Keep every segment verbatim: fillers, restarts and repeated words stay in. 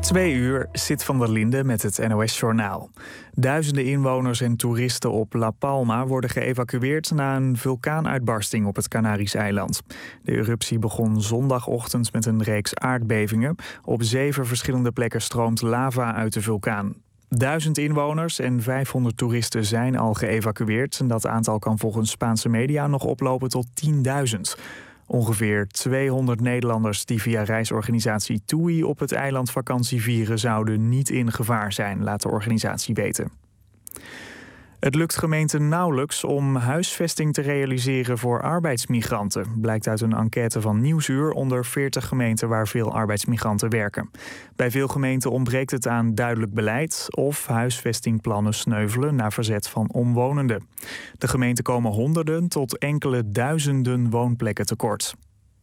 Twee uur, Sit van der Linde met het N O S-journaal. Duizenden inwoners en toeristen op La Palma worden geëvacueerd na een vulkaanuitbarsting op het Canarische eiland. De eruptie begon zondagochtend met een reeks aardbevingen. Op zeven verschillende plekken stroomt lava uit de vulkaan. Duizend inwoners en vijfhonderd toeristen zijn al geëvacueerd. En dat aantal kan volgens Spaanse media nog oplopen tot tienduizend. Ongeveer tweehonderd Nederlanders die via reisorganisatie TUI op het eiland vakantie vieren zouden niet in gevaar zijn, laat de organisatie weten. Het lukt gemeenten nauwelijks om huisvesting te realiseren voor arbeidsmigranten, blijkt uit een enquête van Nieuwsuur onder veertig gemeenten waar veel arbeidsmigranten werken. Bij veel gemeenten ontbreekt het aan duidelijk beleid of huisvestingplannen sneuvelen na verzet van omwonenden. De gemeenten komen honderden tot enkele duizenden woonplekken tekort.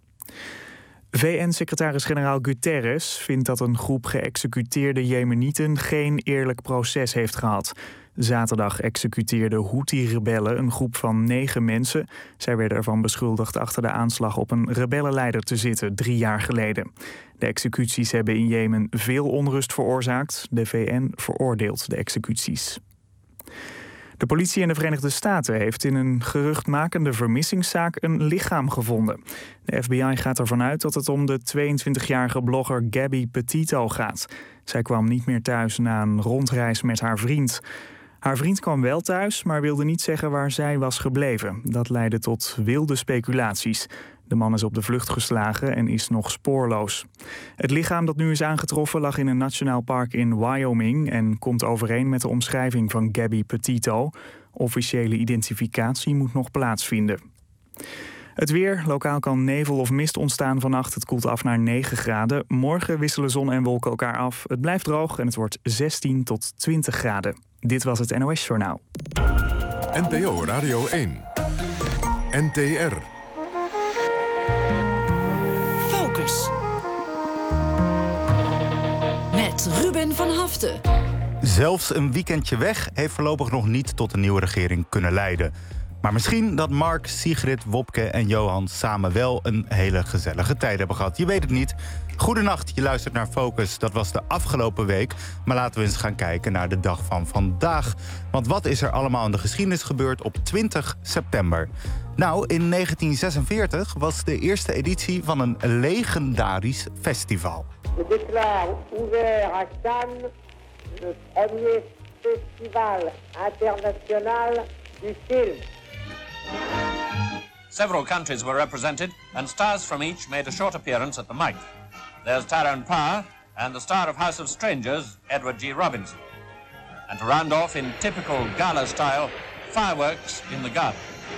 V N-secretaris-generaal Guterres vindt dat een groep geëxecuteerde Jemenieten geen eerlijk proces heeft gehad. Zaterdag executeerden Houthi-rebellen een groep van negen mensen. Zij werden ervan beschuldigd achter de aanslag op een rebellenleider te zitten drie jaar geleden. De executies hebben in Jemen veel onrust veroorzaakt. De V N veroordeelt de executies. De politie in de Verenigde Staten heeft in een geruchtmakende vermissingszaak een lichaam gevonden. De F B I gaat ervan uit dat het om de tweeëntwintigjarige blogger Gabby Petito gaat. Zij kwam niet meer thuis na een rondreis met haar vriend. Haar vriend kwam wel thuis, maar wilde niet zeggen waar zij was gebleven. Dat leidde tot wilde speculaties. De man is op de vlucht geslagen en is nog spoorloos. Het lichaam dat nu is aangetroffen lag in een nationaal park in Wyoming en komt overeen met de omschrijving van Gabby Petito. Officiële identificatie moet nog plaatsvinden. Het weer. Lokaal kan nevel of mist ontstaan vannacht. Het koelt af naar negen graden. Morgen wisselen zon en wolken elkaar af. Het blijft droog en het wordt zestien tot twintig graden. Dit was het N O S-journaal. N P O Radio één. N T R. Focus. Met Ruben van Haften. Zelfs een weekendje weg heeft voorlopig nog niet tot een nieuwe regering kunnen leiden. Maar misschien dat Mark, Sigrid, Wopke en Johan samen wel een hele gezellige tijd hebben gehad. Je weet het niet. Goedenacht, je luistert naar Focus. Dat was de afgelopen week. Maar laten we eens gaan kijken naar de dag van vandaag. Want wat is er allemaal in de geschiedenis gebeurd op twintig september? Nou, in negentien zesenveertig was de eerste editie van een legendarisch festival. Je déclare ouvert à Cannes le premier festival international du film. Several countries were represented, and stars from each made a short appearance at the mic. There's Tyrone Power and the star of House of Strangers, Edward G. Robinson. And to round off in typical gala style, fireworks in the garden.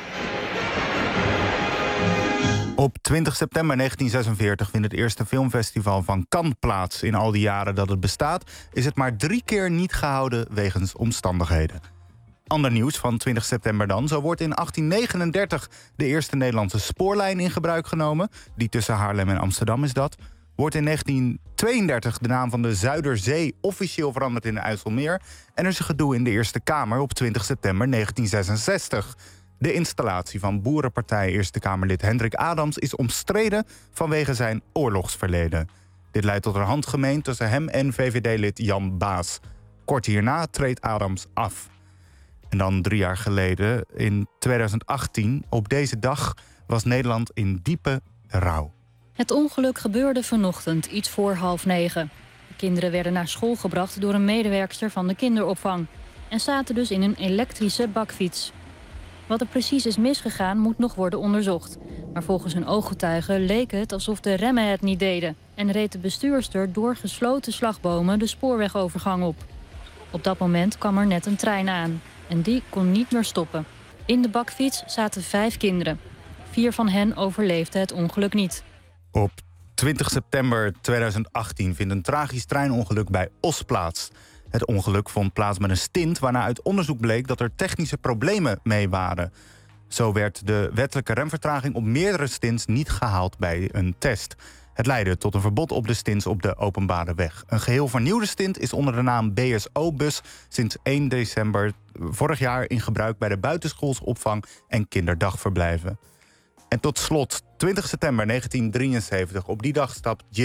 Op twintig september negentien zesenveertig vindt het eerste filmfestival van Cannes plaats. In al die jaren dat het bestaat is het maar drie keer niet gehouden wegens omstandigheden. Ander nieuws van twintig september dan. Zo wordt in achttien negenendertig de eerste Nederlandse spoorlijn in gebruik genomen. Die tussen Haarlem en Amsterdam is dat. Wordt in negentien tweeëndertig de naam van de Zuiderzee officieel veranderd in de IJsselmeer. En er is een gedoe in de Eerste Kamer op twintig september negentien zesenzestig. De installatie van Boerenpartij Eerste Kamerlid Hendrik Adams is omstreden vanwege zijn oorlogsverleden. Dit leidt tot een handgemeen tussen hem en V V D-lid Jan Baas. Kort hierna treedt Adams af. En dan drie jaar geleden, in tweeduizend achttien, op deze dag was Nederland in diepe rouw. Het ongeluk gebeurde vanochtend, iets voor half negen. De kinderen werden naar school gebracht door een medewerkster van de kinderopvang en zaten dus in een elektrische bakfiets. Wat er precies is misgegaan moet nog worden onderzocht. Maar volgens een ooggetuige leek het alsof de remmen het niet deden en reed de bestuurster door gesloten slagbomen de spoorwegovergang op. Op dat moment kwam er net een trein aan en die kon niet meer stoppen. In de bakfiets zaten vijf kinderen. Vier van hen overleefden het ongeluk niet. Op twintig september tweeduizend achttien vindt een tragisch treinongeluk bij Os plaats. Het ongeluk vond plaats met een stint waarna uit onderzoek bleek dat er technische problemen mee waren. Zo werd de wettelijke remvertraging op meerdere stints niet gehaald bij een test. Het leidde tot een verbod op de stints op de openbare weg. Een geheel vernieuwde stint is onder de naam B S O-bus sinds één december vorig jaar in gebruik bij de buitenschoolse opvang en kinderdagverblijven. En tot slot, twintig september negentien drieënzeventig, op die dag stapt Jim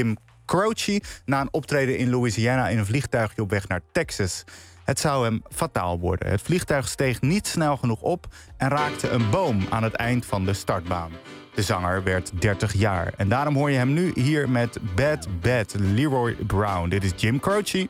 Croce na een optreden in Louisiana in een vliegtuigje op weg naar Texas. Het zou hem fataal worden. Het vliegtuig steeg niet snel genoeg op en raakte een boom aan het eind van de startbaan. De zanger werd dertig jaar. En daarom hoor je hem nu hier met Bad Bad Leroy Brown. Dit is Jim Croce.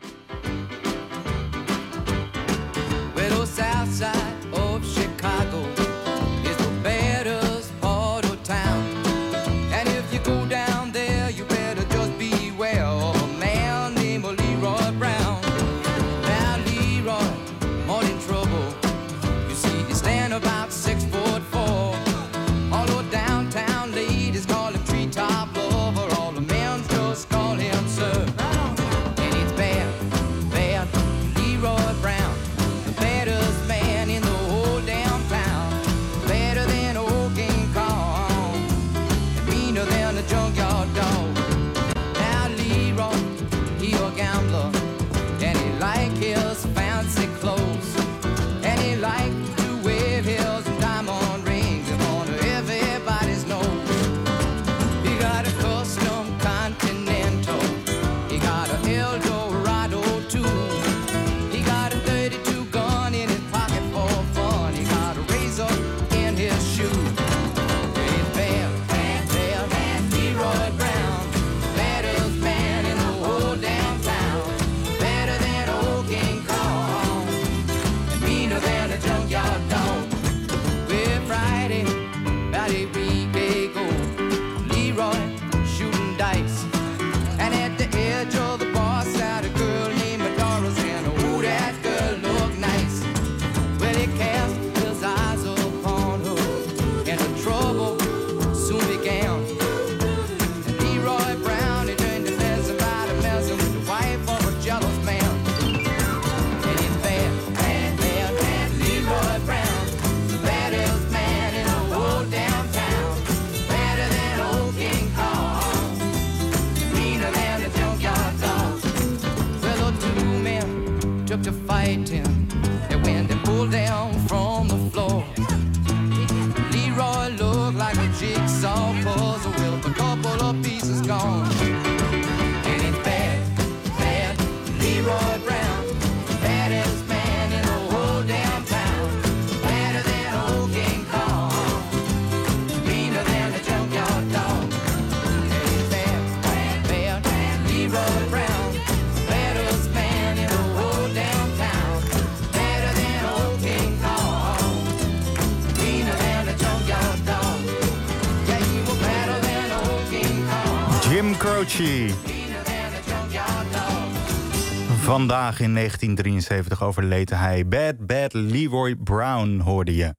Well, the south side of Chicago is the baddest part of town. And if you go down there, you better just beware of a man named Leroy Brown. Now Leroy, more in trouble. You see, he stand about six foot four. All the downtown ladies call him treetop lover. All the men just call him sir. And it's bad, bad Leroy Brown. The baddest man in the whole damn town. Better than old King Kong. And meaner than a junkyard dog. Now Leroy, he a gambler. And he like his fancy clothes. And he like to wear his diamond rings in front of everybody's nose. He got a custom Continental. He got a Eldorado too. He got a thirty-two gun in his pocket for fun. He got a razor in his shoe. It's bad, bad, bad, bad Leroy Brown. Baddest man in the whole damn town. Better than old King Kong. And meaner than a junkyard dog. Well, Friday, about a week ago, Leroy shooting dice. And at the edge of the bar sat a girl named Medora, and oh, that girl looked nice. Well, he cast his eyes upon her, and the trouble soon began. And Leroy Brown, he turned to mess about and messing with the wife of a jealous man. And it's bad, bad, bad, bad Leroy Brown. The baddest man in the whole damn town. Better than old King Kong. Meaner than a junkyard dog. Well, the two men took to fighting. They went and pulled down from the floor. Leroy looked like a jigsaw puzzle with a couple of pieces gone. And it's bad, bad Leroy Brown. Baddest man in the whole damn town. Better than old King Kong. Meaner than a junkyard dog. And it's bad, bad, bad, bad Leroy Brown. Baddest man in the whole damn town. Better than old King Kong. Meaner than a junkyard dog. Yeah, you were better than old King Kong. Jim Croce. Meaner than a junkyard dog. Vandaag in negentien drieënzeventig overleed hij. Bad Bad Leroy Brown hoorde je.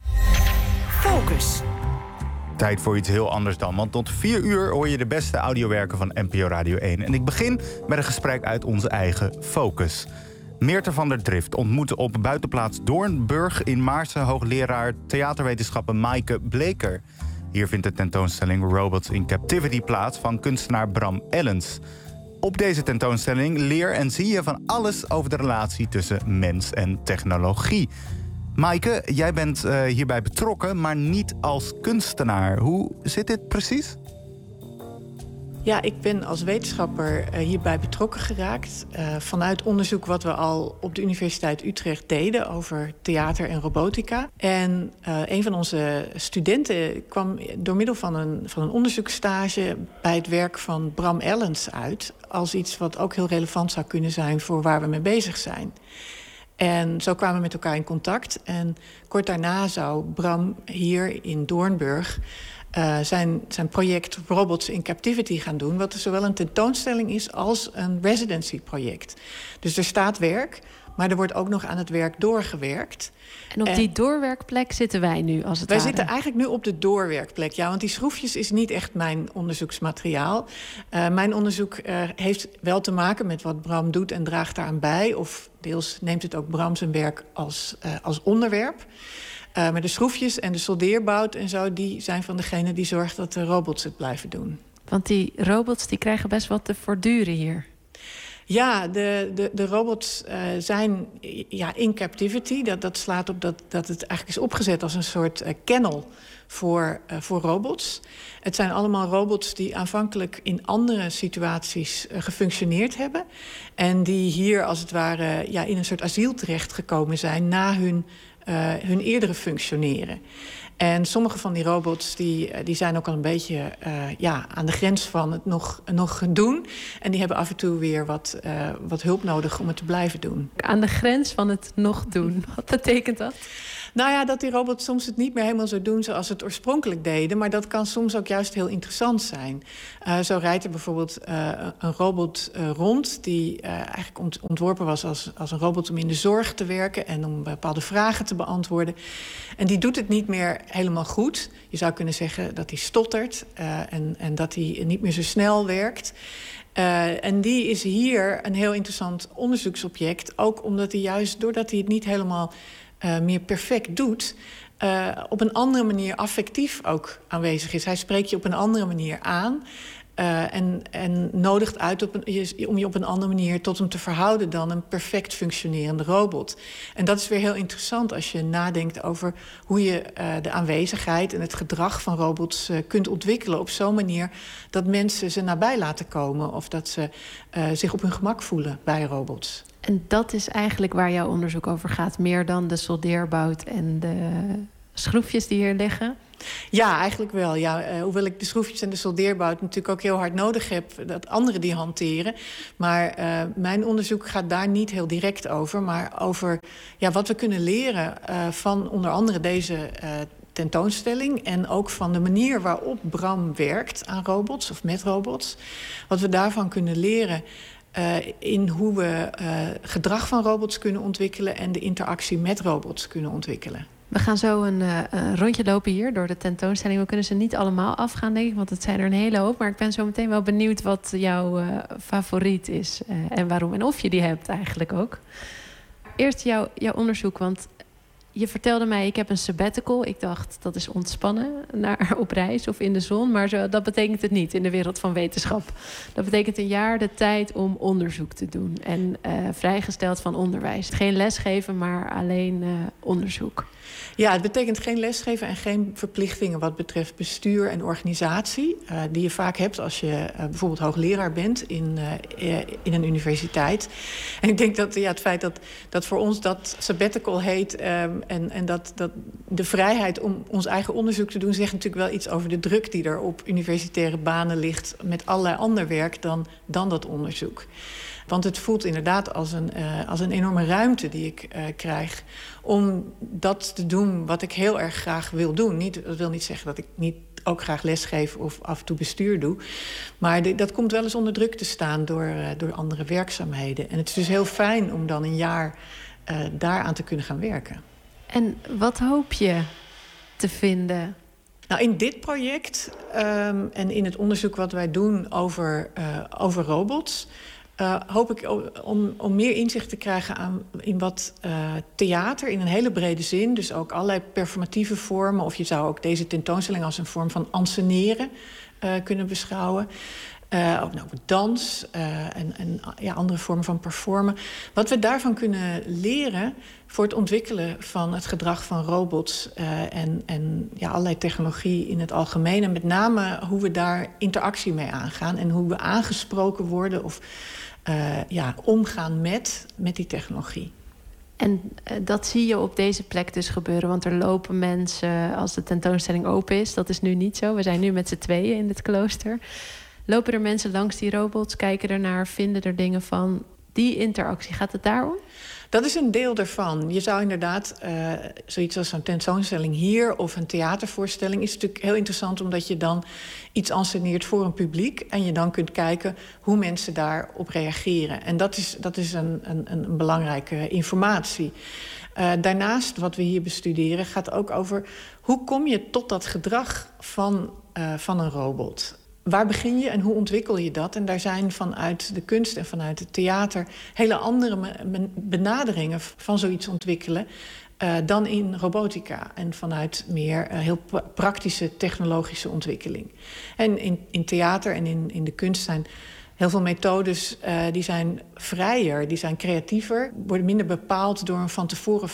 Focus. Tijd voor iets heel anders dan, want tot vier uur hoor je de beste audiowerken van N P O Radio één. En ik begin met een gesprek uit onze eigen Focus. Meerte van der Drift ontmoette op buitenplaats Doornburg in Maarsen hoogleraar theaterwetenschappen Maaike Bleker. Hier vindt de tentoonstelling Robots in Captivity plaats van kunstenaar Bram Ellens. Op deze tentoonstelling leer en zie je van alles over de relatie tussen mens en technologie. Maaike, jij bent uh, hierbij betrokken, maar niet als kunstenaar. Hoe zit dit precies? Ja, ik ben als wetenschapper uh, hierbij betrokken geraakt. Uh, vanuit onderzoek wat we al op de Universiteit Utrecht deden over theater en robotica. En uh, een van onze studenten kwam door middel van een, van een onderzoeksstage bij het werk van Bram Ellens uit. Als iets wat ook heel relevant zou kunnen zijn voor waar we mee bezig zijn. En zo kwamen we met elkaar in contact. En kort daarna zou Bram hier in Doornburg Uh, zijn, zijn project Robots in Captivity gaan doen, wat zowel een tentoonstelling is als een residency-project. Dus er staat werk, maar er wordt ook nog aan het werk doorgewerkt. En op en die doorwerkplek zitten wij nu, als het Wij ware. zitten eigenlijk nu op de doorwerkplek, ja, want die schroefjes is niet echt mijn onderzoeksmateriaal. Uh, mijn onderzoek uh, heeft wel te maken met wat Bram doet en draagt daaraan bij, of deels neemt het ook Bram zijn werk als, uh, als onderwerp. Uh, maar de schroefjes en de soldeerbout en zo, die zijn van degene die zorgt dat de robots het blijven doen. Want die robots die krijgen best wat te voortduren hier. Ja, de, de, de robots uh, zijn ja, in captivity. Dat, dat slaat op dat, dat het eigenlijk is opgezet als een soort uh, kennel voor, uh, voor robots. Het zijn allemaal robots die aanvankelijk in andere situaties uh, gefunctioneerd hebben. En die hier als het ware ja, in een soort asiel terechtgekomen zijn na hun, uh, hun eerdere functioneren. En sommige van die robots die, die zijn ook al een beetje uh, ja, aan de grens van het nog, nog doen. En die hebben af en toe weer wat, uh, wat hulp nodig om het te blijven doen. Aan de grens van het nog doen, wat betekent dat? Nou ja, dat die robots soms het niet meer helemaal zo doen zoals het oorspronkelijk deden. Maar dat kan soms ook juist heel interessant zijn. Uh, zo rijdt er bijvoorbeeld uh, een robot uh, rond die uh, eigenlijk ont- ontworpen was als, als een robot om in de zorg te werken en om bepaalde vragen te beantwoorden. En die doet het niet meer helemaal goed. Je zou kunnen zeggen dat hij stottert uh, en, en dat hij niet meer zo snel werkt. Uh, en die is hier een heel interessant onderzoeksobject. Ook omdat hij juist, doordat hij het niet helemaal uh, meer perfect doet, Uh, op een andere manier affectief ook aanwezig is. Hij spreekt je op een andere manier aan. Uh, en, en nodigt uit op een, om je op een andere manier tot hem te verhouden dan een perfect functionerende robot. En dat is weer heel interessant als je nadenkt over hoe je uh, de aanwezigheid en het gedrag van robots uh, kunt ontwikkelen op zo'n manier dat mensen ze nabij laten komen of dat ze uh, zich op hun gemak voelen bij robots. En dat is eigenlijk waar jouw onderzoek over gaat, meer dan de soldeerbout en de schroefjes die hier liggen? Ja, eigenlijk wel. Ja, uh, hoewel ik de schroefjes en de soldeerbout natuurlijk ook heel hard nodig heb dat anderen die hanteren. Maar uh, mijn onderzoek gaat daar niet heel direct over, maar over ja, wat we kunnen leren uh, van onder andere deze uh, tentoonstelling en ook van de manier waarop Bram werkt aan robots of met robots. Wat we daarvan kunnen leren Uh, in hoe we uh, gedrag van robots kunnen ontwikkelen en de interactie met robots kunnen ontwikkelen. We gaan zo een, uh, een rondje lopen hier door de tentoonstelling. We kunnen ze niet allemaal afgaan, denk ik, want het zijn er een hele hoop. Maar ik ben zo meteen wel benieuwd wat jouw uh, favoriet is uh, en waarom. En of je die hebt eigenlijk ook. Eerst jouw, jouw onderzoek, want je vertelde mij, ik heb een sabbatical. Ik dacht, dat is ontspannen naar, op reis of in de zon. Maar zo, dat betekent het niet in de wereld van wetenschap. Dat betekent een jaar de tijd om onderzoek te doen. En uh, vrijgesteld van onderwijs. Geen lesgeven, maar alleen uh, onderzoek. Ja, het betekent geen lesgeven en geen verplichtingen wat betreft bestuur en organisatie. Uh, die je vaak hebt als je uh, bijvoorbeeld hoogleraar bent in, uh, in een universiteit. En ik denk dat ja, het feit dat, dat voor ons dat sabbatical heet Um, en, en dat, dat de vrijheid om ons eigen onderzoek te doen zegt natuurlijk wel iets over de druk die er op universitaire banen ligt met allerlei ander werk dan, dan dat onderzoek. Want het voelt inderdaad als een, uh, als een enorme ruimte die ik uh, krijg om dat te doen wat ik heel erg graag wil doen. Niet, dat wil niet zeggen dat ik niet ook graag lesgeef of af en toe bestuur doe. Maar de, dat komt wel eens onder druk te staan door, uh, door andere werkzaamheden. En het is dus heel fijn om dan een jaar uh, daaraan te kunnen gaan werken. En wat hoop je te vinden? Nou, in dit project um, en in het onderzoek wat wij doen over, uh, over robots Uh, hoop ik om, om meer inzicht te krijgen aan, in wat uh, theater in een hele brede zin, dus ook allerlei performatieve vormen, of je zou ook deze tentoonstelling als een vorm van anseneren uh, kunnen beschouwen. Uh, ook nou, dans uh, en, en ja, andere vormen van performen. Wat we daarvan kunnen leren voor het ontwikkelen van het gedrag van robots uh, en, en ja, allerlei technologie in het algemeen. En met name hoe we daar interactie mee aangaan en hoe we aangesproken worden of uh, ja, omgaan met, met die technologie. En uh, dat zie je op deze plek dus gebeuren. Want er lopen mensen als de tentoonstelling open is. Dat is nu niet zo. We zijn nu met z'n tweeën in het klooster. Lopen er mensen langs die robots, kijken ernaar, vinden er dingen van? Die interactie, gaat het daarom? Dat is een deel daarvan. Je zou inderdaad, uh, zoiets als een tentoonstelling hier of een theatervoorstelling is natuurlijk heel interessant omdat je dan iets anseneert voor een publiek en je dan kunt kijken hoe mensen daarop reageren. En dat is, dat is een, een, een belangrijke informatie. Uh, daarnaast, wat we hier bestuderen, gaat ook over hoe kom je tot dat gedrag van, uh, van een robot. Waar begin je en hoe ontwikkel je dat? En daar zijn vanuit de kunst en vanuit het theater hele andere benaderingen van zoiets ontwikkelen uh, dan in robotica. En vanuit meer uh, heel praktische technologische ontwikkeling. En in, in theater en in, in de kunst zijn heel veel methodes uh, die zijn vrijer, die zijn creatiever, worden minder bepaald door een van tevoren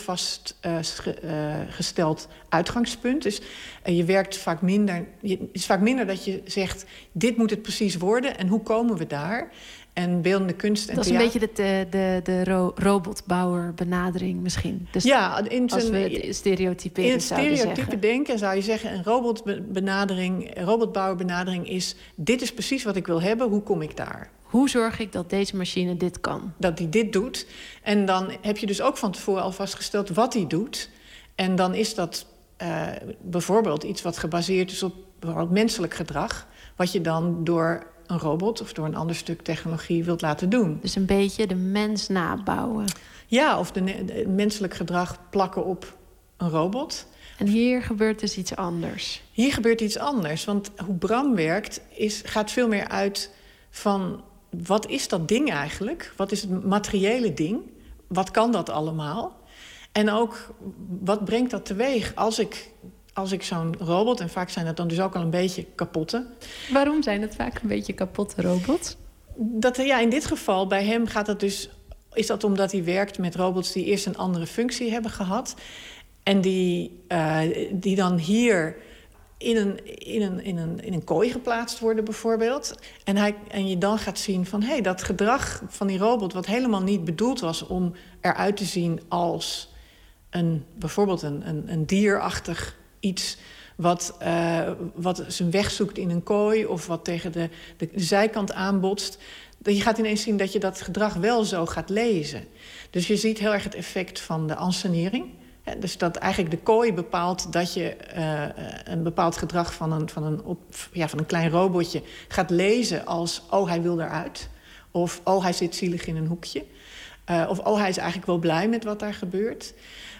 vastgesteld uh, uh, uitgangspunt. Dus uh, je werkt vaak minder. Je, het is vaak minder dat je zegt: dit moet het precies worden en hoe komen we daar? En beeldende kunst en dat is theater. een beetje de, de, de ro- robotbouwer benadering misschien. Dus ja, in als zijn, we het stereotyperen in het stereotype zeggen. denken zou je zeggen: een robotbenadering, een robotbouwerbenadering is: dit is precies wat ik wil hebben, hoe kom ik daar? Hoe zorg ik dat deze machine dit kan? Dat die dit doet. En dan heb je dus ook van tevoren al vastgesteld wat die doet. En dan is dat uh, bijvoorbeeld iets wat gebaseerd is op bijvoorbeeld menselijk gedrag, wat je dan door een robot of door een ander stuk technologie wilt laten doen. Dus een beetje de mens nabouwen. Ja, of de, de menselijk gedrag plakken op een robot. En hier gebeurt dus iets anders. Hier gebeurt iets anders. Want hoe Bram werkt is, gaat veel meer uit van: wat is dat ding eigenlijk? Wat is het materiële ding? Wat kan dat allemaal? En ook, wat brengt dat teweeg als ik, als ik zo'n robot... en vaak zijn dat dan dus ook al een beetje kapotte. Waarom zijn het vaak een beetje kapotte robots? Dat, ja, in dit geval, bij hem gaat dat dus, is dat omdat hij werkt met robots die eerst een andere functie hebben gehad. En die, uh, die dan hier in een, in, een, in, een, in een kooi geplaatst worden bijvoorbeeld. En, hij, en je dan gaat zien van, hé, hey, dat gedrag van die robot, wat helemaal niet bedoeld was om eruit te zien als een, bijvoorbeeld een, een, een dierachtig iets wat, uh, wat zijn weg zoekt in een kooi of wat tegen de, de, de zijkant aanbotst. Je gaat ineens zien dat je dat gedrag wel zo gaat lezen. Dus je ziet heel erg het effect van de ansenering. Ja, dus dat eigenlijk de kooi bepaalt dat je uh, een bepaald gedrag van een, van, een op, ja, van een klein robotje gaat lezen als: oh, hij wil eruit. Of oh, hij zit zielig in een hoekje. Uh, of oh, hij is eigenlijk wel blij met wat daar gebeurt.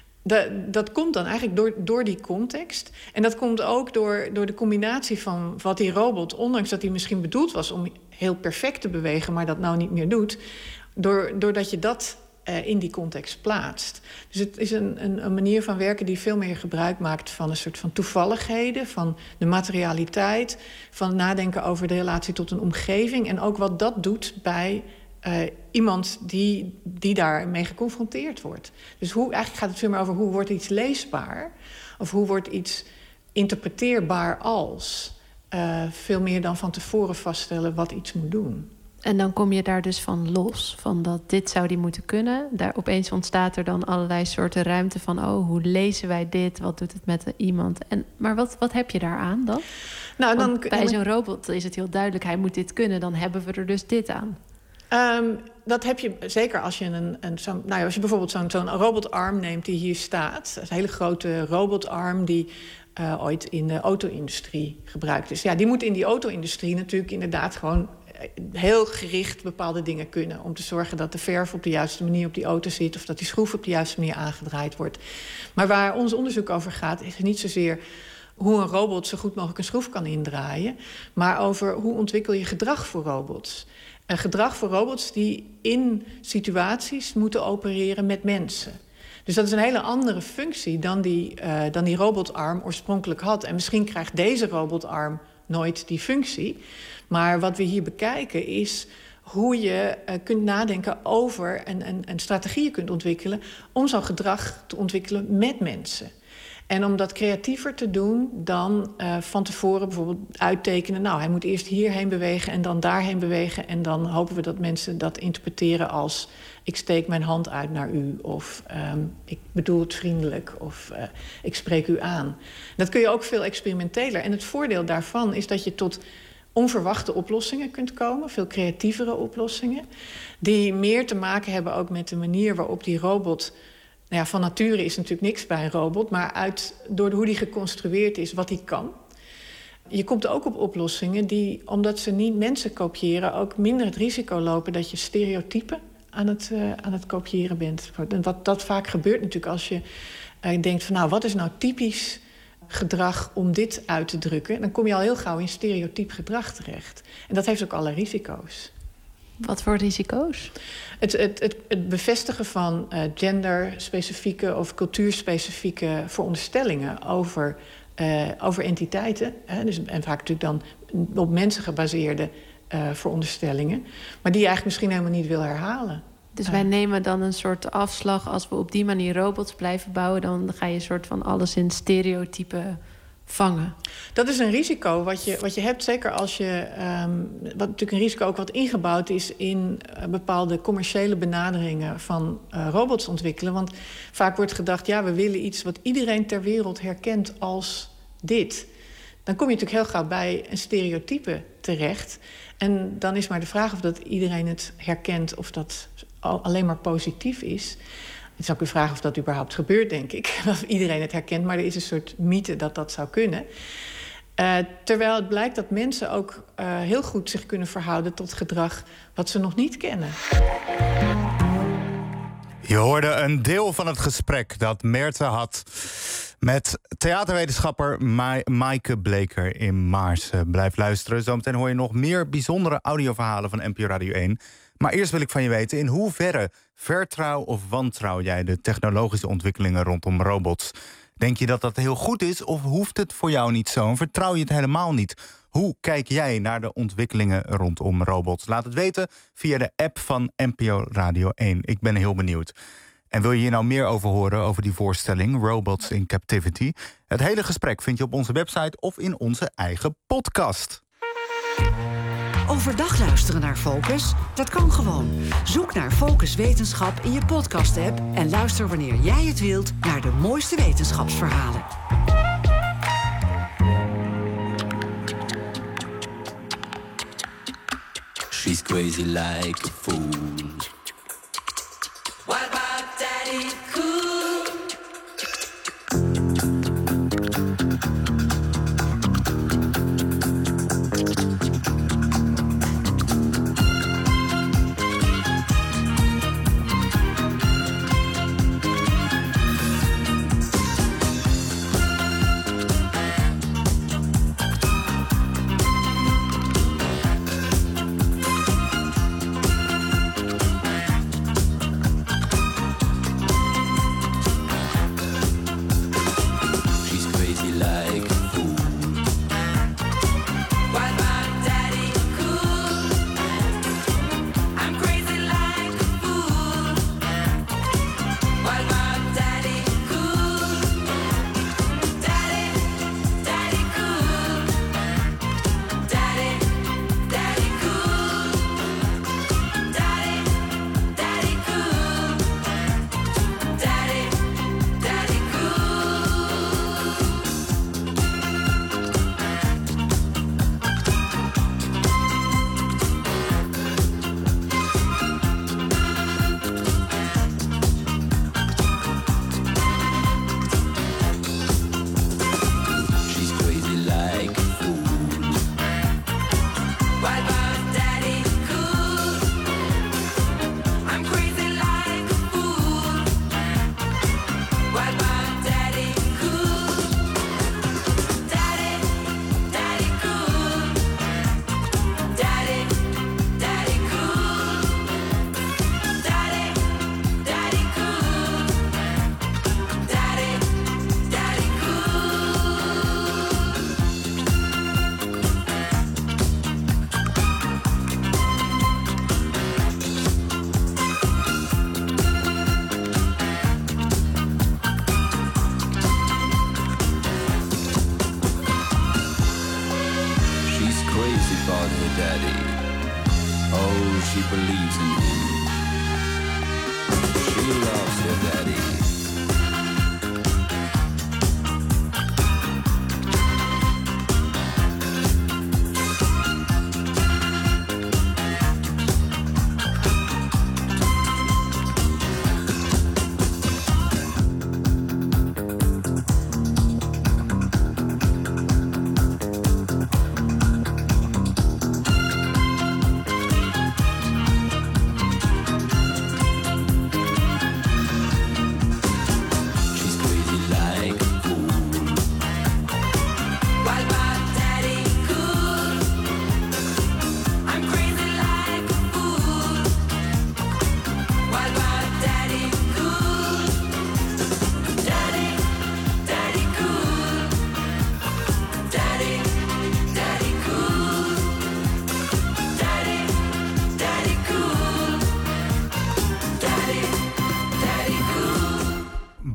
De, dat komt dan eigenlijk door, door die context. En dat komt ook door, door de combinatie van wat die robot, ondanks dat hij misschien bedoeld was om heel perfect te bewegen, maar dat nou niet meer doet, door, doordat je dat uh, in die context plaatst. Dus het is een, een, een manier van werken die veel meer gebruik maakt van een soort van toevalligheden, van de materialiteit, van nadenken over de relatie tot een omgeving en ook wat dat doet bij Uh, iemand die, die daarmee geconfronteerd wordt. Dus hoe, eigenlijk gaat het veel meer over hoe wordt iets leesbaar, of hoe wordt iets interpreteerbaar als. Uh, veel meer dan van tevoren vaststellen wat iets moet doen. En dan kom je daar dus van los, van dat dit zou die moeten kunnen. Daar opeens ontstaat er dan allerlei soorten ruimte van: oh, hoe lezen wij dit? Wat doet het met iemand? En, maar wat, wat heb je daaraan dan? Nou, dan bij zo'n robot is het heel duidelijk: hij moet dit kunnen, dan hebben we er dus dit aan. Um, dat heb je zeker als je, een, een, zo, nou ja, als je bijvoorbeeld zo'n, zo'n robotarm neemt die hier staat. Dat is een hele grote robotarm die uh, ooit in de auto-industrie gebruikt is. Ja, die moet in die auto-industrie natuurlijk inderdaad gewoon heel gericht bepaalde dingen kunnen. Om te zorgen dat de verf op de juiste manier op die auto zit, of dat die schroef op de juiste manier aangedraaid wordt. Maar waar ons onderzoek over gaat, is niet zozeer hoe een robot zo goed mogelijk een schroef kan indraaien, maar over hoe ontwikkel je gedrag voor robots. Een gedrag voor robots die in situaties moeten opereren met mensen. Dus dat is een hele andere functie dan die, uh, dan die robotarm oorspronkelijk had. En misschien krijgt deze robotarm nooit die functie. Maar wat we hier bekijken is hoe je uh, kunt nadenken over en, en, en strategieën kunt ontwikkelen om zo'n gedrag te ontwikkelen met mensen. En om dat creatiever te doen dan uh, van tevoren bijvoorbeeld uittekenen. Nou, hij moet eerst hierheen bewegen en dan daarheen bewegen. En dan hopen we dat mensen dat interpreteren als: ik steek mijn hand uit naar u. Of um, ik bedoel het vriendelijk. Of uh, ik spreek u aan. Dat kun je ook veel experimenteler. En het voordeel daarvan is dat je tot onverwachte oplossingen kunt komen. Veel creatievere oplossingen. Die meer te maken hebben ook met de manier waarop die robot... Nou ja, van nature is natuurlijk niks bij een robot, maar uit, door hoe die geconstrueerd is, wat die kan. Je komt ook op oplossingen die, omdat ze niet mensen kopiëren, ook minder het risico lopen dat je stereotypen aan het, uh, aan het kopiëren bent. En wat dat vaak gebeurt natuurlijk als je uh, denkt van, nou, wat is nou typisch gedrag om dit uit te drukken? Dan kom je al heel gauw in stereotyp gedrag terecht. En dat heeft ook alle risico's. Wat voor risico's? Het, het, het, het bevestigen van uh, genderspecifieke of cultuurspecifieke veronderstellingen over, uh, over entiteiten. Hè, dus, en vaak natuurlijk dan op mensen gebaseerde uh, veronderstellingen. Maar die je eigenlijk misschien helemaal niet wil herhalen. Dus wij nemen dan een soort afslag. Als we op die manier robots blijven bouwen, dan ga je een soort van alles in stereotypen vangen. Dat is een risico wat je, wat je hebt, zeker als je... Um, wat natuurlijk een risico ook wat ingebouwd is in uh, bepaalde commerciële benaderingen van uh, robots ontwikkelen. Want vaak wordt gedacht, ja, we willen iets wat iedereen ter wereld herkent als dit. Dan kom je natuurlijk heel gauw bij een stereotype terecht. En dan is maar de vraag of dat iedereen het herkent, of dat alleen maar positief is. Het is ook een vraag of dat überhaupt gebeurt, denk ik. Of iedereen het herkent, maar er is een soort mythe dat dat zou kunnen. Uh, terwijl het blijkt dat mensen ook uh, heel goed zich kunnen verhouden tot gedrag wat ze nog niet kennen. Je hoorde een deel van het gesprek dat Meerte had met theaterwetenschapper Ma- Maaike Bleker in Maarsen. Blijf luisteren, zometeen hoor je nog meer bijzondere audioverhalen van N P O Radio één. Maar eerst wil ik van je weten, in hoeverre vertrouw of wantrouw jij de technologische ontwikkelingen rondom robots? Denk je dat dat heel goed is of hoeft het voor jou niet zo? En vertrouw je het helemaal niet? Hoe kijk jij naar de ontwikkelingen rondom robots? Laat het weten via de app van N P O Radio één. Ik ben heel benieuwd. En wil je hier nou meer over horen, over die voorstelling Robots in Captivity? Het hele gesprek vind je op onze website of in onze eigen podcast. Overdag luisteren naar Focus? Dat kan gewoon. Zoek naar Focus Wetenschap in je podcast-app en luister wanneer jij het wilt naar de mooiste wetenschapsverhalen. She's crazy like a fool. What about Daddy Cool?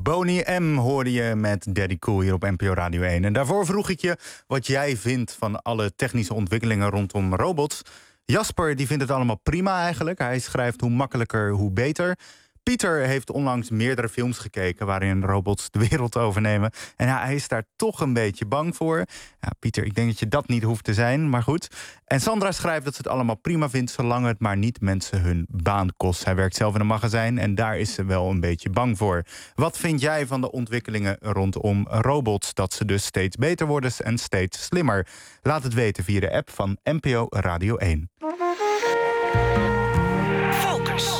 Boney M hoorde je met Daddy Cool hier op N P O Radio één. En daarvoor vroeg ik je wat jij vindt van alle technische ontwikkelingen rondom robots. Jasper die vindt het allemaal prima eigenlijk. Hij schrijft hoe makkelijker, hoe beter. Pieter heeft onlangs meerdere films gekeken waarin robots de wereld overnemen. En ja, hij is daar toch een beetje bang voor. Ja, Pieter, ik denk dat je dat niet hoeft te zijn, maar goed. En Sandra schrijft dat ze het allemaal prima vindt, zolang het maar niet mensen hun baan kost. Hij werkt zelf in een magazijn en daar is ze wel een beetje bang voor. Wat vind jij van de ontwikkelingen rondom robots? Dat ze dus steeds beter worden en steeds slimmer. Laat het weten via de app van N P O Radio één. Focus.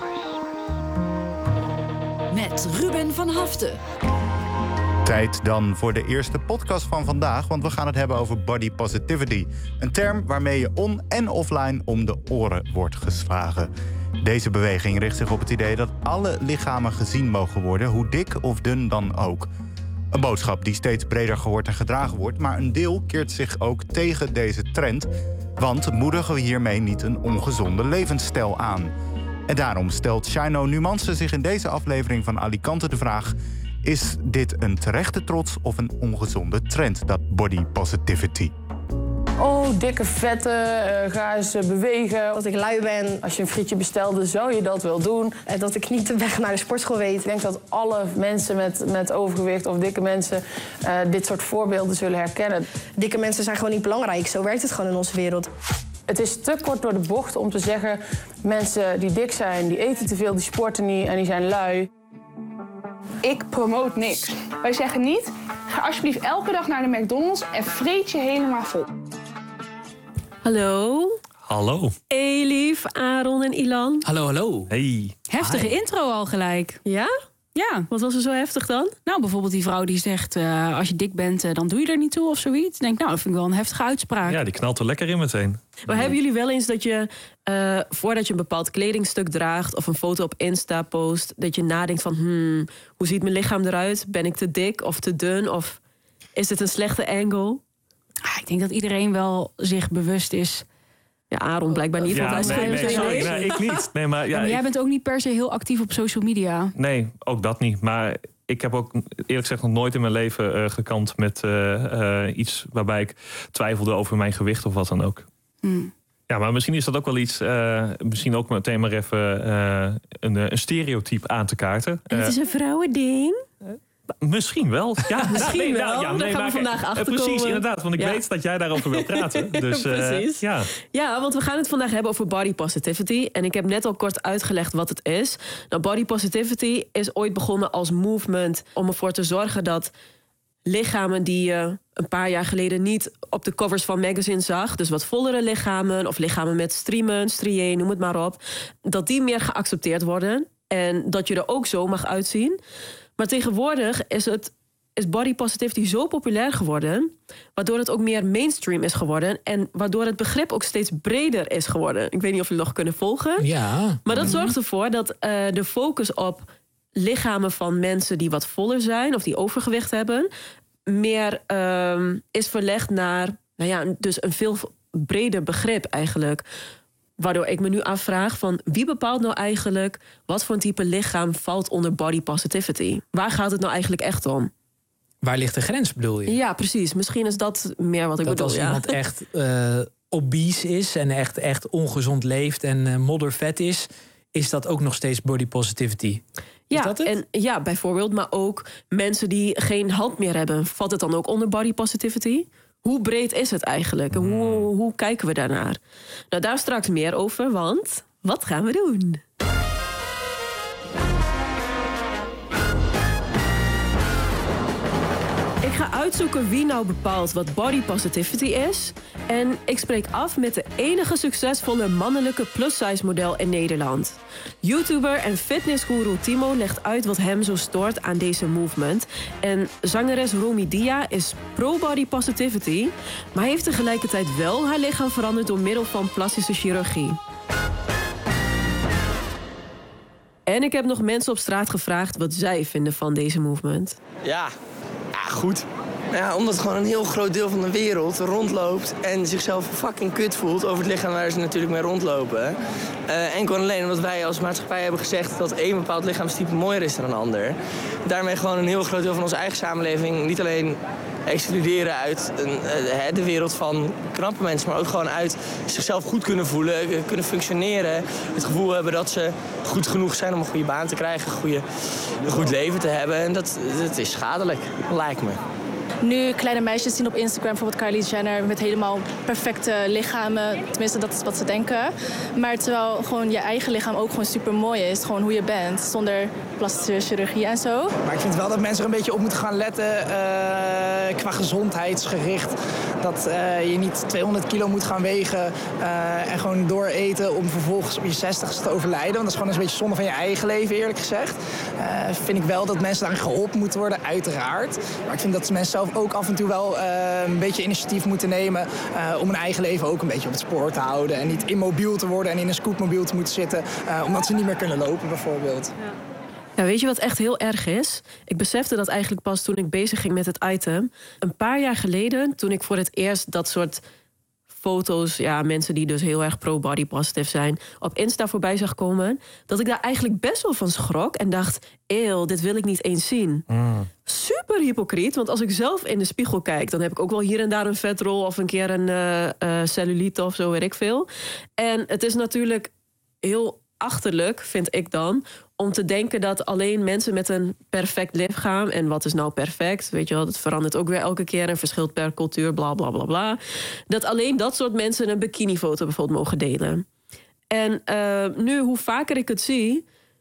Met Ruben van Haften. Tijd dan voor de eerste podcast van vandaag, want we gaan het hebben over body positivity. Een term waarmee je on- en offline om de oren wordt geslagen. Deze beweging richt zich op het idee dat alle lichamen gezien mogen worden, hoe dik of dun dan ook. Een boodschap die steeds breder gehoord en gedragen wordt, maar een deel keert zich ook tegen deze trend. Want moedigen we hiermee niet een ongezonde levensstijl aan? En daarom stelt Shino Nuance zich in deze aflevering van Alicante de vraag: is dit een terechte trots of een ongezonde trend, dat body positivity? Oh, dikke vetten, uh, ga eens uh, bewegen. Als ik lui ben, Als je een frietje bestelde, zou je dat wel doen? en dat ik niet de weg naar de sportschool weet. Ik denk dat alle mensen met, met overgewicht of dikke mensen uh, dit soort voorbeelden zullen herkennen. Dikke mensen zijn gewoon niet belangrijk. Zo werkt het gewoon in onze wereld. Het is te kort door de bocht om te zeggen: mensen die dik zijn, die eten te veel, die sporten niet en die zijn lui. Ik promote niks. Wij zeggen niet: ga alsjeblieft elke dag naar de McDonald's en vreet je helemaal vol. Hallo. Hallo. Elif, Aaron en Ilan. Hallo, hallo. Hey. Heftige Hi. intro al gelijk. Ja? Ja. Wat was er zo heftig dan? Nou, bijvoorbeeld die vrouw die zegt: uh, als je dik bent, uh, dan doe je er niet toe of zoiets. Ik denk, nou, dat vind ik wel een heftige uitspraak. Ja, die knalt er lekker in meteen. Maar hebben jullie wel eens dat je, uh, voordat je een bepaald kledingstuk draagt of een foto op Insta post, dat je nadenkt van, hmm, hoe ziet mijn lichaam eruit? Ben ik te dik of te dun? Of is dit een slechte angle? Ah, ik denk dat iedereen wel zich bewust is. Ja, Aaron blijkbaar niet, Ja, want hij nee, schreef nee, meteen sorry, nee. nee, ik niet. Nee, maar, ja, Ja, maar jij ik- bent ook niet per se heel actief op social media. nee, ook dat niet. Maar ik heb ook eerlijk gezegd nog nooit in mijn leven uh, gekant met uh, uh, iets waarbij ik twijfelde over mijn gewicht of wat dan ook. Hmm. Ja, maar misschien is dat ook wel iets, uh, misschien ook meteen maar even uh, een, een stereotype aan te kaarten. En het Uh, is een vrouwending. Misschien wel. Ja, Misschien nee, wel. nou, ja, Daar nee, gaan we maar- vandaag uh, achter Precies, komen. inderdaad. Want ik Ja. weet dat jij daarover wilt praten. Dus, uh, Precies. ja. Ja, want we gaan het vandaag hebben over body positivity. En ik heb net al kort uitgelegd wat het is. Nou, body positivity is ooit begonnen als movement om ervoor te zorgen dat lichamen die je een paar jaar geleden niet op de covers van magazines zag, dus wat vollere lichamen of lichamen met striemen, striën, noem het maar op, dat die meer geaccepteerd worden en dat je er ook zo mag uitzien. Maar tegenwoordig is het is body positivity zo populair geworden, waardoor het ook meer mainstream is geworden en waardoor het begrip ook steeds breder is geworden. Ik weet niet of jullie nog kunnen volgen. Ja. Maar dat zorgt ervoor dat uh, de focus op lichamen van mensen die wat voller zijn of die overgewicht hebben, meer um, is verlegd naar, nou ja, dus een veel breder begrip eigenlijk. Waardoor ik me nu afvraag van wie bepaalt nou eigenlijk wat voor een type lichaam valt onder body positivity? Waar gaat het nou eigenlijk echt om? Waar ligt de grens, bedoel je? Ja, precies. Misschien is dat meer wat ik dat bedoel. als ja. iemand echt uh, obese is en echt, echt ongezond leeft en uh, moddervet is, is dat ook nog steeds body positivity? Ja, is dat het? en ja, bijvoorbeeld, maar ook mensen die geen hand meer hebben, valt het dan ook onder body positivity? Hoe breed is het eigenlijk? En hoe, hoe kijken we daarnaar? Nou, daar straks meer over, want wat gaan we doen? Ik ga uitzoeken wie nou bepaalt wat body positivity is. En ik spreek af met de enige succesvolle mannelijke plus-size model in Nederland. YouTuber en fitnessguru Timo legt uit wat hem zo stoort aan deze movement. En zangeres Romy Dia is pro-body positivity, maar heeft tegelijkertijd wel haar lichaam veranderd door middel van plastische chirurgie. En ik heb nog mensen op straat gevraagd wat zij vinden van deze movement. Ja, ja goed. Nou ja, omdat gewoon een heel groot deel van de wereld rondloopt en zichzelf fucking kut voelt over het lichaam waar ze natuurlijk mee rondlopen. Uh, enkel en alleen omdat wij als maatschappij hebben gezegd dat één bepaald lichaamstype mooier is dan een ander. Daarmee gewoon een heel groot deel van onze eigen samenleving niet alleen excluderen uit een, uh, de wereld van knappe mensen, maar ook gewoon uit zichzelf goed kunnen voelen, kunnen functioneren. Het gevoel hebben dat ze goed genoeg zijn om een goede baan te krijgen, een, goede, een goed leven te hebben. En dat, dat is schadelijk, lijkt me. Nu kleine meisjes zien op Instagram bijvoorbeeld Kylie Jenner met helemaal perfecte lichamen. Tenminste, dat is wat ze denken. Maar terwijl gewoon je eigen lichaam ook gewoon super mooi is. Gewoon hoe je bent, zonder plastische chirurgie en zo. Maar ik vind wel dat mensen er een beetje op moeten gaan letten uh, qua gezondheidsgericht. Dat uh, je niet tweehonderd kilo moet gaan wegen uh, en gewoon dooreten om vervolgens op je zestigste te overlijden. Want dat is gewoon een beetje zonde van je eigen leven, eerlijk gezegd. Uh, vind ik wel dat mensen daarin geholpen moeten worden, uiteraard. Maar ik vind dat mensen zelf ook af en toe wel uh, een beetje initiatief moeten nemen uh, om hun eigen leven ook een beetje op het spoor te houden. En niet immobiel te worden en in een scootmobiel te moeten zitten uh, omdat ze niet meer kunnen lopen bijvoorbeeld. Ja. Ja, weet je wat echt heel erg is? Ik besefte dat eigenlijk pas toen ik bezig ging met het item. Een paar jaar geleden, toen ik voor het eerst dat soort foto's, ja, mensen die dus heel erg pro-body positive zijn, op Insta voorbij zag komen, dat ik daar eigenlijk best wel van schrok en dacht, eeuw, dit wil ik niet eens zien. Mm. Super hypocriet, want als ik zelf in de spiegel kijk, dan heb ik ook wel hier en daar een vetrol of een keer een uh, uh, cellulite of zo, weet ik veel. En het is natuurlijk heel achterlijk, vind ik dan, om te denken dat alleen mensen met een perfect lichaam, en wat is nou perfect, weet je wel, dat verandert ook weer elke keer en verschilt per cultuur, bla bla bla bla, dat alleen dat soort mensen een bikinifoto bijvoorbeeld mogen delen. En uh, nu, hoe vaker ik het zie,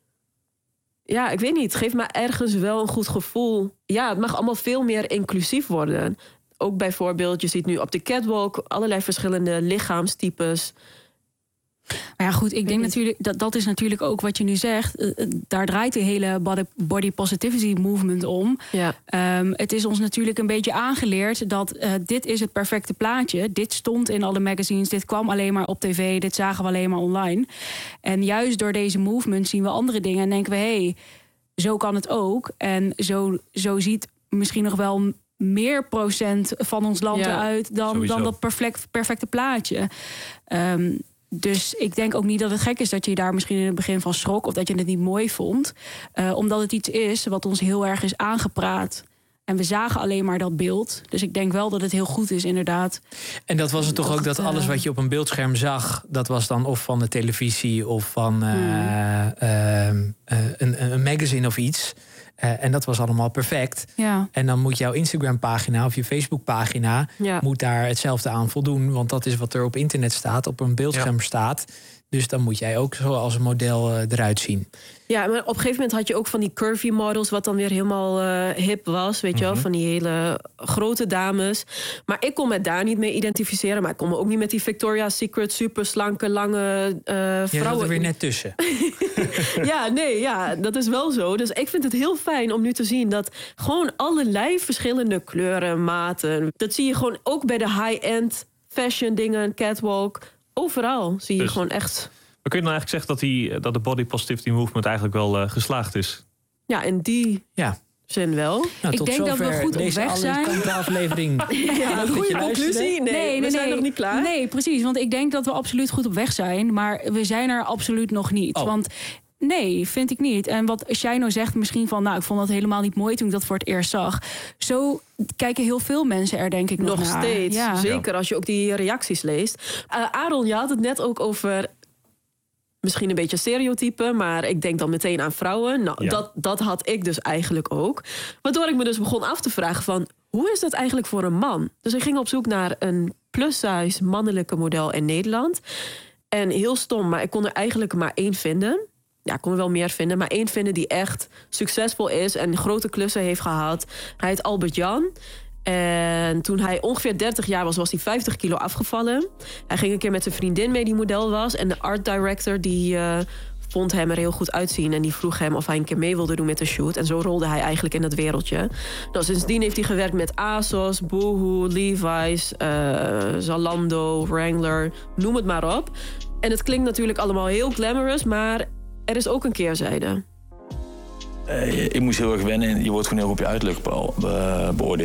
ja, ik weet niet, het geeft me ergens wel een goed gevoel. Ja, het mag allemaal veel meer inclusief worden. Ook bijvoorbeeld, je ziet nu op de catwalk allerlei verschillende lichaamstypes. Maar ja, goed, ik denk natuurlijk dat dat is natuurlijk ook wat je nu zegt. Uh, daar draait de hele body, body positivity movement om. Ja. Um, het is ons natuurlijk een beetje aangeleerd dat uh, dit is het perfecte plaatje. Dit stond in alle magazines, dit kwam alleen maar op tv, dit zagen we alleen maar online. En juist door deze movement zien we andere dingen en denken we, hé, hey, zo kan het ook. En zo, zo ziet misschien nog wel meer procent van ons land ja, eruit dan, dan dat perfect, perfecte plaatje. Um, Dus ik denk ook niet dat het gek is dat je daar misschien in het begin van schrok of dat je het niet mooi vond. Uh, omdat het iets is wat ons heel erg is aangepraat. En we zagen alleen maar dat beeld. Dus ik denk wel dat het heel goed is, inderdaad. En dat was het toch ook dat alles wat je op een beeldscherm zag, dat was dan of van de televisie of van uh, hmm. uh, uh, een, een magazine of iets. Uh, en dat was allemaal perfect. Ja. En dan moet jouw Instagram-pagina of je Facebook-pagina ja. moet daar hetzelfde aan voldoen. Want dat is wat er op internet staat, op een beeldscherm ja. staat. Dus dan moet jij ook zo als een model uh, eruit zien. Ja, maar op een gegeven moment had je ook van die curvy models, wat dan weer helemaal uh, hip was, weet je wel, mm-hmm. van die hele grote dames. Maar ik kon me daar niet mee identificeren, maar ik kon me ook niet met die Victoria's Secret super slanke, lange uh, vrouwen. Je zat er weer net tussen. ja, nee, ja, dat is wel zo. Dus ik vind het heel fijn om nu te zien dat gewoon allerlei verschillende kleuren, maten, dat zie je gewoon ook bij de high-end fashion dingen, catwalk. Overal zie je dus gewoon echt. We kunnen nou eigenlijk zeggen dat, die, dat de body positivity movement eigenlijk wel uh, geslaagd is. Ja, in die ja. zin wel. Nou, ik denk dat we goed op weg zijn. Aflevering. ja, een goede conclusie. Nee, nee, nee, we zijn nee. nog niet klaar. Nee, precies. Want ik denk dat we absoluut goed op weg zijn. Maar we zijn er absoluut nog niet. Oh. Want nee, vind ik niet. En wat Shino zegt misschien van, nou, ik vond dat helemaal niet mooi toen ik dat voor het eerst zag. Zo kijken heel veel mensen er denk ik nog, nog naar. steeds. Ja. Zeker als je ook die reacties leest. Uh, Aaron, je had het net ook over misschien een beetje stereotype, maar ik denk dan meteen aan vrouwen. Nou, ja. dat, dat had ik dus eigenlijk ook. Waardoor ik me dus begon af te vragen van, hoe is dat eigenlijk voor een man? Dus ik ging op zoek naar een plus-size mannelijke model in Nederland. En heel stom, maar ik kon er eigenlijk maar één vinden. Ja, ik kon er wel meer vinden, maar één vinden die echt succesvol is en grote klussen heeft gehad. Hij heet Albert Jan. En toen hij ongeveer dertig jaar was, was hij vijftig kilo afgevallen. Hij ging een keer met zijn vriendin mee die model was. En de art director die uh, vond hem er heel goed uitzien. En die vroeg hem of hij een keer mee wilde doen met de shoot. En zo rolde hij eigenlijk in dat wereldje. Nou, sindsdien heeft hij gewerkt met ASOS, Boohoo, Levi's, uh, Zalando, Wrangler, noem het maar op. En het klinkt natuurlijk allemaal heel glamorous, maar er is ook een keerzijde. Uh, ik moest heel erg wennen en je wordt gewoon heel op je uiterlijk be- be- beoordeeld.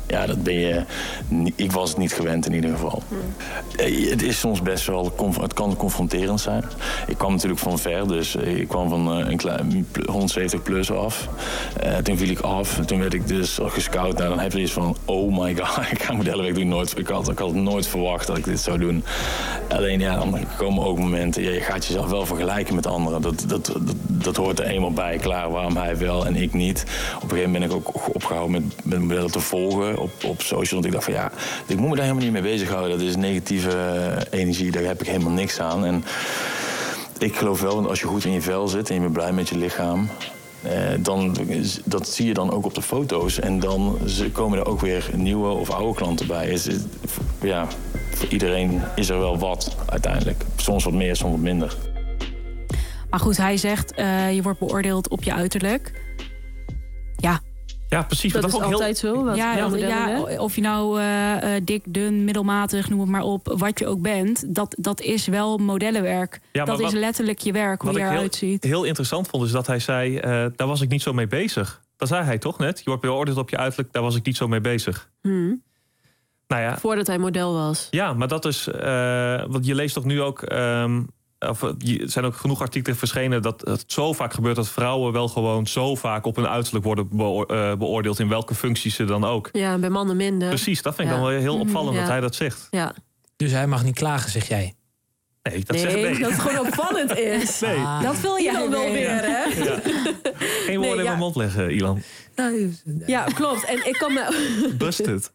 Ja, dat ben je... Ik was het niet gewend in ieder geval. Hmm. Het is soms best wel... Het kan confronterend zijn. Ik kwam natuurlijk van ver, dus ik kwam van een klein honderdzeventig plus af. Uh, toen viel ik af. Toen werd ik dus gescout. Nou, dan heb je iets van... Oh my god, ik ga modellenwerk doen. Nooit, ik, had, ik had nooit verwacht dat ik dit zou doen. Alleen ja, dan komen ook momenten... Ja, je gaat jezelf wel vergelijken met anderen. Dat, dat, dat, dat hoort er eenmaal bij. Klaar, waarom hij wel en ik niet. Op een gegeven moment ben ik ook opgehouden met, met modellen te volgen op, op social. Want ik dacht van ja, ik moet me daar helemaal niet mee bezighouden. Dat is negatieve energie, daar heb ik helemaal niks aan. En ik geloof wel, want als je goed in je vel zit en je bent blij met je lichaam... Eh, dan, dat zie je dan ook op de foto's. En dan komen er ook weer nieuwe of oude klanten bij. Is, ja, voor iedereen is er wel wat uiteindelijk. Soms wat meer, soms wat minder. Maar goed, hij zegt, uh, je wordt beoordeeld op je uiterlijk. Ja. Ja, precies. Dat, dat is ook altijd heel... zo. Wat ja, ja, ja, of je nou uh, uh, dik, dun, middelmatig, noem het maar op, wat je ook bent. Dat, dat is wel modellenwerk. Ja, dat wat, is letterlijk je werk, hoe je eruit heel, ziet. heel interessant vond is dat hij zei, uh, daar was ik niet zo mee bezig. Dat zei hij toch net? Je wordt beoordeeld op je uiterlijk, daar was ik niet zo mee bezig. Hmm. Nou ja, voordat hij model was. Ja, maar dat is... Uh, want je leest toch nu ook... Um, Of, er zijn ook genoeg artikelen verschenen dat het zo vaak gebeurt dat vrouwen wel gewoon zo vaak op hun uiterlijk worden beoordeeld in welke functies ze dan ook. Ja, bij mannen minder. Precies, dat vind ik ja. dan wel heel opvallend ja. dat hij dat zegt. Ja. Dus hij mag niet klagen, zeg jij? Nee, dat nee, zeg ik nee. dat het gewoon opvallend is. Nee. Ah. Dat wil je dan wel weer, hè? Ja. Geen woorden nee, in ja. mijn mond leggen, Ilan. Ja, klopt. En ik kan me... Busted.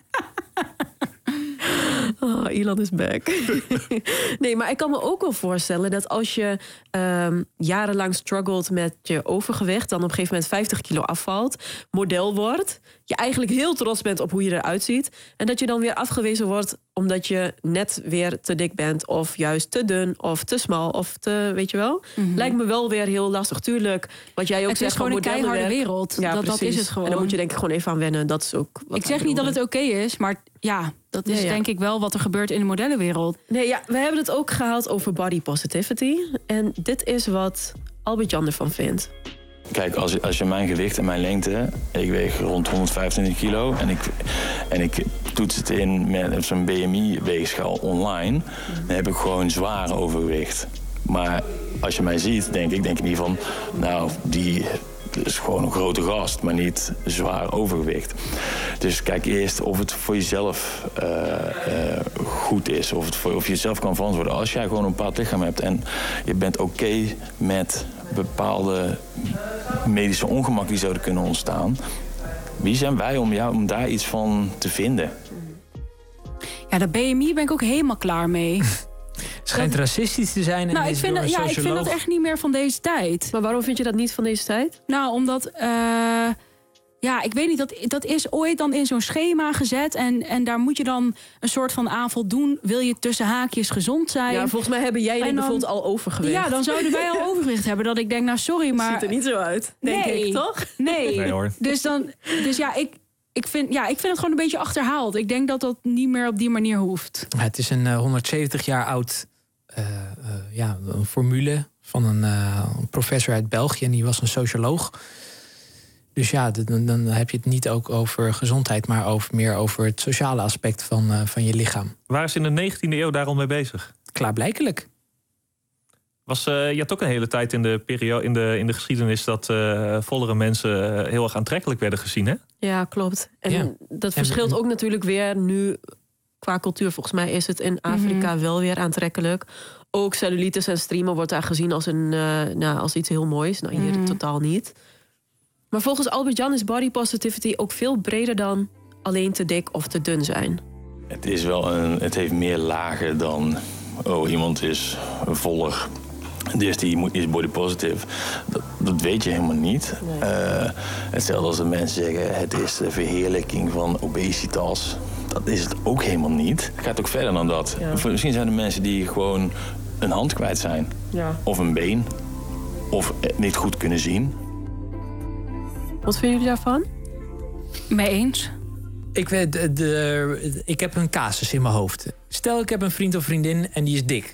Oh, Ilan is back. Nee, maar ik kan me ook wel voorstellen dat als je um, jarenlang struggelt met je overgewicht, dan op een gegeven moment vijftig kilo afvalt, model wordt, je eigenlijk heel trots bent op hoe je eruit ziet, en dat je dan weer afgewezen wordt omdat je net weer te dik bent, of juist te dun, of te smal, of te, weet je wel? Mm-hmm. Lijkt me wel weer heel lastig. Tuurlijk, wat jij ook het zegt, is gewoon een keiharde wereld. Ja, dat, dat is het gewoon. En dan moet je denk ik gewoon even aan wennen. Dat is ook wat ik zeg niet dat het oké okay is, maar ja, dat is ja, ja. denk ik wel wat er gebeurt in de modellenwereld. Nee, ja, we hebben het ook gehad over body positivity. En dit is wat Albert-Jan ervan vindt. Kijk, als, als je mijn gewicht en mijn lengte... Ik weeg rond honderdvijfentwintig kilo. En ik, en ik toets het in met zo'n B M I-weegschaal online. Dan heb ik gewoon zwaar overgewicht. Maar als je mij ziet, denk ik, denk ik niet van... Nou, die is gewoon een grote gast, maar niet zwaar overgewicht. Dus kijk eerst of het voor jezelf uh, uh, goed is. Of, het voor, of je jezelf kan verantwoorden. Als jij gewoon een bepaald lichaam hebt en je bent oké okay met bepaalde medische ongemak die zouden kunnen ontstaan. Wie zijn wij om, jou, om daar iets van te vinden? Ja, de B M I ben ik ook helemaal klaar mee. Schijnt dat... racistisch te zijn. En nou, ik vind, dat, ja, ik vind dat echt niet meer van deze tijd. Maar waarom vind je dat niet van deze tijd? Nou, omdat... Uh, ja, ik weet niet, dat, dat is ooit dan in zo'n schema gezet. En, en daar moet je dan een soort van aan voldoen. Wil je tussen haakjes gezond zijn? Ja, volgens mij hebben jij en bijvoorbeeld al overgewicht. Ja, dan zouden wij al overgewicht hebben. Dat ik denk, nou sorry, maar... Ziet er niet zo uit, denk nee, ik, toch? Nee. Nee hoor. Dus, dan, dus ja, ik... Ik vind, ja, ik vind het gewoon een beetje achterhaald. Ik denk dat dat niet meer op die manier hoeft. Ja, het is een uh, honderdzeventig jaar oud uh, uh, ja, een formule van een uh, professor uit België. En die was een socioloog. Dus ja, dan, dan heb je het niet ook over gezondheid, maar over, meer over het sociale aspect van, uh, van je lichaam. Waar is in de negentiende eeuw daar al mee bezig? Klaarblijkelijk. Was, uh, je had ook een hele tijd in de, periode, in de, in de geschiedenis dat uh, vollere mensen uh, heel erg aantrekkelijk werden gezien, hè? Ja, klopt. En ja. dat verschilt en, en... ook natuurlijk weer nu qua cultuur. Volgens mij is het in Afrika mm-hmm. wel weer aantrekkelijk. Ook cellulitis en streamen wordt daar gezien als, een, uh, nou, als iets heel moois. Nou, hier mm-hmm. totaal niet. Maar volgens Albert-Jan is body positivity ook veel breder dan alleen te dik of te dun zijn. Het is wel een, het heeft meer lagen dan, oh, iemand is voller. Dus die is body positive. Dat, dat weet je helemaal niet. Nee. Uh, hetzelfde als de mensen zeggen, het is de verheerlijking van obesitas. Dat is het ook helemaal niet. Het gaat ook verder dan dat. Ja. Misschien zijn er mensen die gewoon een hand kwijt zijn. Ja. Of een been. Of niet goed kunnen zien. Wat vinden jullie daarvan? Mee eens. Ik, weet, de, de, ik heb een casus in mijn hoofd. Stel, ik heb een vriend of vriendin en die is dik.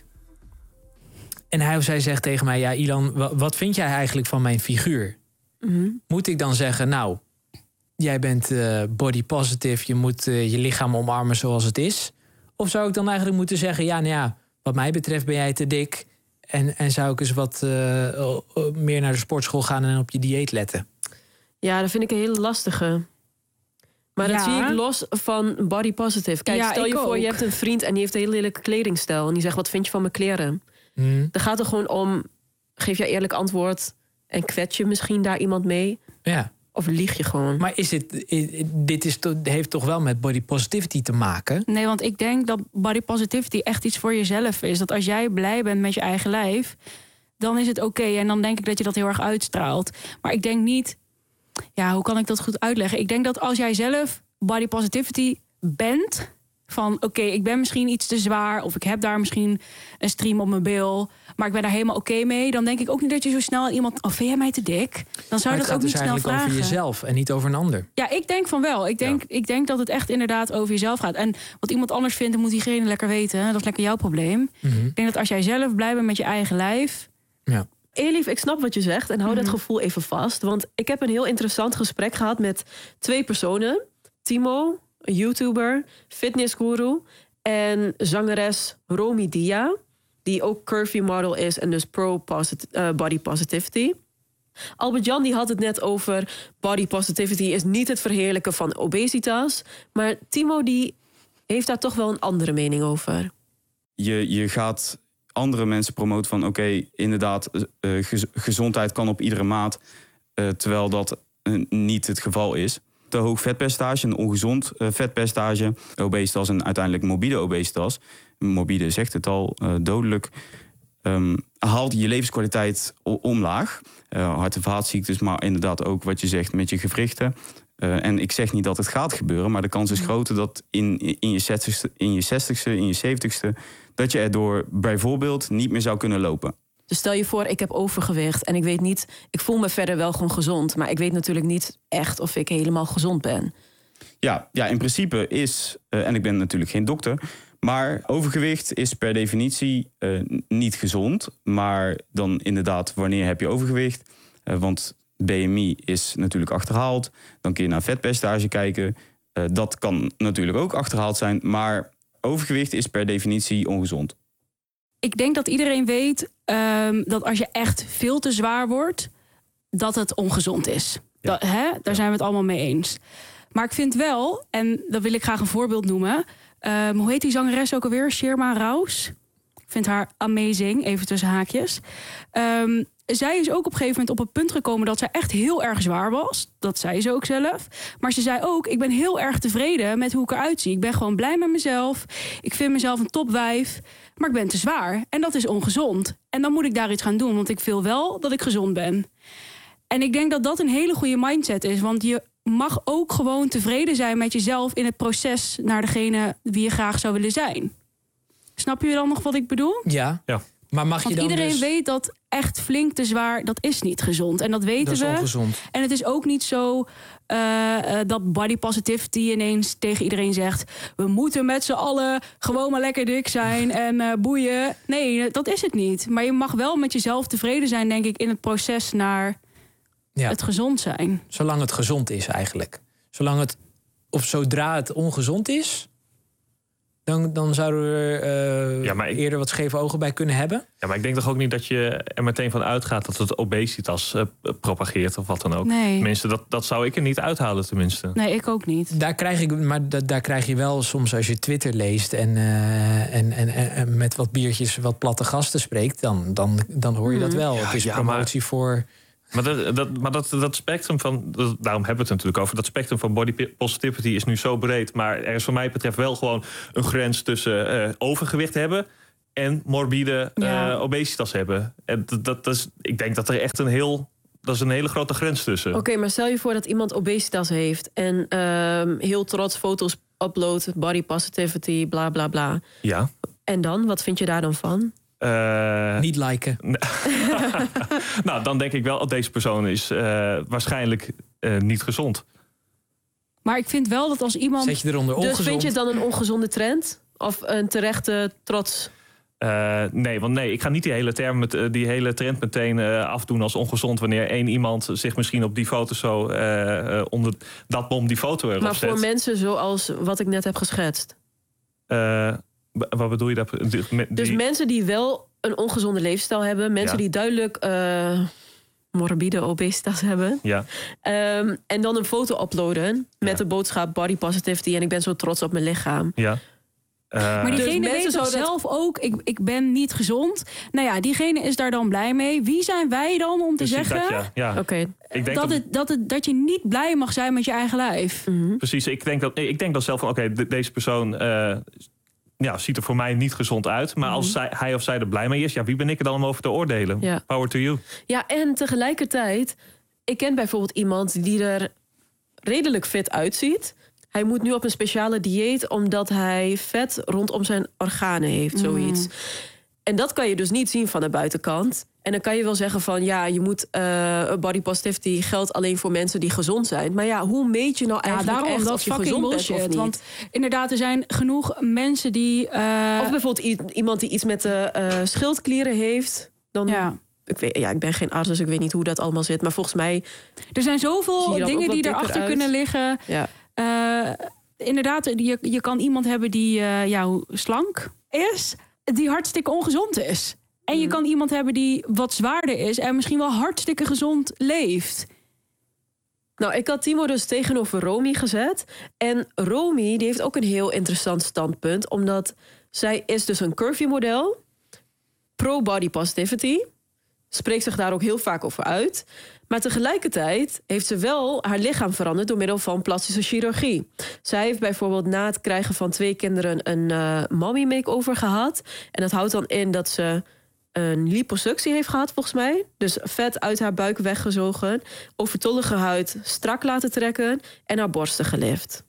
En hij of zij zegt tegen mij, ja, Ilan, wat vind jij eigenlijk van mijn figuur? Mm-hmm. Moet ik dan zeggen, nou, jij bent uh, body positive, je moet uh, je lichaam omarmen zoals het is? Of zou ik dan eigenlijk moeten zeggen, ja, nou ja, wat mij betreft ben jij te dik en, en zou ik eens wat uh, uh, meer naar de sportschool gaan en op je dieet letten? Ja, dat vind ik een hele lastige. Maar dat Ja. zie ik los van body positive. Kijk, Ja, stel je ik voor, ook. je hebt een vriend en die heeft een hele lelijke kledingstijl. En die zegt, wat vind je van mijn kleren? Hmm. Dan gaat het gewoon om, geef jij eerlijk antwoord en kwets je misschien daar iemand mee? Ja. Of lieg je gewoon? Maar is dit, is, dit is to, heeft toch wel met body positivity te maken? Nee, want ik denk dat body positivity echt iets voor jezelf is. Dat als jij blij bent met je eigen lijf, dan is het oké. Okay. En dan denk ik dat je dat heel erg uitstraalt. Maar ik denk niet... Ja, hoe kan ik dat goed uitleggen? Ik denk dat als jij zelf body positivity bent... van oké, okay, ik ben misschien iets te zwaar... of ik heb daar misschien een stream op mijn bil... maar ik ben daar helemaal oké okay mee... dan denk ik ook niet dat je zo snel aan iemand... oh, vind jij mij te dik? Dan zou je dat ook niet snel vragen. Het gaat dus eigenlijk over jezelf en niet over een ander. Ja, ik denk van wel. Ik denk, ja. ik denk dat het echt inderdaad over jezelf gaat. En wat iemand anders vindt, dan moet diegene lekker weten. Dat is lekker jouw probleem. Mm-hmm. Ik denk dat als jij zelf blij bent met je eigen lijf... Ja. Elief, ik snap wat je zegt en hou Mm-hmm. dat gevoel even vast. Want ik heb een heel interessant gesprek gehad met twee personen. Timo, een YouTuber, fitnessguru... en zangeres Romy Dia... die ook curvy model is en dus pro-body positivity. Albert-Jan die had het net over... body positivity is niet het verheerlijken van obesitas. Maar Timo die heeft daar toch wel een andere mening over. Je, je gaat andere mensen promoten van... oké, okay, inderdaad, uh, gez- gezondheid kan op iedere maat... Uh, terwijl dat uh, niet het geval is. Te hoog vetpercentage, een ongezond uh, vetpercentage... obesitas en uiteindelijk morbide obesitas... morbide zegt het al, uh, dodelijk... Um, haalt je levenskwaliteit o- omlaag. Uh, hart- en vaatziektes, maar inderdaad ook wat je zegt met je gewrichten. Uh, en ik zeg niet dat het gaat gebeuren... maar de kans is groter dat in, in je zestigste, in je zestigste, in je zeventigste... dat je erdoor bijvoorbeeld niet meer zou kunnen lopen. Dus stel je voor, ik heb overgewicht en ik weet niet... ik voel me verder wel gewoon gezond... maar ik weet natuurlijk niet echt of ik helemaal gezond ben. Ja, ja in principe is... Uh, en ik ben natuurlijk geen dokter... maar overgewicht is per definitie uh, niet gezond. Maar dan inderdaad, wanneer heb je overgewicht? Uh, want B M I is natuurlijk achterhaald. Dan kun je naar vetpercentage kijken. Uh, dat kan natuurlijk ook achterhaald zijn. Maar overgewicht is per definitie ongezond. Ik denk dat iedereen weet um, dat als je echt veel te zwaar wordt... dat het ongezond is. Ja. Dat, hè? Daar zijn we het allemaal mee eens. Maar ik vind wel, en dan wil ik graag een voorbeeld noemen... Um, hoe heet die zangeres ook alweer? Sherma Rouse. Ik vind haar amazing, even tussen haakjes. Um, zij is ook op een gegeven moment op het punt gekomen... dat zij echt heel erg zwaar was. Dat zei ze ook zelf. Maar ze zei ook, ik ben heel erg tevreden met hoe ik eruit zie. Ik ben gewoon blij met mezelf. Ik vind mezelf een topwijf. Maar ik ben te zwaar. En dat is ongezond. En dan moet ik daar iets gaan doen. Want ik wil wel dat ik gezond ben. En ik denk dat dat een hele goede mindset is. Want je mag ook gewoon tevreden zijn met jezelf... in het proces naar degene wie je graag zou willen zijn. Snap je dan nog wat ik bedoel? Ja, ja. Maar mag Want je dan iedereen dus... weet dat echt flink te zwaar... dat is niet gezond. En dat weten dat is we. ongezond. En het is ook niet zo uh, uh, dat body positivity ineens tegen iedereen zegt... we moeten met z'n allen gewoon maar lekker dik zijn en uh, boeien. Nee, dat is het niet. Maar je mag wel met jezelf tevreden zijn, denk ik... in het proces naar ja. het gezond zijn. Zolang het gezond is eigenlijk. Zolang het, of zodra het ongezond is... Dan, dan zouden we er uh, ja, maar ik, eerder wat scheve ogen bij kunnen hebben. Ja, maar ik denk toch ook niet dat je er meteen van uitgaat... dat het obesitas uh, propageert of wat dan ook. Nee. Tenminste, dat, dat zou ik er niet uithalen tenminste. Nee, ik ook niet. Daar krijg ik, maar da, daar krijg je wel soms als je Twitter leest... en, uh, en, en, en met wat biertjes wat platte gasten spreekt... dan, dan, dan hoor je dat wel. Ja, het is ja, promotie maar... voor... Maar, dat, dat, maar dat, dat spectrum van, dat, daarom hebben we het natuurlijk over... dat spectrum van body positivity is nu zo breed... maar er is voor mij betreft wel gewoon een grens tussen uh, overgewicht hebben... en morbide ja. uh, obesitas hebben. En dat, dat, dat is, ik denk dat er echt een heel... dat is een hele grote grens tussen. Oké, okay, maar stel je voor dat iemand obesitas heeft... en uh, heel trots foto's uploadt, body positivity, bla bla bla. Ja. En dan, wat vind je daar dan van? Uh, Niet liken. Nou, dan denk ik wel dat deze persoon is uh, waarschijnlijk uh, niet gezond. Maar ik vind wel dat als iemand... Zet je eronder ongezond? Dus vind je het dan een ongezonde trend? Of een terechte trots? Uh, nee, want nee, ik ga niet die hele term, met, uh, die hele trend meteen uh, afdoen als ongezond wanneer één iemand zich misschien op die foto zo uh, uh, onder dat bom die foto erop maar zet. Maar voor mensen zoals wat ik net heb geschetst. Uh, wat bedoel je daar? Die, dus mensen die wel een ongezonde leefstijl hebben, mensen ja. die duidelijk uh, morbide obesitas hebben. Ja. Um, en dan een foto uploaden met ja. de boodschap body positivity en ik ben zo trots op mijn lichaam. Ja. Uh, maar diegene dus weet toch zelf dat... ook, ik, ik ben niet gezond. Nou ja, diegene is daar dan blij mee. Wie zijn wij dan om te Precies zeggen dat, ja. Ja. Okay. Ik denk dat, dat... Het, dat, het, dat je niet blij mag zijn met je eigen lijf? Mm-hmm. Precies, ik denk, dat, ik denk dan zelf van oké, okay, deze persoon uh, ja, ziet er voor mij niet gezond uit. Maar mm-hmm. als zij, hij of zij er blij mee is, ja, wie ben ik er dan om over te oordelen? Ja. Power to you. Ja, en tegelijkertijd, ik ken bijvoorbeeld iemand die er redelijk fit uitziet. Hij moet nu op een speciale dieet omdat hij vet rondom zijn organen heeft, zoiets. Mm. En dat kan je dus niet zien van de buitenkant. En dan kan je wel zeggen van ja, je moet uh, body positivity geldt alleen voor mensen die gezond zijn. Maar ja, hoe meet je nou eigenlijk ja, daarom, echt of je gezond bullshit, bent of niet? Want inderdaad, er zijn genoeg mensen die... Uh... Of bijvoorbeeld i- iemand die iets met de uh, schildklieren heeft. Dan... Ja. Ik, weet, ja, ik ben geen arts, dus ik weet niet hoe dat allemaal zit. Maar volgens mij... Er zijn zoveel dingen die erachter uit. kunnen liggen. Ja. Uh, inderdaad, je, je kan iemand hebben die uh, ja, slank is, die hartstikke ongezond is. En mm. je kan iemand hebben die wat zwaarder is en misschien wel hartstikke gezond leeft. Nou, ik had Timo dus tegenover Romy gezet. En Romy die heeft ook een heel interessant standpunt. Omdat zij is dus een curvy model. Pro-body positivity. Spreekt zich daar ook heel vaak over uit. Maar tegelijkertijd heeft ze wel haar lichaam veranderd door middel van plastische chirurgie. Zij heeft bijvoorbeeld na het krijgen van twee kinderen een uh, mommy makeover gehad. En dat houdt dan in dat ze een liposuctie heeft gehad, volgens mij. Dus vet uit haar buik weggezogen. Overtollige huid strak laten trekken. En haar borsten gelift.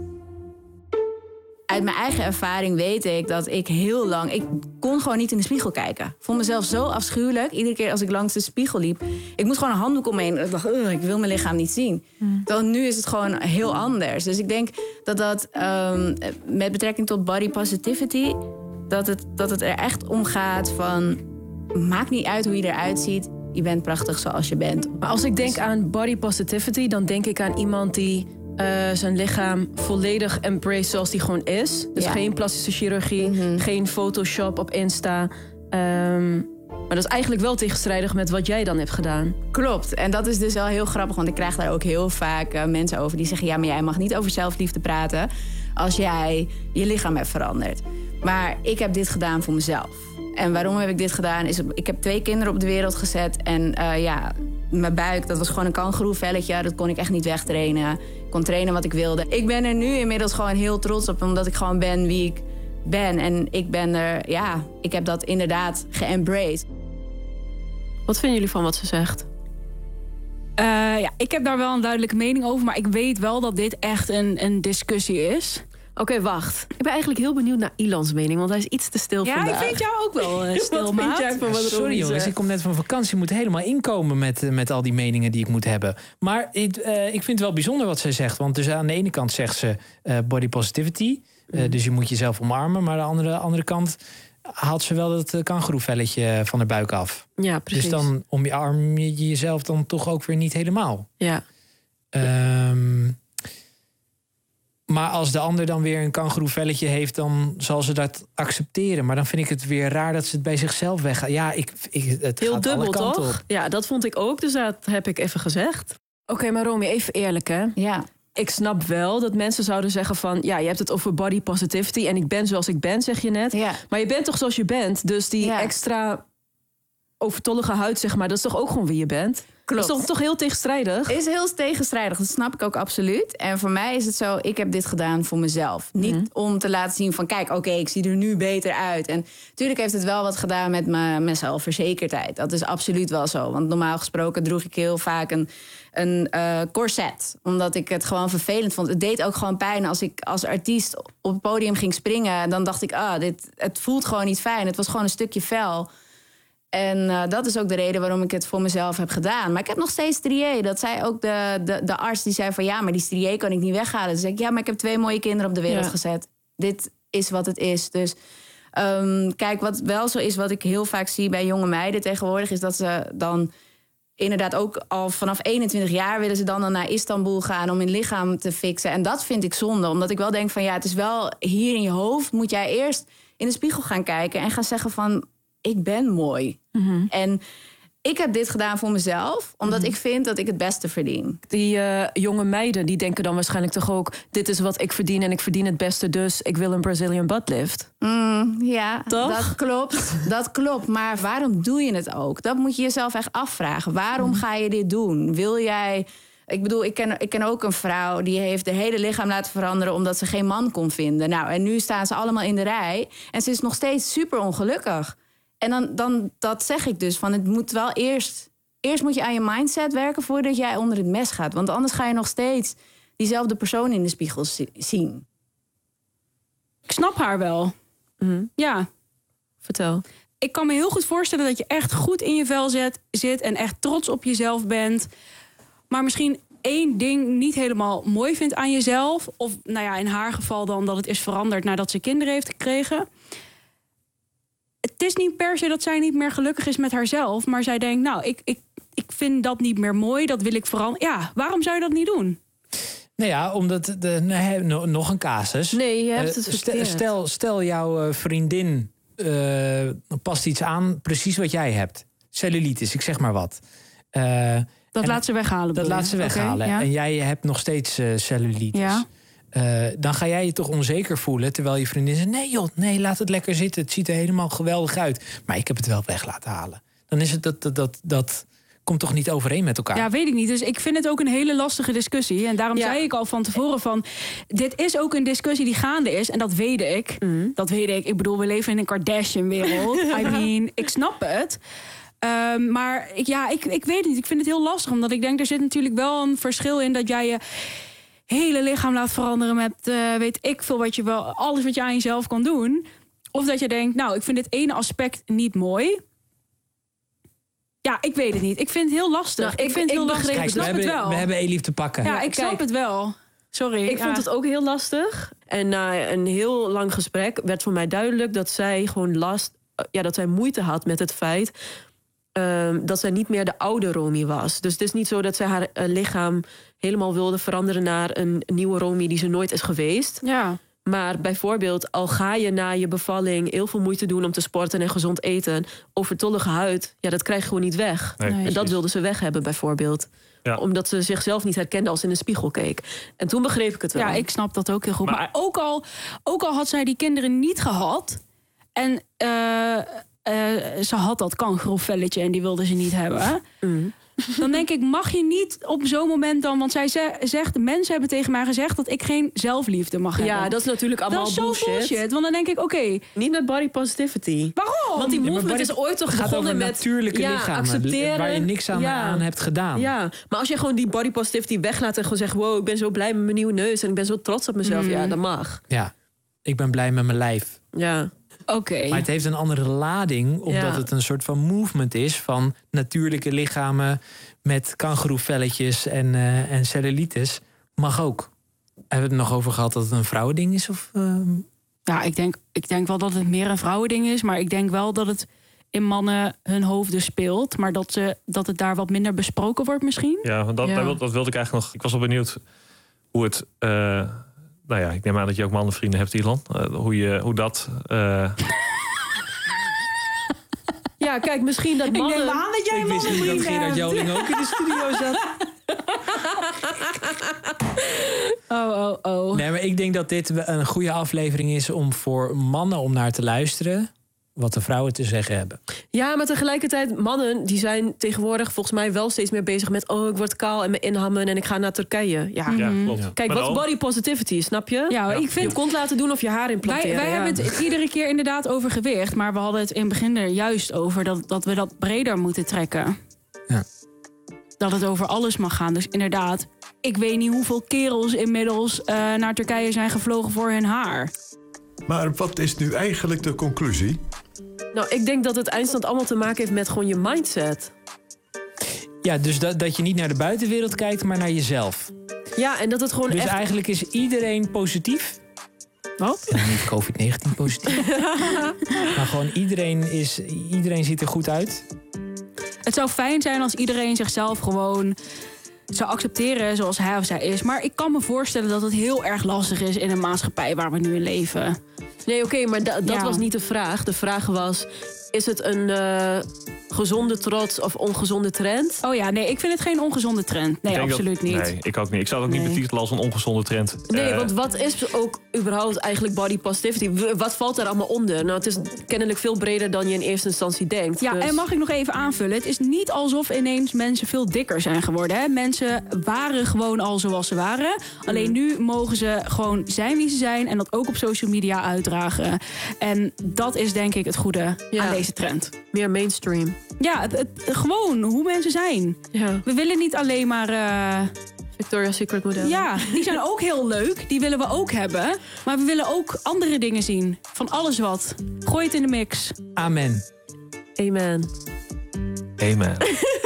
Uit mijn eigen ervaring weet ik dat ik heel lang... Ik kon gewoon niet in de spiegel kijken. Ik vond mezelf zo afschuwelijk. Iedere keer als ik langs de spiegel liep... Ik moest gewoon een handdoek omheen. Ik dacht, ik wil mijn lichaam niet zien. Mm. Terwijl nu is het gewoon heel anders. Dus ik denk dat dat um, met betrekking tot body positivity... Dat het, dat het er echt om gaat van... Maakt niet uit hoe je eruit ziet. Je bent prachtig zoals je bent. Maar als ik denk aan body positivity... dan denk ik aan iemand die... Uh, zijn lichaam volledig embrace zoals die gewoon is. Dus ja. geen plastische chirurgie, mm-hmm. geen Photoshop op Insta. Um, maar dat is eigenlijk wel tegenstrijdig met wat jij dan hebt gedaan. Klopt. En dat is dus wel heel grappig. Want ik krijg daar ook heel vaak uh, mensen over die zeggen... ja, maar jij mag niet over zelfliefde praten... als jij je lichaam hebt veranderd. Maar ik heb dit gedaan voor mezelf. En waarom heb ik dit gedaan? Is, ik heb twee kinderen op de wereld gezet. En uh, ja... Mijn buik, dat was gewoon een kangoeroevelletje. Dat kon ik echt niet wegtrainen. Ik kon trainen wat ik wilde. Ik ben er nu inmiddels gewoon heel trots op... omdat ik gewoon ben wie ik ben. En ik ben er, ja, ik heb dat inderdaad geëmbraced. Wat vinden jullie van wat ze zegt? Uh, ja, ik heb daar wel een duidelijke mening over... maar ik weet wel dat dit echt een, een discussie is... Oké, okay, wacht. Ik ben eigenlijk heel benieuwd naar Ilans mening, want hij is iets te stil ja, vandaag. Ja, ik vind jou ook wel uh, stil, maat. Ja, sorry jongens, ik kom net van vakantie. Ik moet helemaal inkomen met, met al die meningen die ik moet hebben. Maar ik, uh, ik vind het wel bijzonder wat zij zegt. Want dus aan de ene kant zegt ze uh, body positivity. Uh, mm. Dus je moet jezelf omarmen. Maar aan de andere, andere kant haalt ze wel dat uh, kangoeroevelletje van haar buik af. Ja, precies. Dus dan omarm je jezelf dan toch ook weer niet helemaal. Ja. Um, Maar als de ander dan weer een kangoeroevelletje heeft... dan zal ze dat accepteren. Maar dan vind ik het weer raar dat ze het bij zichzelf weggaat. Ja, ik, ik, het heel gaat dubbel, alle kanten toch? op. Ja, dat vond ik ook, dus dat heb ik even gezegd. Oké, okay, maar Romy, even eerlijk, hè? Ja. Ik snap wel dat mensen zouden zeggen van... ja, je hebt het over body positivity... en ik ben zoals ik ben, zeg je net. Ja. Maar je bent toch zoals je bent? Dus die ja. extra overtollige huid, zeg maar... dat is toch ook gewoon wie je bent? Klopt. Dat is toch, toch heel tegenstrijdig? Is heel tegenstrijdig, dat snap ik ook absoluut. En voor mij is het zo, ik heb dit gedaan voor mezelf. Niet mm-hmm. om te laten zien van, kijk, oké, okay, ik zie er nu beter uit. En natuurlijk heeft het wel wat gedaan met mijn, mijn zelfverzekerdheid. Dat is absoluut wel zo. Want normaal gesproken droeg ik heel vaak een, een uh, corset. Omdat ik het gewoon vervelend vond. Het deed ook gewoon pijn als ik als artiest op het podium ging springen. Dan dacht ik, ah, dit, het voelt gewoon niet fijn. Het was gewoon een stukje vel. En uh, dat is ook de reden waarom ik het voor mezelf heb gedaan. Maar ik heb nog steeds strié. Dat zei ook de, de, de arts die zei van... ja, maar die strié kan ik niet weghalen. Dus zei ik, ja, maar ik heb twee mooie kinderen op de wereld ja. gezet. Dit is wat het is. Dus Um, kijk, wat wel zo is, wat ik heel vaak zie bij jonge meiden tegenwoordig... is dat ze dan inderdaad ook al vanaf eenentwintig jaar... willen ze dan, dan naar Istanbul gaan om hun lichaam te fixen. En dat vind ik zonde, omdat ik wel denk van... ja, het is wel hier in je hoofd moet jij eerst in de spiegel gaan kijken... en gaan zeggen van, ik ben mooi. Mm-hmm. En ik heb dit gedaan voor mezelf, omdat mm-hmm. ik vind dat ik het beste verdien. Die uh, jonge meiden die denken dan waarschijnlijk toch ook... dit is wat ik verdien en ik verdien het beste, dus ik wil een Brazilian butt lift. Mm, ja, toch? Dat klopt. Dat klopt. Maar waarom doe je het ook? Dat moet je jezelf echt afvragen. Waarom mm. ga je dit doen? Wil jij... Ik bedoel, ik ken, ik ken ook een vrouw die heeft haar hele lichaam laten veranderen... omdat ze geen man kon vinden. Nou, en nu staan ze allemaal in de rij en ze is nog steeds super ongelukkig. En dan, dan dat zeg ik dus, van het moet wel eerst... Eerst moet je aan je mindset werken voordat jij onder het mes gaat. Want anders ga je nog steeds diezelfde persoon in de spiegel zien. Ik snap haar wel. Mm-hmm. Ja. Vertel. Ik kan me heel goed voorstellen dat je echt goed in je vel zet, zit... en echt trots op jezelf bent. Maar misschien één ding niet helemaal mooi vindt aan jezelf... of nou ja, in haar geval dan dat het is veranderd nadat ze kinderen heeft gekregen... Het is niet per se dat zij niet meer gelukkig is met haarzelf... maar zij denkt, nou, ik, ik, ik vind dat niet meer mooi, dat wil ik veranderen. Ja, waarom zou je dat niet doen? Nou ja, omdat... De, nee, nog een casus. Nee, je hebt het uh, stel, stel jouw vriendin uh, past iets aan, precies wat jij hebt. Cellulitis, ik zeg maar wat. Uh, dat laat ze weghalen. Dat laat ze weghalen. Okay, ja. En jij hebt nog steeds uh, cellulitis. Ja. Uh, dan ga jij je toch onzeker voelen... terwijl je vriendin zegt, nee joh, nee, laat het lekker zitten. Het ziet er helemaal geweldig uit. Maar ik heb het wel weg laten halen. Dan is het dat, dat, dat, dat komt toch niet overeen met elkaar? Ja, weet ik niet. Dus ik vind het ook een hele lastige discussie. En daarom ja. zei ik al van tevoren van... dit is ook een discussie die gaande is. En dat weet ik. Mm. Dat weet ik. Ik bedoel, we leven in een Kardashian-wereld. I mean, ik snap het. Um, maar ik, ja, ik, ik weet het niet. Ik vind het heel lastig. Omdat ik denk, er zit natuurlijk wel een verschil in... dat jij je hele lichaam laat veranderen met uh, weet ik veel wat je wel, alles wat je aan jezelf kan doen. Of dat je denkt, nou, ik vind dit ene aspect niet mooi. Ja, ik weet het niet. Ik vind het heel lastig. Nou, ik, ik vind het heel lastig. Ik snap we het hebben, wel. We hebben Elif te pakken. Ja, ik snap Kijk, het wel. Sorry. Ik ja. vond het ook heel lastig. En na een heel lang gesprek werd voor mij duidelijk dat zij gewoon last, ja, dat zij moeite had met het feit Um, dat zij niet meer de oude Romy was. Dus het is niet zo dat zij haar uh, lichaam helemaal wilde veranderen naar een nieuwe Romy die ze nooit is geweest. Ja. Maar bijvoorbeeld, al ga je na je bevalling heel veel moeite doen om te sporten en gezond eten, overtollige huid, ja, dat krijg je gewoon niet weg. Nee, en dat wilde ze weg hebben, bijvoorbeeld. Ja. Omdat ze zichzelf niet herkende als ze in de spiegel keek. En toen begreep ik het wel. Ja, ik snap dat ook heel goed. Maar, maar ook, al, ook al had zij die kinderen niet gehad en Uh, Uh, ze had dat kangoeroevelletje en die wilde ze niet hebben. Mm. Dan denk ik, mag je niet op zo'n moment dan... want zij zegt, mensen hebben tegen mij gezegd dat ik geen zelfliefde mag hebben. Ja, dat is natuurlijk allemaal dat is bullshit. bullshit. Want dan denk ik, oké. Okay, niet met body positivity. Waarom? Want die movement ja, is ooit toch gaat begonnen over met natuurlijke ja, lichamen, accepteren. Waar je niks aan, ja. aan hebt gedaan. Ja, maar als je gewoon die body positivity weglaat en gewoon zegt, wow, ik ben zo blij met mijn nieuwe neus en ik ben zo trots op mezelf. Mm. Ja, dat mag. Ja, ik ben blij met mijn lijf. Ja. Okay. Maar het heeft een andere lading, omdat ja. het een soort van movement is van natuurlijke lichamen met kangoeroevelletjes en, uh, en cellulitis. Mag ook. Hebben we het nog over gehad dat het een vrouwending is? Of, uh... Ja, ik denk, ik denk wel dat het meer een vrouwending is, maar ik denk wel dat het in mannen hun hoofden speelt, maar dat, ze, dat het daar wat minder besproken wordt misschien. Ja, dat, ja. dat, dat wilde ik eigenlijk nog. Ik was wel benieuwd hoe het. Uh... Nou ja, ik neem aan dat je ook mannenvrienden hebt, Ilan. Uh, hoe, je, hoe dat... Uh... Ja, kijk, misschien dat mannen... Ik neem aan dat jij ik wist niet dat Gerard Joling ook in de studio zat. Oh, oh, oh. Nee, maar ik denk dat dit een goede aflevering is om voor mannen om naar te luisteren wat de vrouwen te zeggen hebben. Ja, maar tegelijkertijd, mannen die zijn tegenwoordig volgens mij wel steeds meer bezig met, oh, ik word kaal en me inhammen en ik ga naar Turkije. Ja, ja klopt. Ja. Kijk, wat is body positivity, snap je? Ja, ik vind je kont laten doen of je haar implanteren. Wij, wij ja. hebben het iedere keer inderdaad over gewicht, maar we hadden het in het begin er juist over dat, dat we dat breder moeten trekken. Ja. Dat het over alles mag gaan. Dus inderdaad, ik weet niet hoeveel kerels inmiddels uh, naar Turkije zijn gevlogen voor hun haar. Maar wat is nu eigenlijk de conclusie? Nou, ik denk dat het eindstand allemaal te maken heeft met gewoon je mindset. Ja, dus dat, dat je niet naar de buitenwereld kijkt, maar naar jezelf. Ja, en dat het gewoon dus echt... eigenlijk is iedereen positief? Wat? En niet covid negentien positief. Maar gewoon iedereen, is, iedereen ziet er goed uit. Het zou fijn zijn als iedereen zichzelf gewoon zou accepteren zoals hij of zij is. Maar ik kan me voorstellen dat het heel erg lastig is in een maatschappij waar we nu in leven. Nee, oké, okay, maar da- dat ja. was niet de vraag. De vraag was, is het een uh, gezonde trots of ongezonde trend? Oh ja, nee, ik vind het geen ongezonde trend. Nee, absoluut dat, niet. Nee, ik ook niet. Ik zou het ook nee. niet betitelen als een ongezonde trend. Nee, uh, want wat is ook überhaupt eigenlijk body positivity? Wat valt er allemaal onder? Nou, het is kennelijk veel breder dan je in eerste instantie denkt. Ja, dus... en mag ik nog even aanvullen? Het is niet alsof ineens mensen veel dikker zijn geworden. Hè? Mensen waren gewoon al zoals ze waren. Alleen nu mogen ze gewoon zijn wie ze zijn en dat ook op social media uitdragen. En dat is denk ik het goede ja. aan deze trend. Meer mainstream. Ja, het, het, gewoon hoe mensen zijn. Ja. We willen niet alleen maar... Uh... Victoria's Secret model. Ja, die zijn ook heel leuk. Die willen we ook hebben. Maar we willen ook andere dingen zien. Van alles wat. Gooi het in de mix. Amen. Amen. Amen.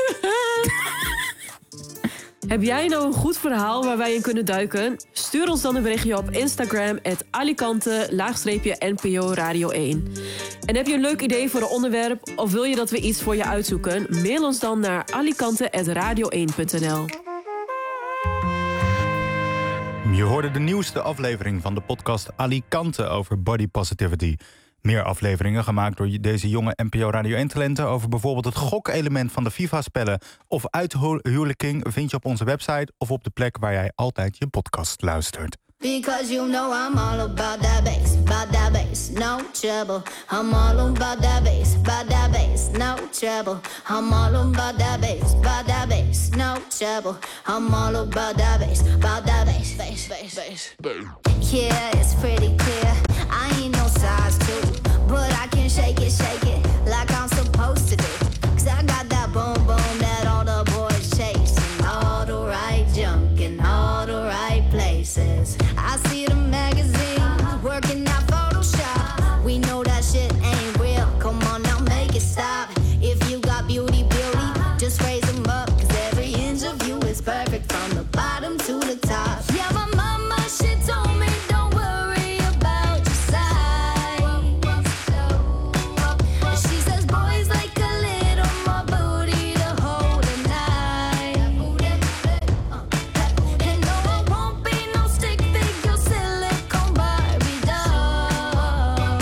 Heb jij nou een goed verhaal waar wij in kunnen duiken? Stuur ons dan een berichtje op Instagram at Alicante N P O Radio één. En heb je een leuk idee voor een onderwerp of wil je dat we iets voor je uitzoeken? Mail ons dan naar alicante at radio één punt n l. Je hoorde de nieuwste aflevering van de podcast Alicante over body positivity. Meer afleveringen gemaakt door deze jonge N P O Radio één-talenten... over bijvoorbeeld het gokelement van de FIFA-spellen... of uithuwelijking vind je op onze website... of op de plek waar jij altijd je podcast luistert. Because you know I'm all about that bass, about that bass, no trouble. I'm all about that bass, about that bass, no trouble. I'm all about that bass, about that bass, no trouble. I'm all about that bass, about that bass, bass, bass, bass. Yeah, it's pretty clear. I ain't no size two, but I can shake it, shake it like I'm supposed to do. Cause I got that boom boom that all the boys chase, and all the right junk in all the right places. I see the magazines working out Photoshop. We know that shit ain't real. Come on now, make it stop. If you got beauty, beauty, just raise them up. Cause every inch of you is perfect from the bottom to the top. Yeah, my mama, she told me don't worry about your size. She says boys like a little more booty to hold at night. And no, I won't be no stick figure silicone Barbie doll.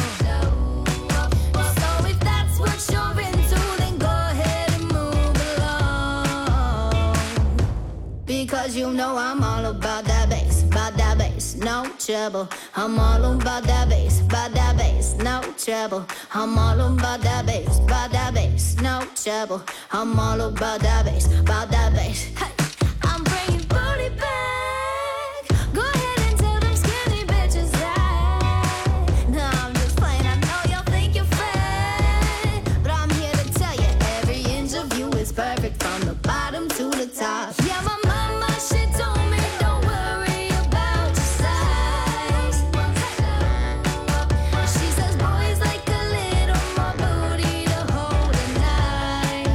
So if that's what you're into, then go ahead and move along. Because you know I'm all about that bass, about that bass, no trouble. I'm all about that bass, about that bass, no trouble. I'm all about that bass, about that bass, no trouble. I'm all about that bass, about that bass. Hey, I'm bringing booty back. Go ahead and tell them skinny bitches that. No, I'm just playing. I know y'all think you're fat, but I'm here to tell you every inch of you is perfect from the bottom to the top. Yeah, my mama, she told me don't worry about your size. She says boys like a little more booty to hold at night.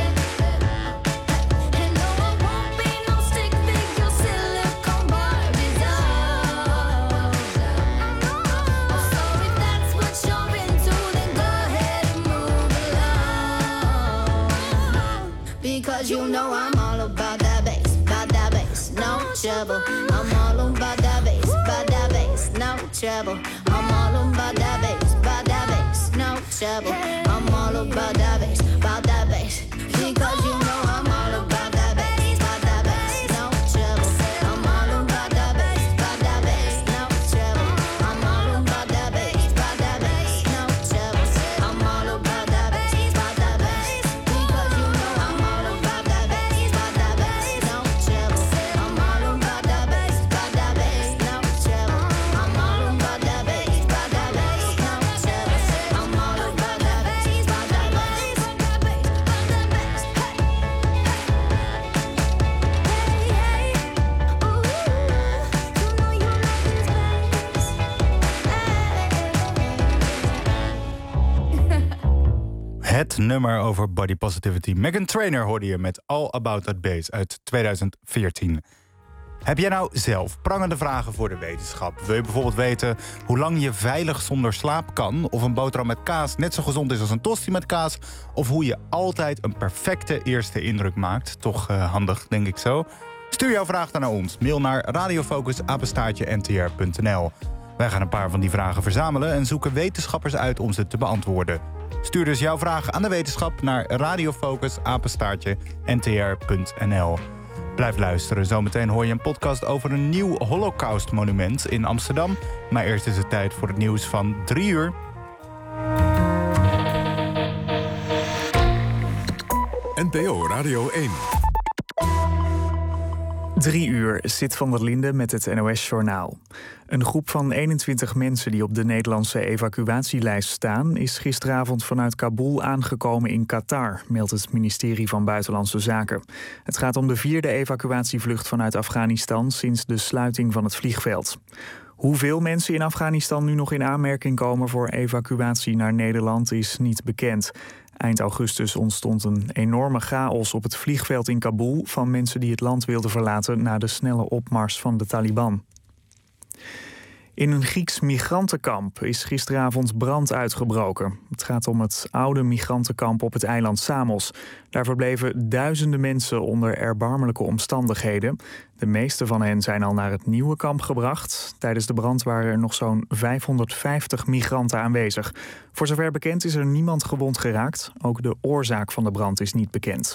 And no, I won't be no stick figure silicone Barbie doll. So if that's what you're into, then go ahead and move along. Because you know I'm all about that bass, about that bass, no trouble. I'm all about that bass, about that bass, no trouble. I'm all about that bass, about that bass, no trouble. I'm all about that bass, about that bass. Because you know I'm all about that bass, about that bass, no trouble. I'm all about that bass, about that bass, no trouble. I'm all about that bass, about that bass, no trouble. I'm all about that bass, about that bass. Because you know I'm all about that bass, about that bass, no trouble. I'm all about that bass, about that bass, no trouble. I'm all about that bass, about that bass, no trouble. I'm all about that bass, about that bass, about that bass, about that bass. Het nummer over body positivity. Meghan Trainor hoorde je met All About That Bass uit tweeduizend veertien. Heb jij nou zelf prangende vragen voor de wetenschap? Wil je bijvoorbeeld weten hoe lang je veilig zonder slaap kan? Of een boterham met kaas net zo gezond is als een tosti met kaas? Of hoe je altijd een perfecte eerste indruk maakt? Toch uh, handig, denk ik zo. Stuur jouw vraag dan naar ons. Mail naar radiofocus apenstaartje n t r punt n l. Wij gaan een paar van die vragen verzamelen en zoeken wetenschappers uit om ze te beantwoorden. Stuur dus jouw vraag aan de wetenschap naar radiofocus apenstaartje n t r punt n l. Blijf luisteren. Zometeen hoor je een podcast over een nieuw Holocaust-monument in Amsterdam. Maar eerst is het tijd voor het nieuws van drie uur. N P O Radio één. Drie uur, Sid van der Linde met het N O S-journaal. Een groep van eenentwintig mensen die op de Nederlandse evacuatielijst staan... is gisteravond vanuit Kabul aangekomen in Qatar, meldt het ministerie van Buitenlandse Zaken. Het gaat om de vierde evacuatievlucht vanuit Afghanistan sinds de sluiting van het vliegveld. Hoeveel mensen in Afghanistan nu nog in aanmerking komen voor evacuatie naar Nederland is niet bekend. Eind augustus ontstond een enorme chaos op het vliegveld in Kabul van mensen die het land wilden verlaten na de snelle opmars van de Taliban. In een Grieks migrantenkamp is gisteravond brand uitgebroken. Het gaat om het oude migrantenkamp op het eiland Samos. Daar verbleven duizenden mensen onder erbarmelijke omstandigheden. De meeste van hen zijn al naar het nieuwe kamp gebracht. Tijdens de brand waren er nog zo'n vijfhonderdvijftig migranten aanwezig. Voor zover bekend is er niemand gewond geraakt. Ook de oorzaak van de brand is niet bekend.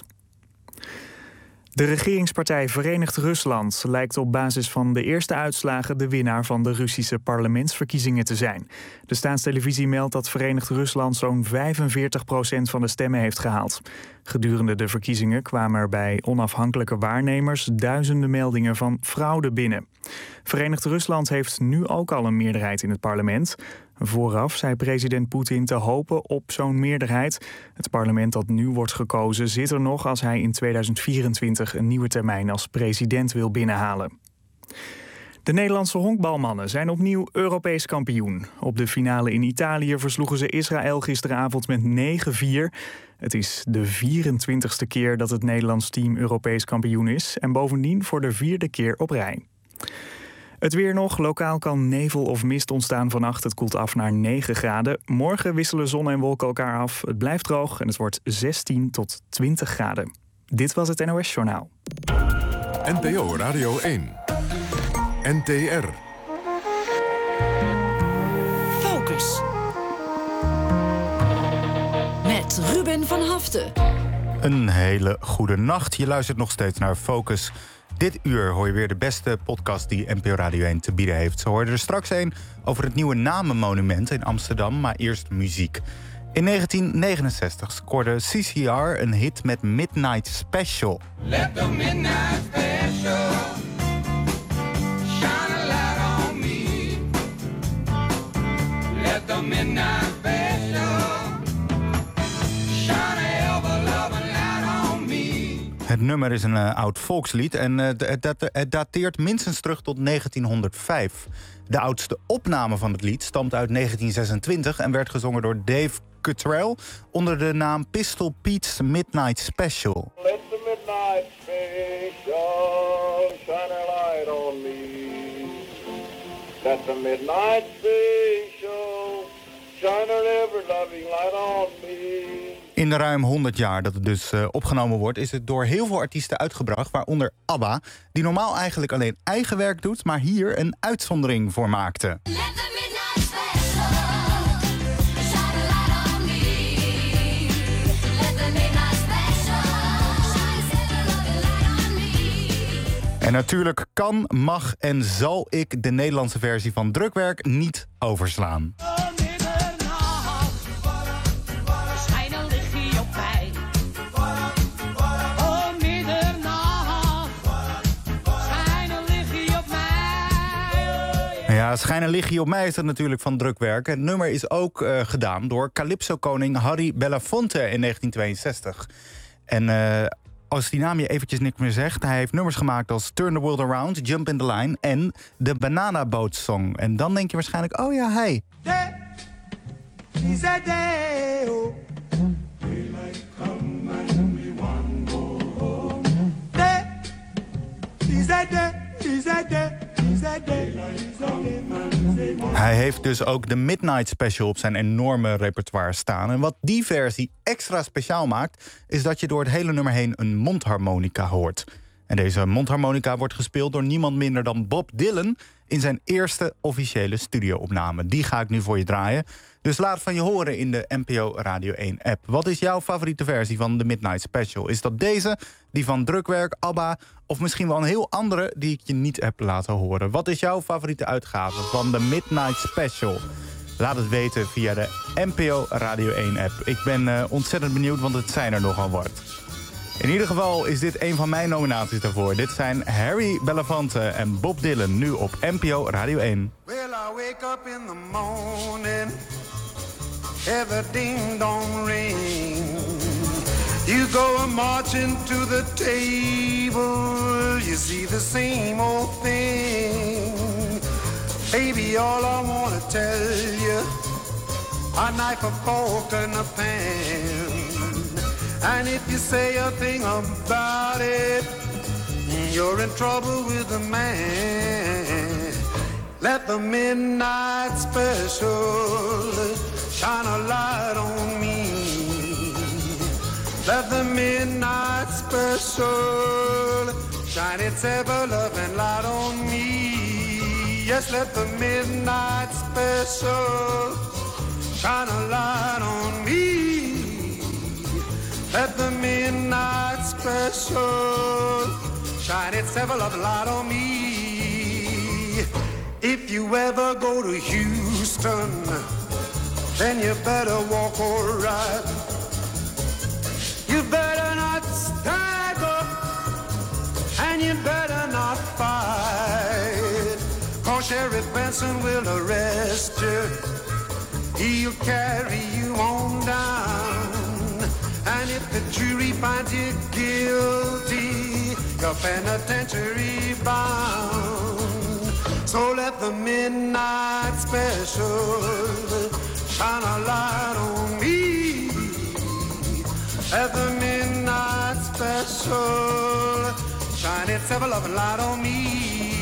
De regeringspartij Verenigd Rusland lijkt op basis van de eerste uitslagen de winnaar van de Russische parlementsverkiezingen te zijn. De staatstelevisie meldt dat Verenigd Rusland zo'n vijfenveertig procent van de stemmen heeft gehaald. Gedurende de verkiezingen kwamen er bij onafhankelijke waarnemers duizenden meldingen van fraude binnen. Verenigd Rusland heeft nu ook al een meerderheid in het parlement. Vooraf zei president Poetin te hopen op zo'n meerderheid. Het parlement dat nu wordt gekozen zit er nog als hij in tweeduizend vierentwintig een nieuwe termijn als president wil binnenhalen. De Nederlandse honkbalmannen zijn opnieuw Europees kampioen. Op de finale in Italië versloegen ze Israël gisteravond met negen vier. Het is de vierentwintigste keer dat het Nederlands team Europees kampioen is en bovendien voor de vierde keer op rij. Het weer nog. Lokaal kan nevel of mist ontstaan vannacht. Het koelt af naar negen graden. Morgen wisselen zon en wolken elkaar af. Het blijft droog en het wordt zestien tot twintig graden. Dit was het N O S-journaal. N P O Radio één. N T R. Focus. Met Ruben van Haften. Een hele goede nacht. Je luistert nog steeds naar Focus. Dit uur hoor je weer de beste podcast die N P O Radio één te bieden heeft. Zo hoorde er straks een over het nieuwe Namenmonument in Amsterdam, maar eerst muziek. In negentien negenenzestig scoorde C C R een hit met Midnight Special. Let the midnight special shine a light on me. Let the midnight special shine a ever-loving light on me. Het nummer is een uh, oud volkslied en uh, het, dat, het dateert minstens terug tot negentienhonderdvijf. De oudste opname van het lied stamt uit negentien zesentwintig en werd gezongen door Dave Cuttrell onder de naam Pistol Pete's Midnight Special. Let the midnight special shine a light on me. Let the midnight special shine a ever-loving light on me. In de ruim honderd jaar dat het dus uh, opgenomen wordt, is het door heel veel artiesten uitgebracht, waaronder ABBA, die normaal eigenlijk alleen eigen werk doet, maar hier een uitzondering voor maakte. En natuurlijk kan, mag en zal ik de Nederlandse versie van Drukwerk niet overslaan. Ja, Schijnen liggie op mij is dat natuurlijk van Drukwerk. Het nummer is ook uh, gedaan door Calypso-koning Harry Belafonte in negentien tweeënzestig. En uh, als die naam je eventjes niks meer zegt, hij heeft nummers gemaakt als Turn the World Around, Jump in the Line en de Banana Boat Song. En dan denk je waarschijnlijk, oh ja, hij. Hij heeft dus ook de Midnight Special op zijn enorme repertoire staan. En wat die versie extra speciaal maakt, is dat je door het hele nummer heen een mondharmonica hoort. En deze mondharmonica wordt gespeeld door niemand minder dan Bob Dylan in zijn eerste officiële studio-opname. Die ga ik nu voor je draaien. Dus laat van je horen in de N P O Radio één app. Wat is jouw favoriete versie van de Midnight Special? Is dat deze, die van Drukwerk, ABBA, of misschien wel een heel andere die ik je niet heb laten horen? Wat is jouw favoriete uitgave van de Midnight Special? Laat het weten via de N P O Radio één app. Ik ben uh, ontzettend benieuwd, want het zijn er nogal wat. In ieder geval is dit een van mijn nominaties daarvoor. Dit zijn Harry Belafonte en Bob Dylan, nu op N P O Radio één. Well, I wake up in the morning, every ding dong ring. You go a marching to the table, you see the same old thing. Baby, all I wanna tell you, a knife, a fork, and a pan. And if you say a thing about it, you're in trouble with the man. Let the midnight special shine a light on me. Let the midnight special shine its ever-loving light on me. Yes, let the midnight special shine a light on me. Let the midnight special shine its ever-loving light on me. If you ever go to Houston, then you better walk alright. You better not stagger, and you better not fight. Cause Sheriff Benson will arrest you. He'll carry you on down. And if the jury finds you guilty, you're penitentiary bound. So let the midnight special shine a light on me. Let the midnight special shine its ever-loving light on me.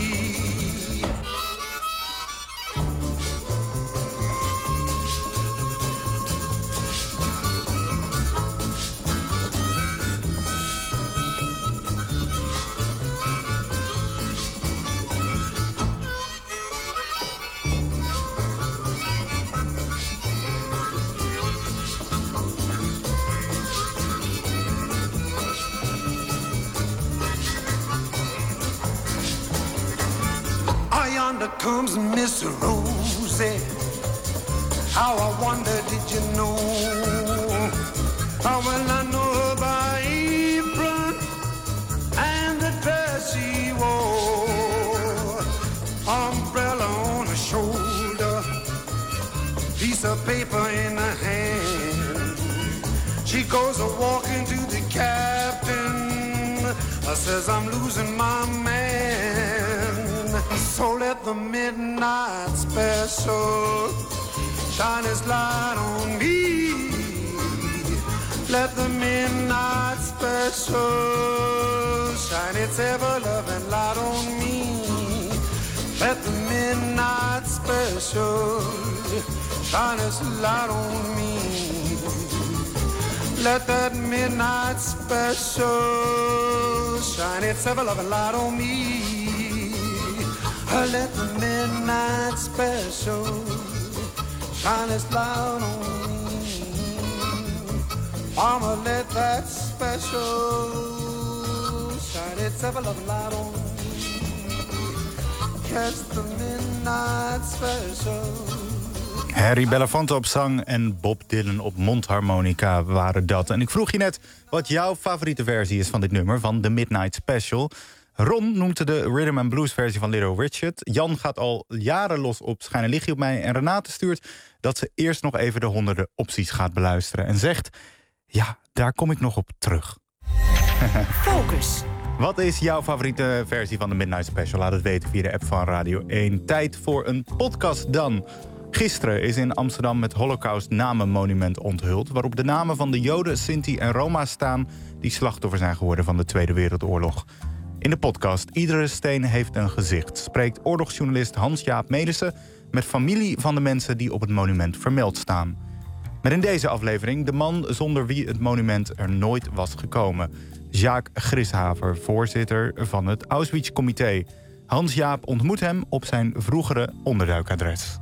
Yonder comes Miss Rosie. How I wonder, did you know? How well I know her by apron and the dress she wore. Umbrella on her shoulder, piece of paper in her hand. She goes a walking to the captain. I says I'm losing my man. So let the midnight special shine its light on me. Let the midnight special shine its ever-loving light on me. Let the midnight special shine its light on me. Let that midnight special shine its ever-loving light on me. Let the midnight special shine its light on me. Mama, let that special shine its ever-loving light on me. Yes, the midnight special. Harry Belafonte op zang en Bob Dylan op mondharmonica waren dat. En ik vroeg je net wat jouw favoriete versie is van dit nummer, van The Midnight Special. Ron noemt de rhythm and blues versie van Little Richard. Jan gaat al jaren los op Schijnen Lichtje op mij. En Renate stuurt dat ze eerst nog even de honderden opties gaat beluisteren. En zegt, ja, daar kom ik nog op terug. Focus. Wat is jouw favoriete versie van de Midnight Special? Laat het weten via de app van Radio één. Tijd voor een podcast dan. Gisteren is in Amsterdam het Holocaust Namenmonument onthuld, waarop de namen van de Joden, Sinti en Roma staan die slachtoffer zijn geworden van de Tweede Wereldoorlog. In de podcast Iedere steen heeft een gezicht spreekt oorlogsjournalist Hans-Jaap Melissen met familie van de mensen die op het monument vermeld staan. Met in deze aflevering de man zonder wie het monument er nooit was gekomen. Jacques Grishaver, voorzitter van het Auschwitz-comité. Hans-Jaap ontmoet hem op zijn vroegere onderduikadres.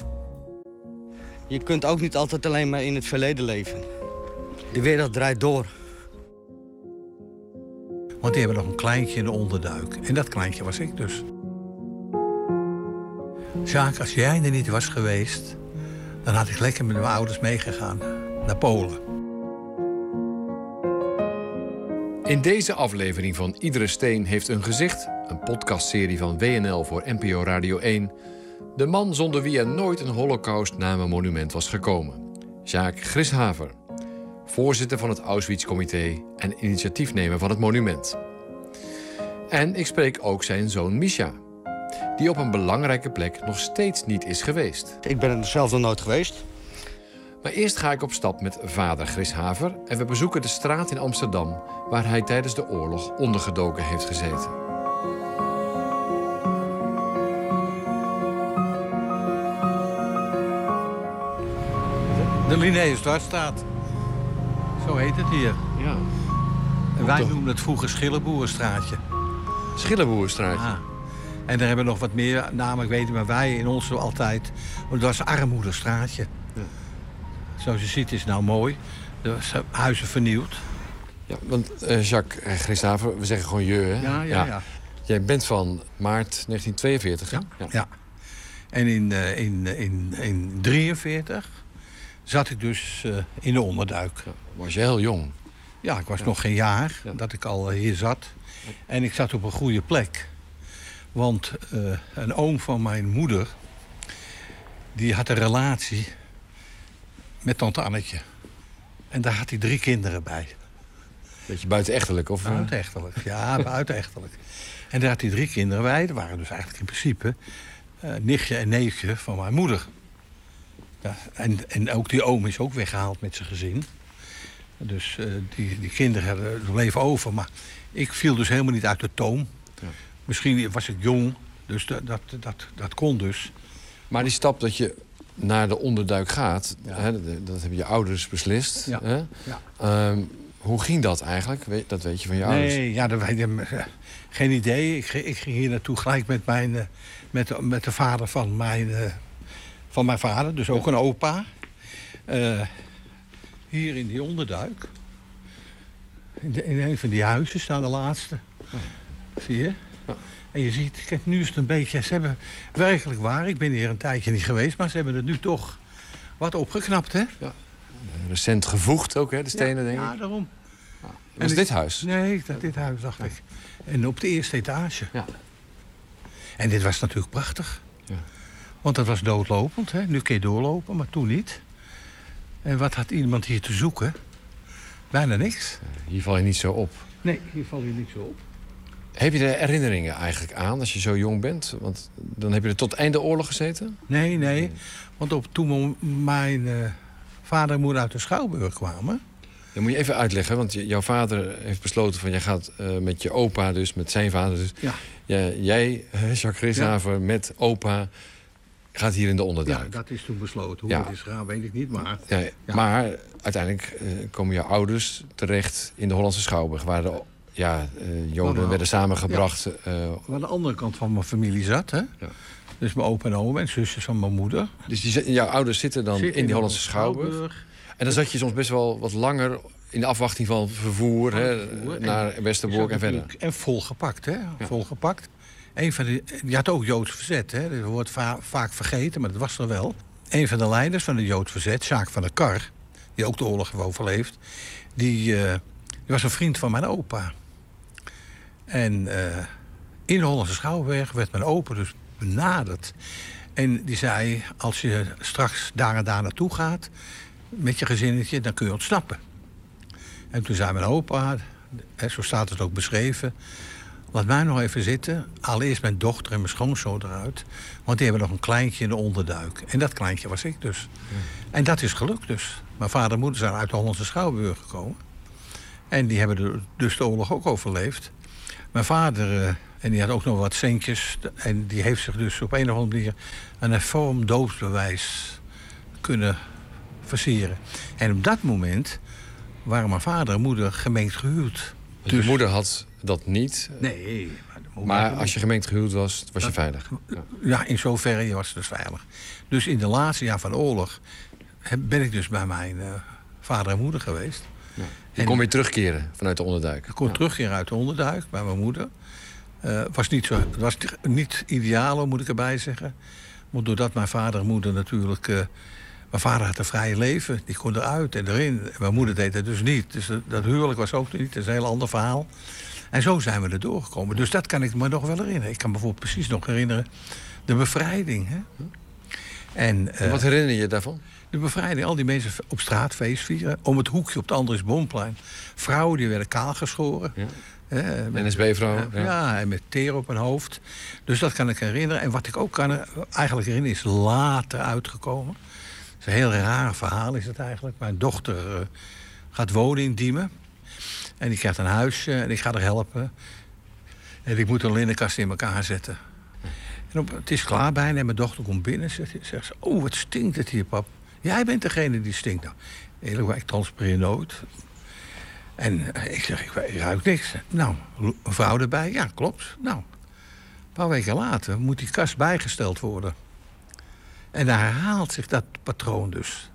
Je kunt ook niet altijd alleen maar in het verleden leven. De wereld draait door. Want die hebben nog een kleintje in de onderduik. En dat kleintje was ik dus. Jacques, als jij er niet was geweest, dan had ik lekker met mijn ouders meegegaan naar Polen. In deze aflevering van Iedere steen heeft een gezicht, een podcastserie van W N L voor N P O Radio één... de man zonder wie er nooit een holocaust na een monument was gekomen. Jacques Grishaver, voorzitter van het Auschwitz-comité en initiatiefnemer van het monument. En ik spreek ook zijn zoon Misha, die op een belangrijke plek nog steeds niet is geweest. Ik ben er zelf nog nooit geweest. Maar eerst ga ik op stap met vader Grishaver en we bezoeken de straat in Amsterdam waar hij tijdens de oorlog ondergedoken heeft gezeten. De Linnaeusdwarsstraat. Zo heet het hier. Ja. En wij noemen het vroeger Schillerboerenstraatje. Schillerboerenstraatje. Ja. En daar hebben we nog wat meer namen, ik weet het, maar wij in ons altijd. Want dat was Armoederstraatje. Ja. Zoals je ziet is het nou mooi. De huizen vernieuwd. Ja, want uh, Jacques Grishaver, we zeggen gewoon je, hè? Ja, ja, ja. ja. Jij bent van maart negentien tweeënveertig, hè? Ja, ja. ja. En in uh, in, in, in drieënveertig zat ik dus uh, in de onderduik. Ja, was je heel jong? Ja, ik was ja. nog geen jaar ja. dat ik al uh, hier zat. En ik zat op een goede plek. Want uh, een oom van mijn moeder, die had een relatie met tante Annetje. En daar had hij drie kinderen bij. Beetje buitenechtelijk, of? Buitenechtelijk, ja, buitenechtelijk. En daar had hij drie kinderen bij. Dat waren dus eigenlijk in principe uh, nichtje en neefje van mijn moeder. Ja, en, en ook die oom is ook weggehaald met zijn gezin. Dus uh, die, die kinderen hadden het leven over. Maar ik viel dus helemaal niet uit de toom. Ja. Misschien was ik jong, dus dat, dat, dat, dat kon dus. Maar die stap dat je naar de onderduik gaat, ja. hè, dat hebben je ouders beslist. Ja. Hè? Ja. Um, hoe ging dat eigenlijk? Dat weet je van je nee, ouders? Nee, ja, dat weet ik, geen idee. Ik, ik ging hier naartoe gelijk met, mijn, met, de, met de vader van mijn, van mijn vader, dus ook een opa. Uh, hier in die onderduik. In, de, in een van die huizen staan de laatste. Ja. Zie je? Ja. En je ziet, kijk, nu is het een beetje... Ze hebben werkelijk waar, ik ben hier een tijdje niet geweest, maar ze hebben het nu toch wat opgeknapt, hè? Ja. Recent gevoegd ook, hè, de stenen, ja, denk ik. Ja, daarom. Ja. Was dit huis? Nee, dat, dit huis, dacht ja. ik. En op de eerste etage. Ja. En dit was natuurlijk prachtig. Ja. Want dat was doodlopend, hè? Nu kun je doorlopen, maar toen niet. En wat had iemand hier te zoeken? Bijna niks. Hier val je niet zo op. Nee, hier val je niet zo op. Heb je er herinneringen eigenlijk aan als je zo jong bent? Want dan heb je er tot einde oorlog gezeten? Nee, nee. Want op, toen mijn uh, vader en moeder uit de Schouwburg kwamen... Dan moet je even uitleggen, want jouw vader heeft besloten van... jij gaat uh, met je opa, dus met zijn vader... Dus, ja. Ja, jij, Jacques Grishaver, ja. met opa... gaat hier in de onderduik. Ja, dat is toen besloten. Hoe ja. het is gegaan, weet ik niet, maar... Ja, ja. Maar uiteindelijk uh, komen jouw ouders terecht in de Hollandse Schouwburg... waar de ja, uh, Joden nou, werden samengebracht. Ja. Uh, waar de andere kant van mijn familie zat, hè? Ja. Dus mijn opa en oma en zusjes van mijn moeder. Dus die, jouw ouders zitten dan Zit in die Hollandse Schouwburg. Schouwburg. En dan zat je soms best wel wat langer in de afwachting van vervoer... Van hè, vervoer. naar en, Westerbork en verder. En volgepakt, hè? Ja. Volgepakt. Een van die, die had ook Joods verzet, hè? Dat wordt va vaak vergeten, maar dat was er wel. Een van de leiders van het Joods verzet, Sjaak van der Kar... die ook de oorlog heeft overleefd... die, uh, die was een vriend van mijn opa. En uh, in de Hollandse Schouwburg werd mijn opa dus benaderd. En die zei, als je straks daar en daar naartoe gaat... met je gezinnetje, dan kun je ontsnappen. En toen zei mijn opa, hè, zo staat het ook beschreven... laat mij nog even zitten. Allereerst mijn dochter en mijn schoonzoon eruit. Want die hebben nog een kleintje in de onderduik. En dat kleintje was ik dus. Ja. En dat is gelukt dus. Mijn vader en moeder zijn uit de Hollandse Schouwburg gekomen. En die hebben de, dus de oorlog ook overleefd. Mijn vader, uh, en die had ook nog wat centjes. En die heeft zich dus op een of andere manier een hervormd doodsbewijs kunnen versieren. En op dat moment waren mijn vader en moeder gemengd gehuwd. Dus je moeder had dat niet? Nee. Maar, maar als je gemengd gehuwd was, was je dat, veilig? Ja. ja, in zoverre was het dus veilig. Dus in de laatste jaar van de oorlog ben ik dus bij mijn uh, vader en moeder geweest. Ja. Je en, kon weer terugkeren vanuit de onderduik? Ik kon ja. terugkeren uit de onderduik bij mijn moeder. Uh, was niet zo, het was niet ideaal, moet ik erbij zeggen. Maar doordat mijn vader en moeder natuurlijk... Uh, mijn vader had een vrije leven, die kon eruit en erin. En mijn moeder deed het dus niet. Dus dat, dat huwelijk was ook niet, dat is een heel ander verhaal. En zo zijn we er doorgekomen. Dus dat kan ik me nog wel herinneren. Ik kan me bijvoorbeeld precies nog herinneren de bevrijding. Hè? En, uh, wat herinner je daarvan? De bevrijding, al die mensen op straat feest vieren. Om het hoekje op het Andriesbomplein. Vrouwen die werden kaalgeschoren. Ja. Uh, N S B-vrouwen. Uh, ja. ja, en met teer op hun hoofd. Dus dat kan ik herinneren. En wat ik ook kan eigenlijk herinneren is later uitgekomen. Het is een heel raar verhaal is het eigenlijk. Mijn dochter uh, gaat wonen in Diemen. En die krijgt een huisje en ik ga er helpen. En ik moet een linnenkast in elkaar zetten. En op, het is klaar bijna en mijn dochter komt binnen. Zegt, zegt ze, oh, wat stinkt het hier, pap. Jij bent degene die stinkt. Nou, eerlijk, ik transpireer nooit. En uh, ik zeg, ik, ik ruik niks. Nou, een vrouw erbij. Ja, klopt. Nou, een paar weken later moet die kast bijgesteld worden. En daar herhaalt zich dat patroon dus.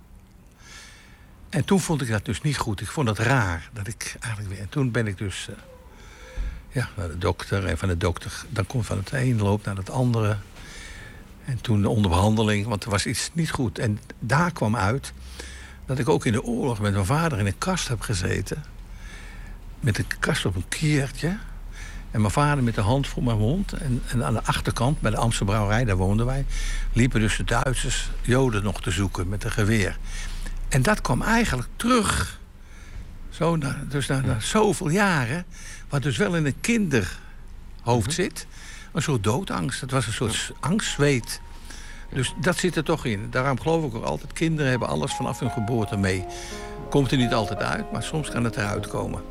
En toen vond ik dat dus niet goed. Ik vond het raar. Dat ik eigenlijk weer... En toen ben ik dus uh, ja, naar de dokter. En van de dokter, dan komt van het een loopt naar het andere. En toen onder behandeling, want er was iets niet goed. En daar kwam uit dat ik ook in de oorlog met mijn vader in een kast heb gezeten. Met een kast op een kiertje. En mijn vader met de hand voor mijn mond. En, en aan de achterkant, bij de Amstel Brouwerij, daar woonden wij... liepen dus de Duitsers Joden nog te zoeken met een geweer. En dat kwam eigenlijk terug. Zo na, dus na, na zoveel jaren. Wat dus wel in een kinderhoofd zit. Een soort doodangst. Het was een soort angstzweet. Dus dat zit er toch in. Daarom geloof ik ook altijd. Kinderen hebben alles vanaf hun geboorte mee. Komt er niet altijd uit, maar soms kan het eruit komen.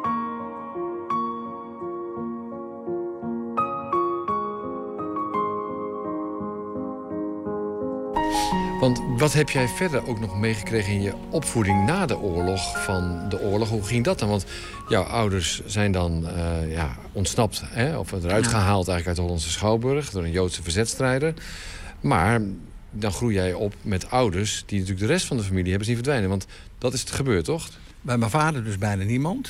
Want wat heb jij verder ook nog meegekregen in je opvoeding na de oorlog van de oorlog? Hoe ging dat dan? Want jouw ouders zijn dan uh, ja, ontsnapt, hè? Of eruit gehaald eigenlijk uit de Hollandse Schouwburg door een Joodse verzetstrijder. Maar dan groei jij op met ouders die natuurlijk de rest van de familie hebben zien verdwijnen. Want dat is het gebeurd, toch? Bij mijn vader dus bijna niemand.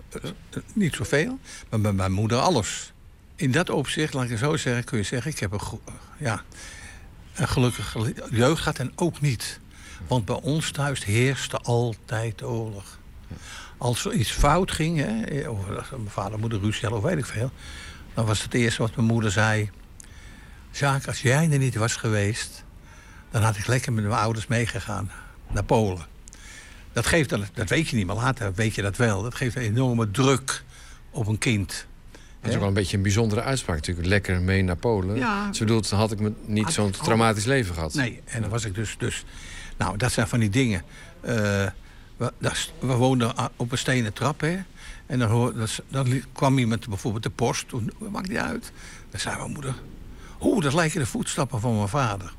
Niet zoveel. Maar bij mijn moeder alles. In dat opzicht, laat ik het zo zeggen, kun je zeggen... ik heb een, ja, een gelukkige jeugd gehad en ook niet. Want bij ons thuis heerste altijd de oorlog. Als er iets fout ging, hè, of mijn vader en moeder ruzie hadden of weet ik veel... dan was het eerste wat mijn moeder zei... Jacques, als jij er niet was geweest... dan had ik lekker met mijn ouders meegegaan naar Polen. Dat geeft dan, dat weet je niet, maar later weet je dat wel. Dat geeft een enorme druk op een kind. Dat is ook wel een beetje een bijzondere uitspraak natuurlijk. Lekker mee naar Polen. Ja. Ze bedoelt, dan had ik me niet zo'n traumatisch leven gehad. Nee, en dan was ik dus... dus nou, dat zijn van die dingen. Uh, we, dat, we woonden op een stenen trap, hè. En dan, hoor, dat, dan kwam iemand bijvoorbeeld de post. Toen maakt niet uit. Dan zei mijn moeder... Oeh, dat lijken de voetstappen van mijn vader.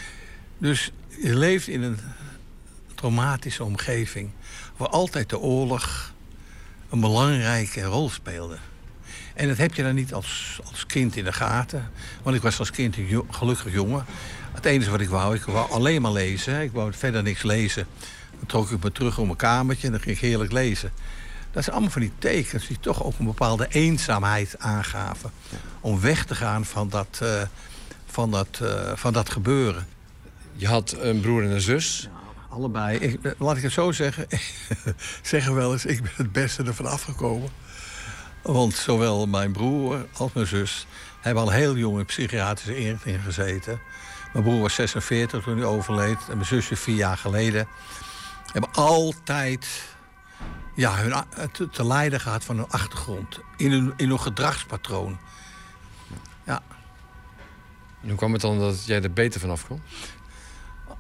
Dus je leeft in een traumatische omgeving... waar altijd de oorlog een belangrijke rol speelde. En dat heb je dan niet als, als kind in de gaten. Want ik was als kind een jo- gelukkig jongen. Het enige wat ik wou, ik wou alleen maar lezen. Ik wou verder niks lezen. Dan trok ik me terug op mijn kamertje en dan ging ik heerlijk lezen. Dat zijn allemaal van die tekens die toch ook een bepaalde eenzaamheid aangaven. Om weg te gaan van dat, uh, van dat, uh, van dat gebeuren. Je had een broer en een zus? Ja, allebei. Ik, laat ik het zo zeggen. Zeggen wel eens, ik ben het beste ervan afgekomen. Want zowel mijn broer als mijn zus hebben al heel jong in psychiatrische inrichtingen gezeten. Mijn broer was zesenveertig toen hij overleed. En mijn zusje vier jaar geleden. Hebben altijd... Ja, hun, te, te lijden gehad van hun achtergrond. In hun, in hun gedragspatroon. Ja. En hoe kwam het dan dat jij er beter vanaf kwam?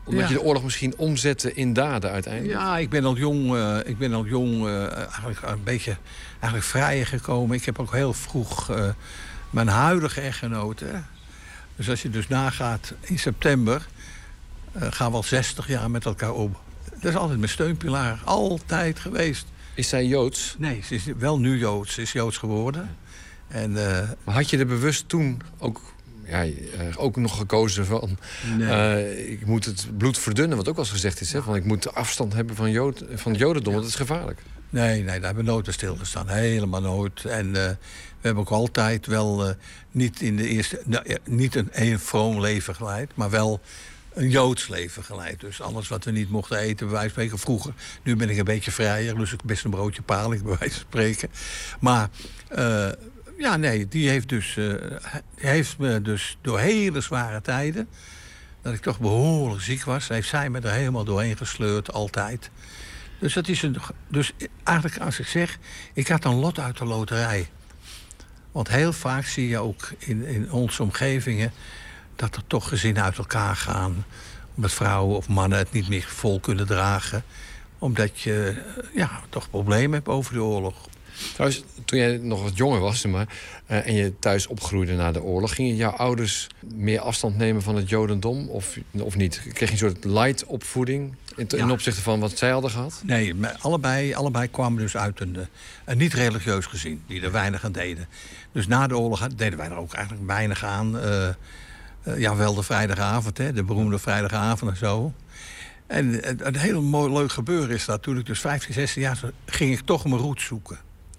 Omdat Ja. je de oorlog misschien omzette in daden uiteindelijk? Ja, ik ben al jong, uh, ik ben al jong uh, eigenlijk een beetje eigenlijk vrijer gekomen. Ik heb ook heel vroeg uh, mijn huidige echtgenoot. Hè. Dus als je dus nagaat, in september uh, gaan we al zestig jaar met elkaar om. Dat is altijd mijn steunpilaar, altijd geweest. Is zij Joods? Nee, ze is wel nu Joods. Ze is Joods geworden. En, uh, maar had je er bewust toen ook... Ja, ook nog gekozen van... Nee. Uh, ik moet het bloed verdunnen, wat ook wel eens gezegd is. Hè? Van, ik moet afstand hebben van, Jood, van het jodendom, want dat is gevaarlijk. Nee, nee, daar hebben we nooit bij stilgestaan. Helemaal nooit. En uh, we hebben ook altijd wel uh, niet in de eerste... Nou, niet een, een vroom leven geleid, maar wel een Joods leven geleid. Dus alles wat we niet mochten eten, bij wijze van spreken vroeger. Nu ben ik een beetje vrijer, dus ik best een broodje paling, bij wijze van spreken. Maar... Uh, Ja, nee, die heeft, dus, uh, heeft me dus door hele zware tijden... dat ik toch behoorlijk ziek was... heeft zij me er helemaal doorheen gesleurd, altijd. Dus dat is een... Dus eigenlijk als ik zeg... ik had een lot uit de loterij. Want heel vaak zie je ook in, in onze omgevingen... dat er toch gezinnen uit elkaar gaan... omdat vrouwen of mannen het niet meer vol kunnen dragen... omdat je ja, toch problemen hebt over de oorlog... Trouwens, toen jij nog wat jonger was maar, uh, en je thuis opgroeide na de oorlog... gingen jouw ouders meer afstand nemen van het jodendom of, of niet? Kreeg je een soort light opvoeding in, te, ja. in opzichte van wat zij hadden gehad? Nee, allebei, allebei kwamen dus uit een, een niet-religieus gezin... die er weinig aan deden. Dus na de oorlog deden wij er ook eigenlijk weinig aan. Uh, uh, ja, wel de vrijdagavond, hè, de beroemde vrijdagavond en zo... En een heel mooi leuk gebeuren is dat toen ik dus vijftien, zestien jaar was... ging ik toch mijn roots zoeken.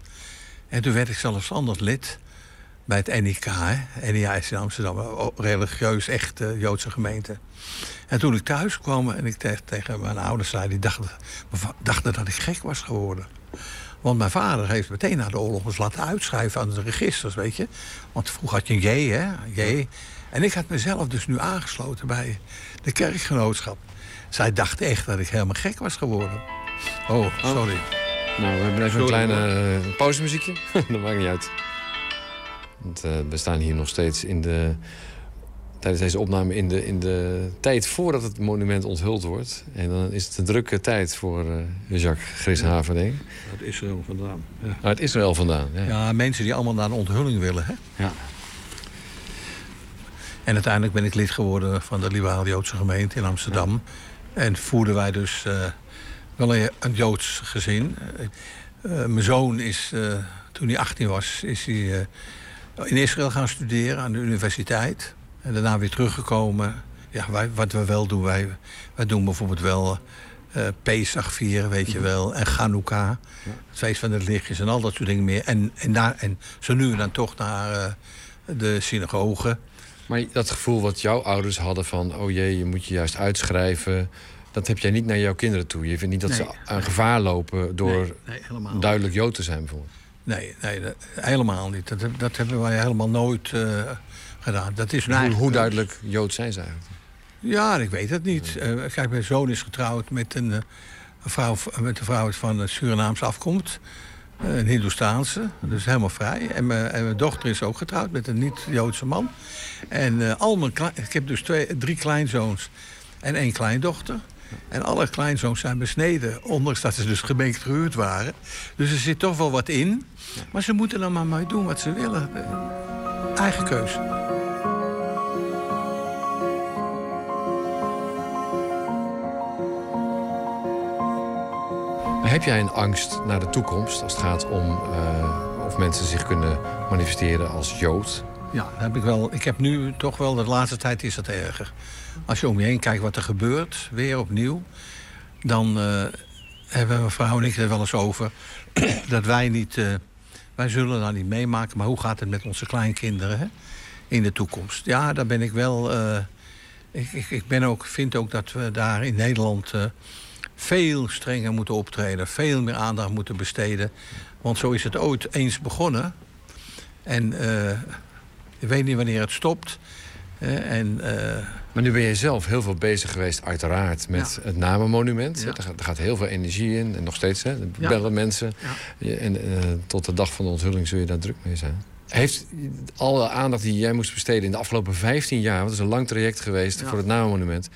En toen werd ik zelfstandig lid bij het N I K. Hè. N I A is in Amsterdam, religieus, echt uh, Joodse gemeente. En toen ik thuis kwam en ik tegen, tegen mijn ouders zei... die dachten, dachten dat ik gek was geworden. Want mijn vader heeft meteen na de oorlog ons laten uitschrijven aan de registers, weet je. Want vroeger had je een J, hè, J. En ik had mezelf dus nu aangesloten bij de kerkgenootschap. Zij dachten echt dat ik helemaal gek was geworden. Oh, sorry. Oh. Nou, we hebben even een kleine uh, pauzemuziekje. Dat maakt niet uit. Want, uh, we staan hier nog steeds in de, tijdens deze opname in de, in de tijd voordat het monument onthuld wordt. En dan is het een drukke tijd voor uh, Jacques Grishaven, denk ik. Uit Israël vandaan. Ja. Uit Israël vandaan, ja. Ja, mensen die allemaal naar een onthulling willen, hè? Ja. En uiteindelijk ben ik lid geworden van de Liberaal Joodse gemeente in Amsterdam. Ja. En voerden wij dus... Uh, wel een, een Joods gezin. Uh, mijn zoon is, uh, toen hij achttien was, is hij uh, in Israël gaan studeren aan de universiteit. En daarna weer teruggekomen. Ja, wij, wat we wel doen, wij, wij doen bijvoorbeeld wel uh, Pesach vieren, weet je wel. En Chanukah, ja. Het feest van het lichtjes en al dat soort dingen meer. En, en, daar, en zo nu en dan toch naar uh, de synagoge. Maar dat gevoel wat jouw ouders hadden van... oh jee, je moet je juist uitschrijven... dat heb jij niet naar jouw kinderen toe. Je vindt niet dat nee, ze aan nee. gevaar lopen door nee, nee, duidelijk Jood te zijn, bijvoorbeeld. Nee, nee dat, helemaal niet. Dat, dat hebben wij helemaal nooit uh, gedaan. Dat is hoe, eigen... hoe duidelijk Jood zijn ze eigenlijk? Ja, ik weet het niet. Uh, kijk, mijn zoon is getrouwd met een, uh, een, vrouw, met een vrouw van Surinaamse afkomst. Uh, een Hindoestaanse, dus helemaal vrij. En mijn, en mijn dochter is ook getrouwd met een niet-Joodse man. En uh, al mijn klein, ik heb dus twee, drie kleinzoons en één kleindochter. En alle kleinzoons zijn besneden, ondanks dat ze dus gemeend gehuurd waren. Dus er zit toch wel wat in. Maar ze moeten dan maar mee doen wat ze willen. Eigen keuze. Heb jij een angst naar de toekomst als het gaat om uh, of mensen zich kunnen manifesteren als Jood? Ja, dat heb ik wel. Ik heb nu toch wel, de laatste tijd is dat erger. Als je om je heen kijkt wat er gebeurt, weer opnieuw... dan uh, hebben mijn vrouw en ik er wel eens over... dat wij niet... Uh, wij zullen dat niet meemaken, maar hoe gaat het met onze kleinkinderen hè, in de toekomst? Ja, daar ben ik wel... Uh, ik, ik, ik ben ook, vind ook dat we daar in Nederland... Uh, veel strenger moeten optreden, veel meer aandacht moeten besteden. Want zo is het ooit eens begonnen. En uh, ik weet niet wanneer het stopt... Uh, en, uh... Maar nu ben je zelf heel veel bezig geweest, uiteraard, met ja. het Namenmonument. Ja. Er, gaat, er gaat heel veel energie in, en nog steeds, hè. Er ja. bellen mensen. Ja. En uh, tot de dag van de onthulling zul je daar druk mee zijn. Heeft alle aandacht die jij moest besteden in de afgelopen vijftien jaar... want het is een lang traject geweest ja. voor het Namenmonument...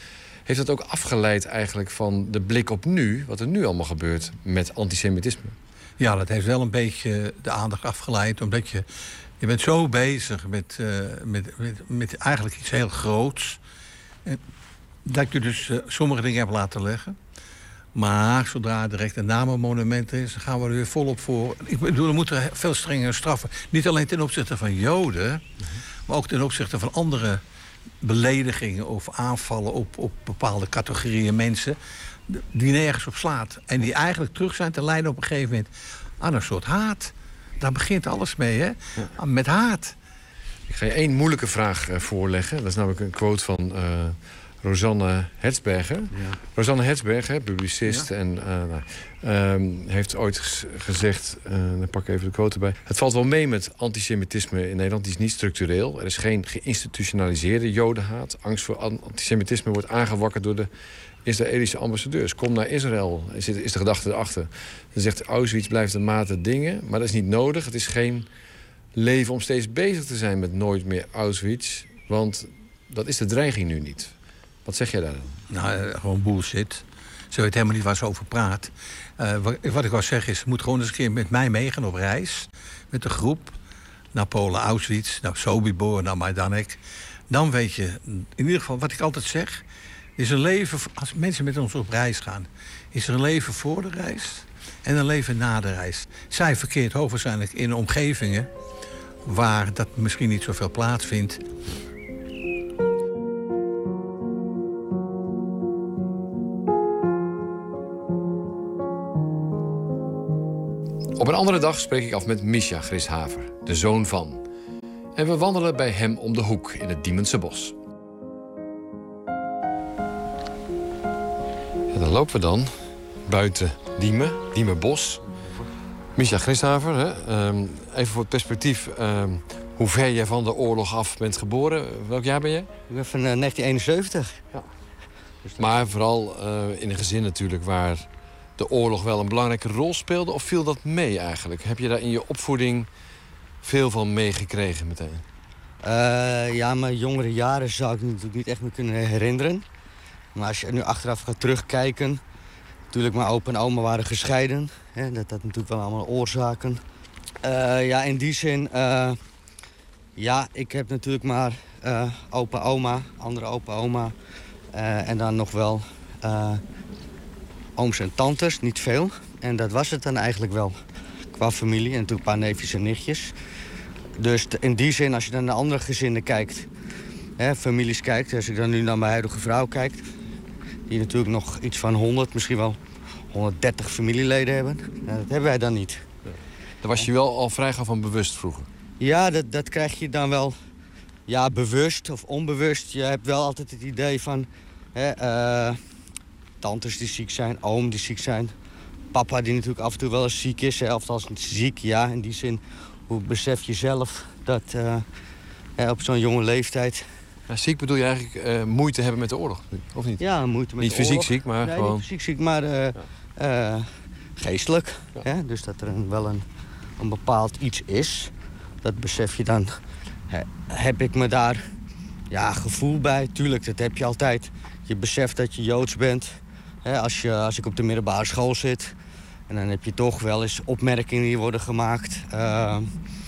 Heeft dat ook afgeleid eigenlijk van de blik op nu, wat er nu allemaal gebeurt met antisemitisme? Ja, dat heeft wel een beetje de aandacht afgeleid, omdat je, je bent zo bezig met, uh, met, met, met eigenlijk iets heel groots, en dat je dus uh, sommige dingen hebt laten liggen. Maar zodra direct een namenmonument is, dan gaan we er weer volop voor. Ik bedoel, er moeten veel strengere straffen. Niet alleen ten opzichte van Joden, mm-hmm. maar ook ten opzichte van andere beledigingen of aanvallen op, op bepaalde categorieën mensen die nergens op slaat. En die eigenlijk terug zijn te leiden op een gegeven moment aan een soort haat. Daar begint alles mee, hè? Ja. Met haat. Ik ga je één moeilijke vraag uh, voorleggen. Dat is namelijk een quote van uh, Rosanne Hertzberger. Ja. Rosanne Hertzberger, publicist, ja. en uh, nou, um, heeft ooit ges- gezegd, uh, dan pak ik even de quote erbij. Het valt wel mee met antisemitisme in Nederland. Die is niet structureel. Er is geen geïnstitutionaliseerde jodenhaat. Angst voor antisemitisme wordt aangewakkerd door de Israëlische ambassadeurs. Kom naar Israël, is de gedachte erachter. Dan zegt Auschwitz blijft een maat der dingen, maar dat is niet nodig. Het is geen leven om steeds bezig te zijn met nooit meer Auschwitz. Want dat is de dreiging nu niet. Wat zeg jij daar dan? Nou, gewoon bullshit. Ze weet helemaal niet waar ze over praat. Uh, wat, wat ik wou zeggen is, ze moet gewoon eens een keer met mij meegaan op reis. Met de groep. Naar Polen, Auschwitz, naar Sobibor, naar Majdanek. Dan weet je, in ieder geval, wat ik altijd zeg, is een leven, als mensen met ons op reis gaan, is er een leven voor de reis en een leven na de reis. Zij verkeert hoogwaarschijnlijk in omgevingen waar dat misschien niet zoveel plaatsvindt. Op een andere dag spreek ik af met Misja Grishaver, de zoon van. En we wandelen bij hem om de hoek in het Diemense bos. En dan lopen we dan buiten Diemen, Diemenbos. Misja Grishaver, hè? Um, even voor het perspectief. Um, hoe ver jij van de oorlog af bent geboren. Welk jaar ben je? Ik ben van uh, negentien eenenzeventig. Ja. Maar vooral uh, in een gezin natuurlijk waar de oorlog wel een belangrijke rol speelde. Of viel dat mee eigenlijk? Heb je daar in je opvoeding veel van meegekregen meteen? Uh, ja, mijn jongere jaren zou ik natuurlijk niet echt meer kunnen herinneren. Maar als je nu achteraf gaat terugkijken. Natuurlijk, mijn opa en oma waren gescheiden. Hè, dat had natuurlijk wel allemaal oorzaken. Uh, ja, in die zin. Uh, ja, ik heb natuurlijk maar uh, opa, oma, andere opa, oma. Uh, en dan nog wel uh, ooms en tantes, niet veel. En dat was het dan eigenlijk wel. Qua familie en natuurlijk een paar neefjes en nichtjes. Dus in die zin, als je dan naar andere gezinnen kijkt, hè, families kijkt, als ik dan nu naar mijn huidige vrouw kijk, die natuurlijk nog iets van honderd, misschien wel honderddertig familieleden hebben. Nou, dat hebben wij dan niet. Daar was je wel al vrij gauw van bewust vroeger? Ja, dat, dat krijg je dan wel, ja, bewust of onbewust. Je hebt wel altijd het idee van hè, uh, tantes die ziek zijn, oom die ziek zijn, papa die natuurlijk af en toe wel eens ziek is, hè, of als ziek, ja, in die zin. Hoe besef je zelf dat uh, ja, op zo'n jonge leeftijd. Ja, ziek bedoel je eigenlijk uh, moeite hebben met de oorlog, of niet? Ja, moeite met niet de fysiek oorlog. ziek, maar nee, gewoon. Niet fysiek ziek, maar uh, ja. uh, geestelijk. Ja. Hè? Dus dat er een, wel een, een bepaald iets is. Dat besef je dan. He, heb ik me daar ja, gevoel bij? Tuurlijk, dat heb je altijd. Je beseft dat je Joods bent. Hè? Als, je, als ik op de middelbare school zit. En dan heb je toch wel eens opmerkingen die worden gemaakt. Uh,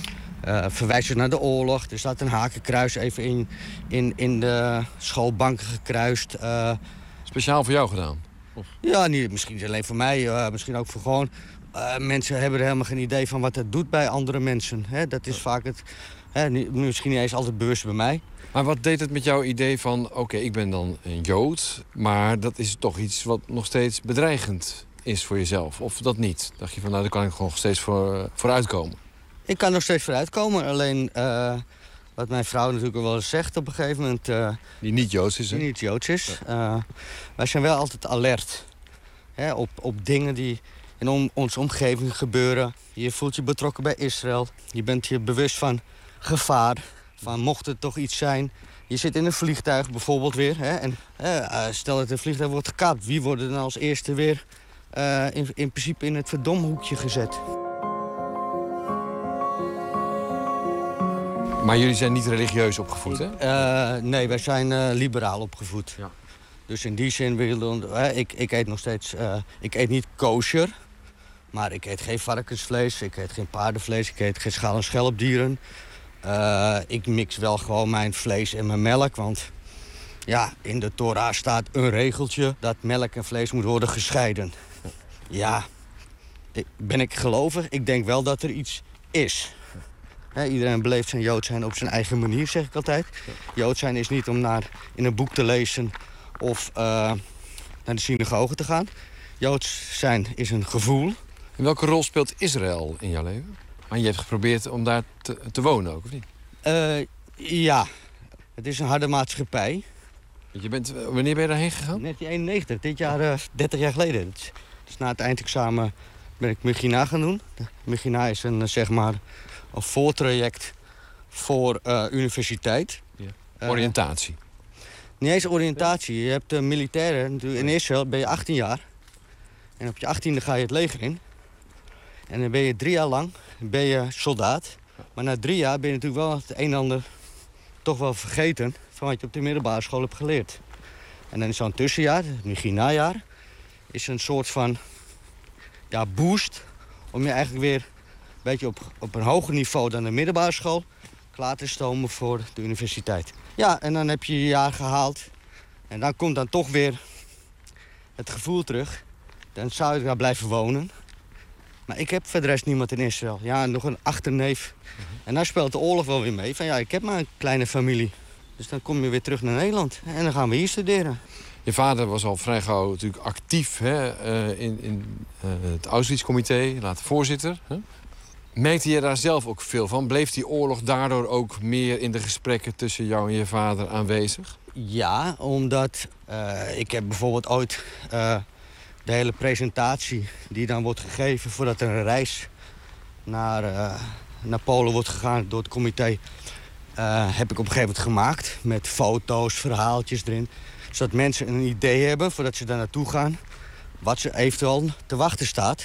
uh, verwijzen naar de oorlog. Er staat een hakenkruis even in, in, in de schoolbanken gekruist. Uh, Speciaal voor jou gedaan? Of? Ja, niet, misschien niet alleen voor mij. Uh, misschien ook voor gewoon. Uh, mensen hebben er helemaal geen idee van wat het doet bij andere mensen. Hè? Dat is ja. vaak het. Hè, niet, misschien niet eens altijd bewust bij mij. Maar wat deed het met jouw idee van, oké, okay, ik ben dan een Jood, maar dat is toch iets wat nog steeds bedreigend is voor jezelf? Of dat niet? Dacht je van, nou, daar kan ik gewoon steeds voor, vooruitkomen? Ik kan nog steeds vooruitkomen. Alleen, uh, wat mijn vrouw natuurlijk wel eens zegt op een gegeven moment. Uh, die niet Joods is, hè? Die niet Joods is. Uh, wij zijn wel altijd alert. Hè, op, op dingen die in om, onze omgeving gebeuren. Je voelt je betrokken bij Israël. Je bent je bewust van gevaar. Van mocht het toch iets zijn. Je zit in een vliegtuig bijvoorbeeld weer. Hè, en uh, stel dat een vliegtuig wordt gekapt. Wie wordt er dan als eerste weer uh, in, in principe in het verdomhoekje gezet? Maar jullie zijn niet religieus opgevoed, hè? Uh, nee, wij zijn uh, liberaal opgevoed. Ja. Dus in die zin wilde uh, ik, ik eet nog steeds. Uh, ik eet niet kosher, maar ik eet geen varkensvlees, ik eet geen paardenvlees, ik eet geen schaal- en schelpdieren. Uh, ik mix wel gewoon mijn vlees en mijn melk, want ja, in de Torah staat een regeltje dat melk en vlees moet worden gescheiden. Ja, ben ik gelovig? Ik denk wel dat er iets is. He, iedereen beleeft zijn Jood zijn op zijn eigen manier, zeg ik altijd. Jood zijn is niet om naar, in een boek te lezen of uh, naar de synagoge te gaan. Joods zijn is een gevoel. En welke rol speelt Israël in jouw leven? Maar je hebt geprobeerd om daar te, te wonen ook, of niet? Uh, ja, het is een harde maatschappij. Je bent, wanneer ben je daarheen gegaan? negentien eenennegentig, dit jaar uh, dertig jaar geleden. Dus, dus na het eindexamen ben ik Mechina gaan doen. Mechina is een, uh, zeg maar, een voortraject voor uh, universiteit. Ja. Oriëntatie? Uh, niet eens oriëntatie. Je hebt uh, militairen. In Israël ben je achttien jaar. En op je achttiende ga je het leger in. En dan ben je drie jaar lang ben je soldaat. Maar na drie jaar ben je natuurlijk wel het een en ander toch wel vergeten van wat je op de middelbare school hebt geleerd. En dan is zo'n tussenjaar, het Mechina-jaar, is een soort van ja, boost om je eigenlijk weer een beetje op, op een hoger niveau dan de middelbare school klaar te stomen voor de universiteit. Ja, en dan heb je je jaar gehaald en dan komt dan toch weer het gevoel terug. Dan zou ik daar blijven wonen. Maar ik heb voor de rest niemand in Israël. Ja, nog een achterneef. En daar speelt de oorlog wel weer mee. Van ja, ik heb maar een kleine familie. Dus dan kom je weer terug naar Nederland. En dan gaan we hier studeren. Je vader was al vrij gauw natuurlijk actief hè, uh, in, in uh, het Auschwitz-comité, later voorzitter. Hè? Merkte je daar zelf ook veel van? Bleef die oorlog daardoor ook meer in de gesprekken tussen jou en je vader aanwezig? Ja, omdat uh, ik heb bijvoorbeeld ooit uh, de hele presentatie die dan wordt gegeven voordat er een reis naar, uh, naar Polen wordt gegaan door het comité, uh, heb ik op een gegeven moment gemaakt met foto's, verhaaltjes erin. Zodat mensen een idee hebben voordat ze daar naartoe gaan wat ze eventueel te wachten staat.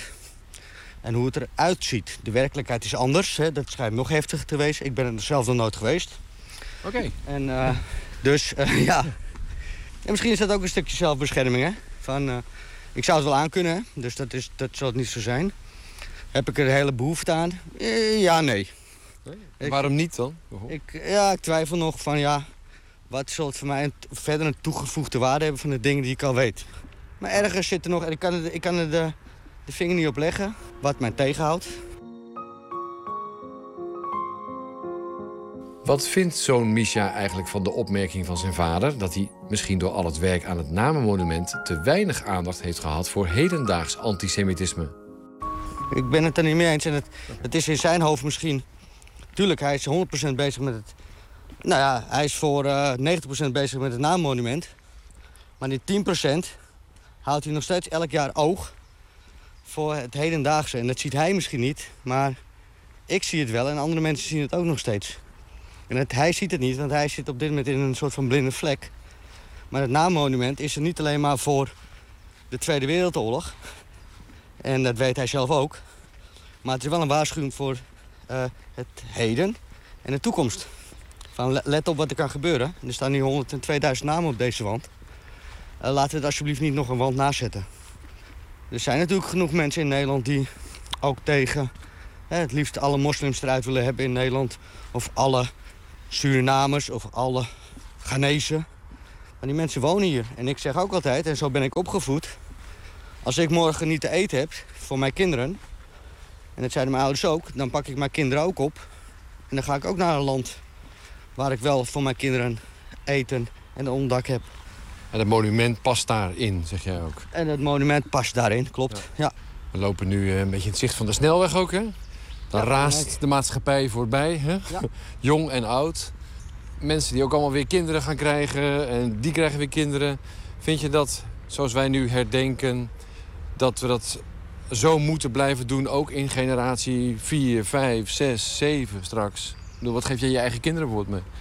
En hoe het eruit ziet. De werkelijkheid is anders. Hè. Dat schijnt nog heftiger te wezen. Ik ben er zelf nog nooit geweest. Oké. Okay. En uh, dus, uh, ja. En misschien is dat ook een stukje zelfbescherming, hè. Van, uh, ik zou het wel aankunnen, hè. Dus dat, is, dat zal het niet zo zijn. Heb ik er een hele behoefte aan? Uh, ja, nee. nee. Ik, Waarom niet dan? Ik, ja, ik twijfel nog van, ja... Wat zal het voor mij een, verder een toegevoegde waarde hebben van de dingen die ik al weet. Maar ergens zit er nog... En ik kan er, ik kan er de, de vinger niet op leggen wat mij tegenhoudt. Wat vindt zoon Misha eigenlijk van de opmerking van zijn vader... dat hij misschien door al het werk aan het Namenmonument... te weinig aandacht heeft gehad voor hedendaags antisemitisme? Ik ben het er niet mee eens. En het, het is in zijn hoofd misschien... Tuurlijk, hij is honderd procent bezig met het... Nou ja, hij is voor uh, negentig procent bezig met het Namenmonument. Maar die tien procent houdt hij nog steeds elk jaar oog... voor het hedendaagse. En dat ziet hij misschien niet, maar ik zie het wel... en andere mensen zien het ook nog steeds. En het, hij ziet het niet, want hij zit op dit moment in een soort van blinde vlek. Maar het Namenmonument is er niet alleen maar voor de Tweede Wereldoorlog. En dat weet hij zelf ook. Maar het is wel een waarschuwing voor uh, het heden en de toekomst. Van let op wat er kan gebeuren. Er staan nu honderdtweeduizend namen op deze wand. Uh, laten we het alsjeblieft niet nog een wand nazetten. Er zijn natuurlijk genoeg mensen in Nederland die ook tegen... Hè, het liefst alle moslims eruit willen hebben in Nederland. Of alle Surinamers of alle Ghanese. Maar die mensen wonen hier. En ik zeg ook altijd, en zo ben ik opgevoed... als ik morgen niet te eten heb voor mijn kinderen... en dat zeiden mijn ouders ook... dan pak ik mijn kinderen ook op. En dan ga ik ook naar een land... waar ik wel voor mijn kinderen eten en een onderdak heb. En het monument past daarin, zeg jij ook? En het monument past daarin, klopt, ja. ja. We lopen nu een beetje in het zicht van de snelweg ook, hè? Dan ja, raast kijk. de maatschappij voorbij, hè? Ja. Jong en oud. Mensen die ook allemaal weer kinderen gaan krijgen en die krijgen weer kinderen. Vind je dat, zoals wij nu herdenken, dat we dat zo moeten blijven doen... ook in generatie vier, vijf, zes, zeven straks? Ik bedoel, wat geef jij je eigen kinderen bijvoorbeeld mee?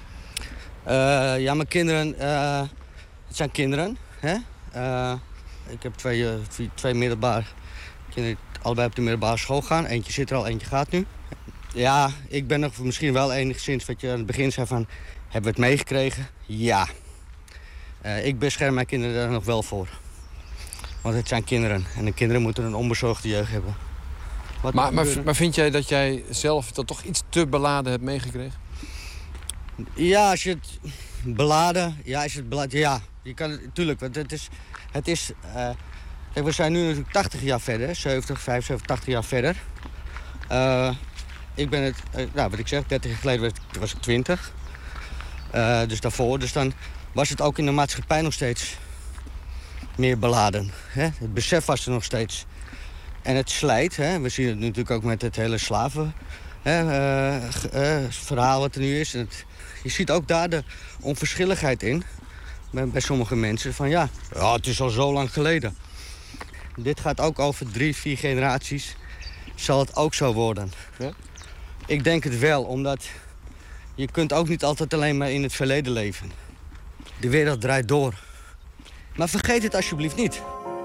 Uh, ja, mijn kinderen... Uh, het zijn kinderen, hè? Uh, ik heb twee, uh, twee middelbare kinderen die allebei op de middelbare school gaan. Eentje zit er al, eentje gaat nu. Ja, ik ben nog misschien wel enigszins wat je aan het begin zei van... hebben we het meegekregen? Ja. Uh, ik bescherm mijn kinderen daar nog wel voor. Want het zijn kinderen. En de kinderen moeten een onbezorgde jeugd hebben. Wat maar, maar, maar vind jij dat jij zelf dat toch iets te beladen hebt meegekregen? Ja, als je het beladen... Ja, als je het beladen... Ja, je kan het... Tuurlijk, want het is... Het is uh, kijk, we zijn nu natuurlijk tachtig jaar verder. zeventig, vijfenzeventig, tachtig jaar verder. Uh, ik ben het... Uh, nou, wat ik zeg, dertig jaar geleden was, was ik twintig. Uh, dus daarvoor. Dus dan was het ook in de maatschappij nog steeds meer beladen. Hè? Het besef was er nog steeds. En het slijt. Hè? We zien het natuurlijk ook met het hele slaven... Hè, uh, uh, verhaal wat er nu is. En het, je ziet ook daar de onverschilligheid in. Bij, bij sommige mensen. Van ja, ja, het is al zo lang geleden. Dit gaat ook over drie, vier generaties. Zal het ook zo worden. Ja? Ik denk het wel, omdat je kunt ook niet altijd alleen maar in het verleden leven. De wereld draait door. Maar vergeet het alsjeblieft niet.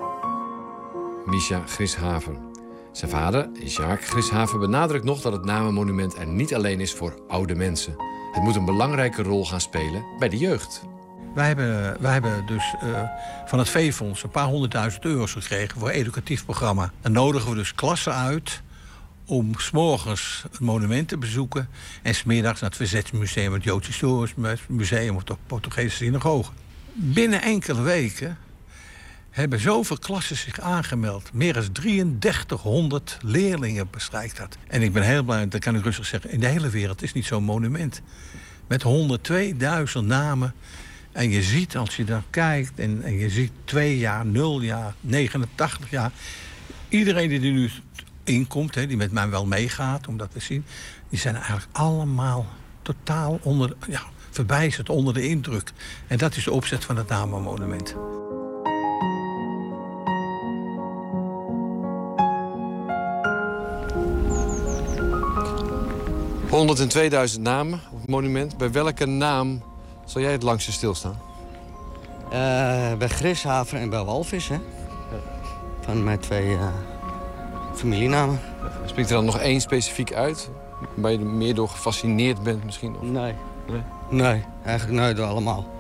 Misha Grishaver. Zijn vader, Jacques Grishaver, benadrukt nog dat het Namenmonument er niet alleen is voor oude mensen. Het moet een belangrijke rol gaan spelen bij de jeugd. Wij hebben, wij hebben dus uh, van het V-fonds een paar honderdduizend euro's gekregen voor een educatief programma. Dan nodigen we dus klassen uit om 's morgens het monument te bezoeken en 's middags naar het Verzetsmuseum, het Joods Historisch Museum of de Portugese synagoge. Binnen enkele weken hebben zoveel klassen zich aangemeld. Meer dan drieëndertighonderd leerlingen bestrijkt dat. En ik ben heel blij, dat kan ik rustig zeggen, in de hele wereld is niet zo'n monument. Met honderdtweeduizend namen. En je ziet, als je daar kijkt, en, en je ziet twee jaar, nul jaar, negenentachtig jaar. Iedereen die er nu inkomt, hè, die met mij wel meegaat, omdat we zien, die zijn eigenlijk allemaal totaal onder, ja, verbijsterd onder de indruk. En dat is de opzet van het Namenmonument. honderdtweeduizend namen op het monument. Bij welke naam zal jij het langste stilstaan? Uh, bij Grishaver en bij Walvis, hè. Van mijn twee uh, familienamen. Spreekt er dan nog één specifiek uit? Waar je er meer door gefascineerd bent misschien? Of? Nee. nee. Nee, eigenlijk nee, door allemaal.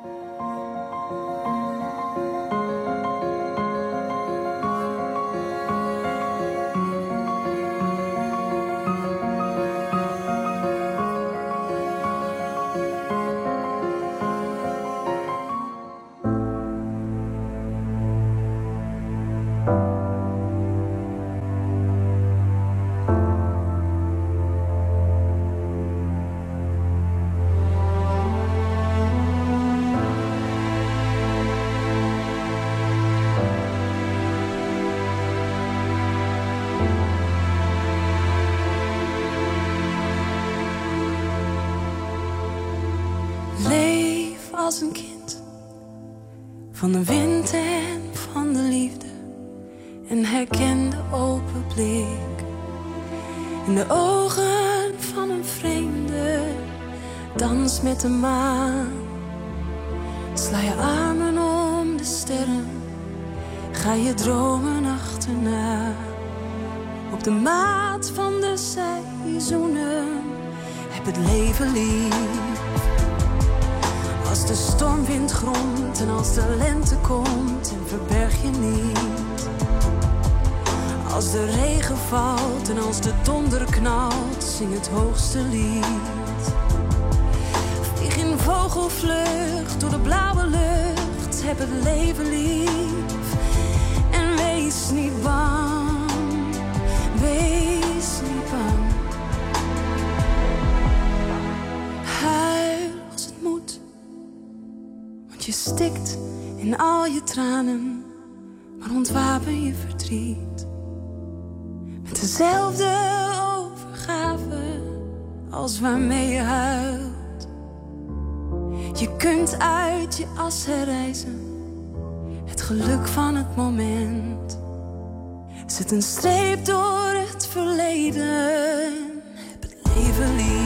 Als een kind van de wind en van de liefde, en herken de open blik in de ogen van een vreemde. Dans met de maan, sla je armen om de sterren, ga je dromen achterna. Op de maat van de seizoenen, heb het leven lief. Als de stormwind gromt en als de lente komt, en verberg je niet. Als de regen valt en als de donder knalt, zing het hoogste lied. Vlieg in vogelvlucht door de blauwe lucht, heb het leven lief. En wees niet bang, wees niet bang. Huil als het moet, je stikt in al je tranen, maar ontwapen je verdriet. Met dezelfde overgave als waarmee je huilt. Je kunt uit je as herrijzen, het geluk van het moment. Zet een streep door het verleden, heb het leven lief.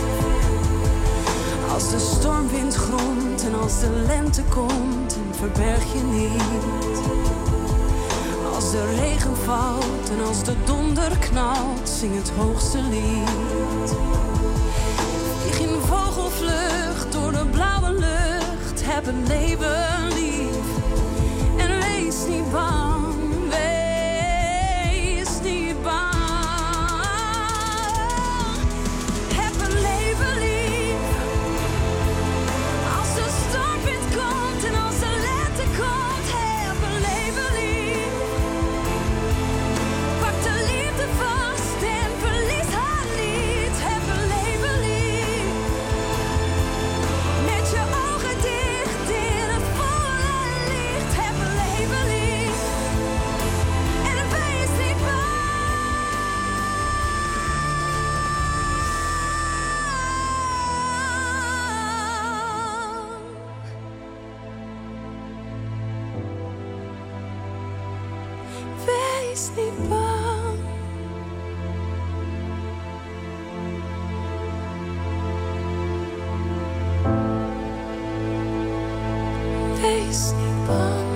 Als de stormwind gromt en als de lente komt, en verberg je niet. Als de regen valt en als de donder knalt, zing het hoogste lied. Vlieg in vogelvlucht door de blauwe lucht, heb het leven niet bang. Wees niet bang.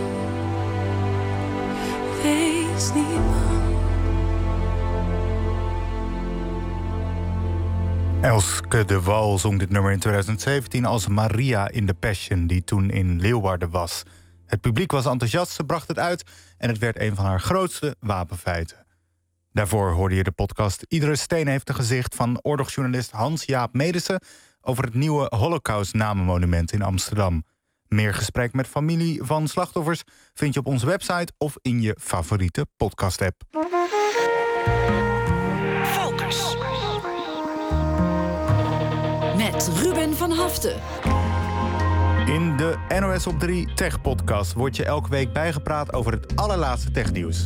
Wees niet bang. Elske de Wal zong dit nummer in twintig zeventien als Maria in The Passion, die toen in Leeuwarden was. Het publiek was enthousiast, ze bracht het uit en het werd een van haar grootste wapenfeiten. Daarvoor hoorde je de podcast Iedere Steen heeft een gezicht van oorlogsjournalist Hans-Jaap Medersen over het nieuwe Holocaust-namenmonument in Amsterdam. Meer gesprek met familie van slachtoffers vind je op onze website of in je favoriete podcast-app. Focus. Met Ruben van Haften. In de N O S op drie Tech-podcast wordt je elke week bijgepraat over het allerlaatste technieuws.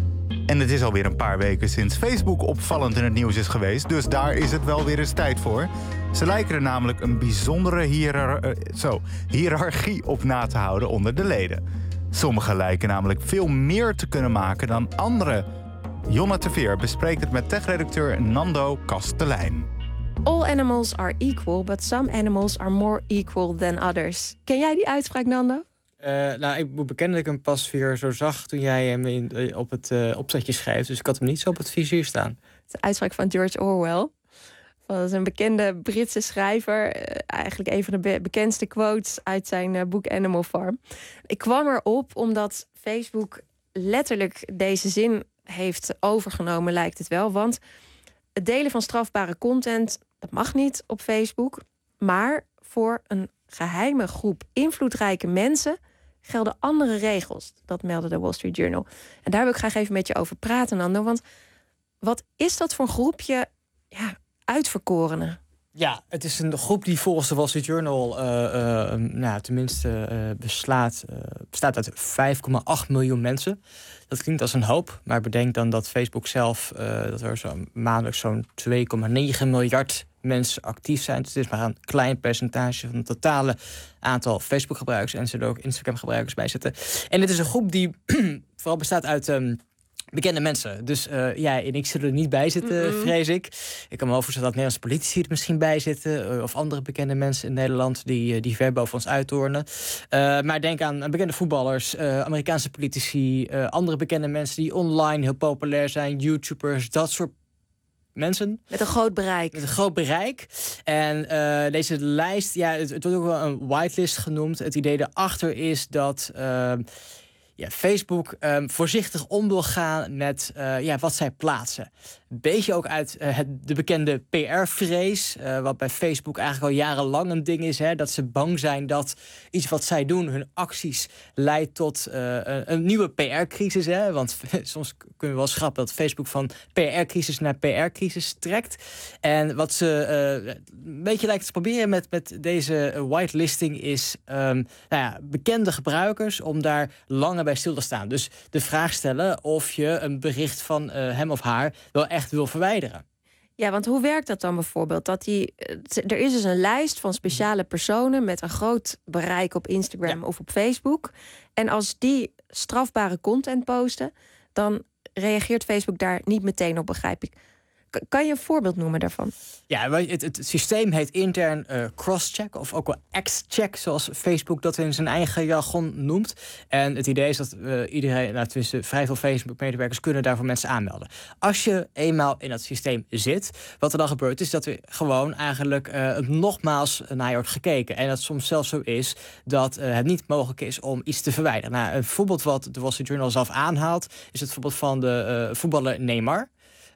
En het is alweer een paar weken sinds Facebook opvallend in het nieuws is geweest, dus daar is het wel weer eens tijd voor. Ze lijken er namelijk een bijzondere hierar- uh, zo, hiërarchie op na te houden onder de leden. Sommigen lijken namelijk veel meer te kunnen maken dan anderen. Jonna Teveer bespreekt het met tech-redacteur Nando Kastelein. All animals are equal, but some animals are more equal than others. Ken jij die uitspraak, Nando? Uh, nou, ik moet bekennen dat ik hem pas weer zo zag toen jij hem in, op het uh, opzetje schreef. Dus ik had hem niet zo op het vizier staan. Het is een uitspraak van George Orwell. Dat is een bekende Britse schrijver. Uh, eigenlijk een van de be- bekendste quotes uit zijn uh, boek Animal Farm. Ik kwam erop omdat Facebook letterlijk deze zin heeft overgenomen, lijkt het wel. Want het delen van strafbare content, dat mag niet op Facebook. Maar voor een geheime groep invloedrijke mensen gelden andere regels. Dat meldde de Wall Street Journal. En daar wil ik graag even met je over praten, Nando. Want wat is dat voor een groepje ja, uitverkorenen? Ja, het is een groep die volgens de Wall Street Journal uh, uh, nou, tenminste uh, beslaat, uh, bestaat uit vijf komma acht miljoen mensen. Dat klinkt als een hoop, maar bedenk dan dat Facebook zelf uh, dat er zo maandelijks zo'n twee komma negen miljard mensen actief zijn. Dus het is maar een klein percentage van het totale aantal Facebook-gebruikers en er zullen ook Instagram-gebruikers bij zitten. En het is een groep die vooral bestaat uit Um, bekende mensen. Dus uh, jij en ik zullen er niet bij zitten, mm-hmm. vrees ik. Ik kan me wel voorstellen dat Nederlandse politici er misschien bij zitten. Uh, of andere bekende mensen in Nederland die, uh, die ver boven ons uittoornen. Uh, maar denk aan uh, bekende voetballers, uh, Amerikaanse politici, uh, andere bekende mensen die online heel populair zijn, YouTubers, dat soort mensen. Met een groot bereik. Met een groot bereik. En uh, deze lijst, ja, het, het wordt ook wel een whitelist genoemd. Het idee erachter is dat Uh, Ja, Facebook um, voorzichtig om wil gaan met uh, ja, wat zij plaatsen. Een beetje ook uit uh, het, de bekende P R-vrees. Uh, wat bij Facebook eigenlijk al jarenlang een ding is. Hè, dat ze bang zijn dat iets wat zij doen, hun acties, leidt tot uh, een, een nieuwe P R-crisis. Hè? Want soms kunnen we wel schrappen dat Facebook van P R-crisis naar P R-crisis trekt. En wat ze uh, een beetje lijkt te proberen met, met deze whitelisting is Um, nou ja, bekende gebruikers om daar langer bij stil te staan. Dus de vraag stellen of je een bericht van uh, hem of haar wel echt wil verwijderen. Ja, want hoe werkt dat dan bijvoorbeeld? Dat die, er is dus een lijst van speciale personen met een groot bereik op Instagram ja. of op Facebook. En als die strafbare content posten, dan reageert Facebook daar niet meteen op, begrijp ik. Kan je een voorbeeld noemen daarvan? Ja, het, het systeem heet intern uh, crosscheck of ook wel X-check, zoals Facebook dat in zijn eigen jargon noemt. En het idee is dat uh, iedereen, nou, tenminste vrij veel Facebook-medewerkers kunnen daarvoor mensen aanmelden. Als je eenmaal in dat systeem zit, wat er dan gebeurt is dat er gewoon eigenlijk uh, nogmaals naar je wordt gekeken. En dat soms zelfs zo is dat uh, het niet mogelijk is om iets te verwijderen. Nou, een voorbeeld wat de Wall Street Journal zelf aanhaalt is het voorbeeld van de uh, voetballer Neymar.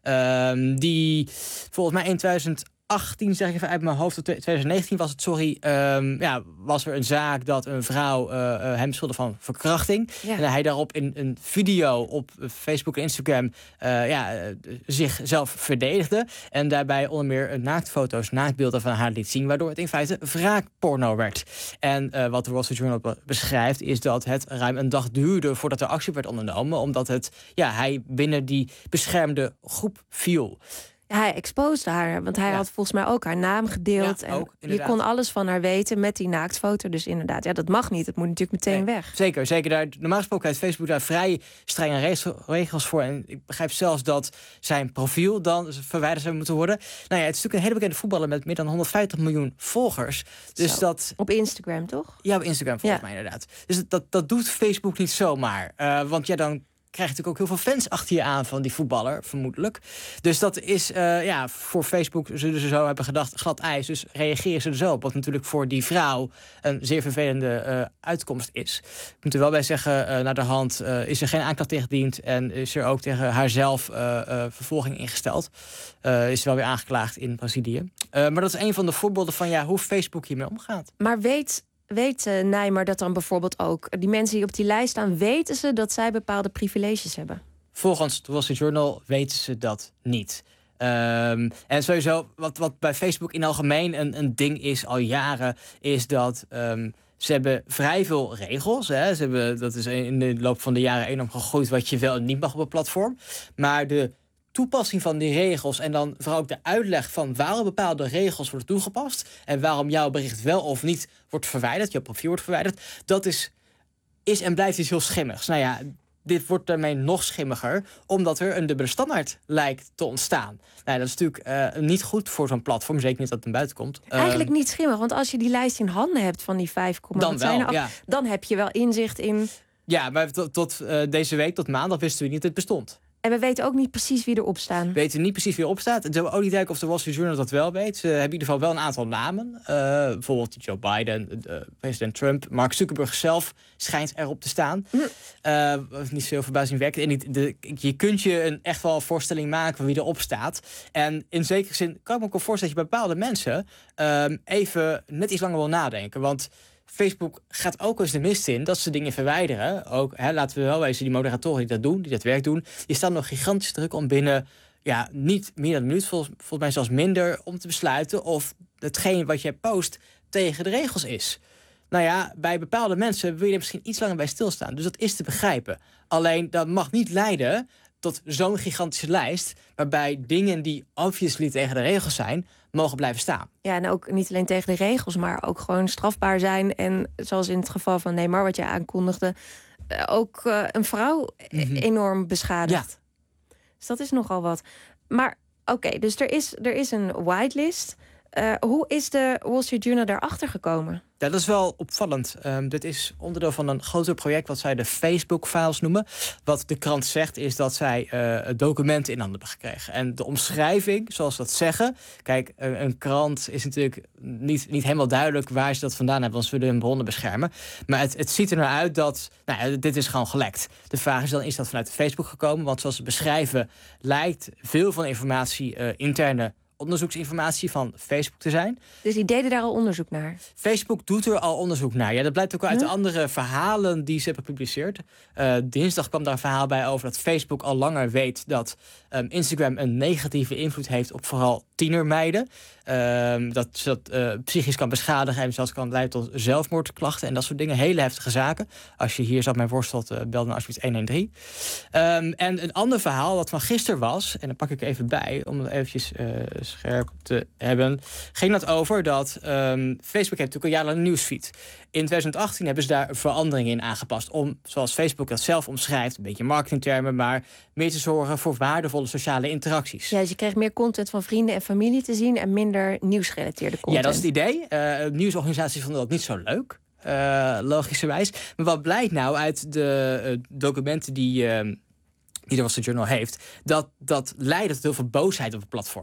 Um, die volgens mij in twintig achttien, zeg ik even uit mijn hoofd, twintig negentien was het, sorry, um, ja, was er een zaak dat een vrouw uh, uh, hem schuldigde van verkrachting. Ja. En hij daarop in een video op Facebook en Instagram uh, ja, uh, zichzelf verdedigde. En daarbij onder meer naaktfoto's, naaktbeelden van haar liet zien, waardoor het in feite wraakporno werd. En uh, wat de Wall Street Journal beschrijft, is dat het ruim een dag duurde voordat er actie werd ondernomen, omdat het, ja, hij binnen die beschermde groep viel. Hij exposed haar, want hij Ja. had volgens mij ook haar naam gedeeld. Ja, en ook, je inderdaad. kon alles van haar weten met die naaktfoto. Dus inderdaad, ja, dat mag niet. Het moet natuurlijk meteen Nee, weg. Zeker, zeker. Daar, normaal gesproken heeft Facebook daar vrij strenge regels- regels voor. En ik begrijp zelfs dat zijn profiel dan verwijderd zou moeten worden. Nou ja, het is natuurlijk een hele bekende voetballer met meer dan honderdvijftig miljoen volgers. Dus Zo. dat... Op Instagram, toch? Ja, op Instagram volgens Ja. mij inderdaad. Dus dat, dat, dat doet Facebook niet zomaar. Uh, want ja, dan krijg je natuurlijk ook heel veel fans achter je aan van die voetballer, vermoedelijk. Dus dat is, uh, ja, voor Facebook zullen ze zo hebben gedacht, glad ijs. Dus reageren ze er zo op. Wat natuurlijk voor die vrouw een zeer vervelende uh, uitkomst is. Ik moet er wel bij zeggen, uh, naar de hand uh, is er geen aanklacht tegen gediend. En is er ook tegen haarzelf uh, uh, vervolging ingesteld. Uh, is wel weer aangeklaagd in Brazilië. Uh, maar dat is een van de voorbeelden van ja, hoe Facebook hiermee omgaat. Maar weet... Weet uh, Nijmer dat dan bijvoorbeeld ook... die mensen die op die lijst staan, weten ze dat zij bepaalde privileges hebben? Volgens de Wall Street Journal weten ze dat niet. Um, en sowieso, wat, wat bij Facebook in algemeen een, een ding is al jaren... is dat um, ze hebben vrij veel regels. Hè. Ze hebben, dat is in de loop van de jaren enorm gegroeid... wat je wel en niet mag op een platform. Maar de toepassing van die regels en dan vooral ook de uitleg van waarom bepaalde regels worden toegepast en waarom jouw bericht wel of niet wordt verwijderd, jouw profiel wordt verwijderd, dat is, is en blijft iets heel schimmigs. Nou ja, dit wordt daarmee nog schimmiger, omdat er een dubbele standaard lijkt te ontstaan. Nou, dat is natuurlijk uh, niet goed voor zo'n platform, zeker niet dat het naar buiten komt. Eigenlijk Uh, niet schimmig, want als je die lijst in handen hebt van die vijf, Dan wat zijn wel, er ja. af, dan heb je wel inzicht in. Ja, maar tot, tot uh, deze week, tot maandag, wisten we niet dat het bestond. En we weten ook niet precies wie erop staan. We weten niet precies wie erop staat. En ze hebben ook niet duidelijk of de Wall Street Journal dat wel weet. Ze hebben in ieder geval wel een aantal namen. Uh, bijvoorbeeld Joe Biden, uh, president Trump. Mark Zuckerberg zelf schijnt erop te staan. Hm. Uh, niet zo verbazingwekkend. En niet, de, je kunt je een, echt wel een voorstelling maken van wie erop staat. En in zekere zin kan ik me ook wel voorstellen dat je bij bepaalde mensen uh, even net iets langer wil nadenken. Want Facebook gaat ook eens de mist in dat ze dingen verwijderen. Ook, hè, laten we wel wezen, die moderatoren die dat doen, die dat werk doen, die staan nog gigantisch druk om binnen ja, niet meer dan een minuut, volgens, volgens mij zelfs minder, om te besluiten of hetgeen wat jij post tegen de regels is. Nou ja, bij bepaalde mensen wil je er misschien iets langer bij stilstaan. Dus dat is te begrijpen. Alleen dat mag niet leiden tot zo'n gigantische lijst, waarbij dingen die obviously tegen de regels zijn, mogen blijven staan. Ja, en ook niet alleen tegen de regels, maar ook gewoon strafbaar zijn. En zoals in het geval van Neymar, wat jij aankondigde, ook uh, een vrouw mm-hmm. enorm beschadigd. Ja. Dus dat is nogal wat. Maar oké, okay, dus er is, er is een whitelist. Uh, hoe is de Wall Street Journal daarachter gekomen? Ja, dat is wel opvallend. Um, dit is onderdeel van een groter project wat zij de Facebook-files noemen. Wat de krant zegt is dat zij uh, documenten in handen hebben gekregen. En de omschrijving, zoals ze dat zeggen. Kijk, een, een krant is natuurlijk niet, niet helemaal duidelijk waar ze dat vandaan hebben, want ze willen hun bronnen beschermen. Maar het, het ziet er nou uit dat, nou ja, dit is gewoon gelekt. De vraag is dan, is dat vanuit Facebook gekomen? Want zoals ze beschrijven, lijkt veel van de informatie uh, interne onderzoeksinformatie van Facebook te zijn. Dus die deden daar al onderzoek naar? Facebook doet er al onderzoek naar. Ja, dat blijkt ook uit huh? de andere verhalen die ze hebben gepubliceerd. Uh, dinsdag kwam daar een verhaal bij over dat Facebook al langer weet dat um, Instagram een negatieve invloed heeft op vooral tienermeiden. Um, dat ze dat uh, psychisch kan beschadigen en zelfs kan leiden tot zelfmoordklachten en dat soort dingen. Hele heftige zaken. Als je hier zat mij worstelt, uh, bel dan alsjeblieft honderddertien. Um, en een ander verhaal dat van gisteren was, en dan pak ik even bij om het eventjes uh, scherp te hebben, ging dat over dat um, Facebook heeft natuurlijk een jaarlang nieuwsfeed. In twintig achttien hebben ze daar veranderingen in aangepast om, zoals Facebook dat zelf omschrijft, een beetje marketingtermen, maar meer te zorgen voor waardevolle sociale interacties. Ja, dus je kreeg meer content van vrienden en familie te zien en minder nieuwsgerelateerde content. Ja, dat is het idee. Uh, nieuwsorganisaties vonden dat niet zo leuk, uh, logischerwijs. Maar wat blijkt nou uit de uh, documenten die, uh, die de Wall Street Journal heeft, dat dat leidt tot heel veel boosheid op het platform.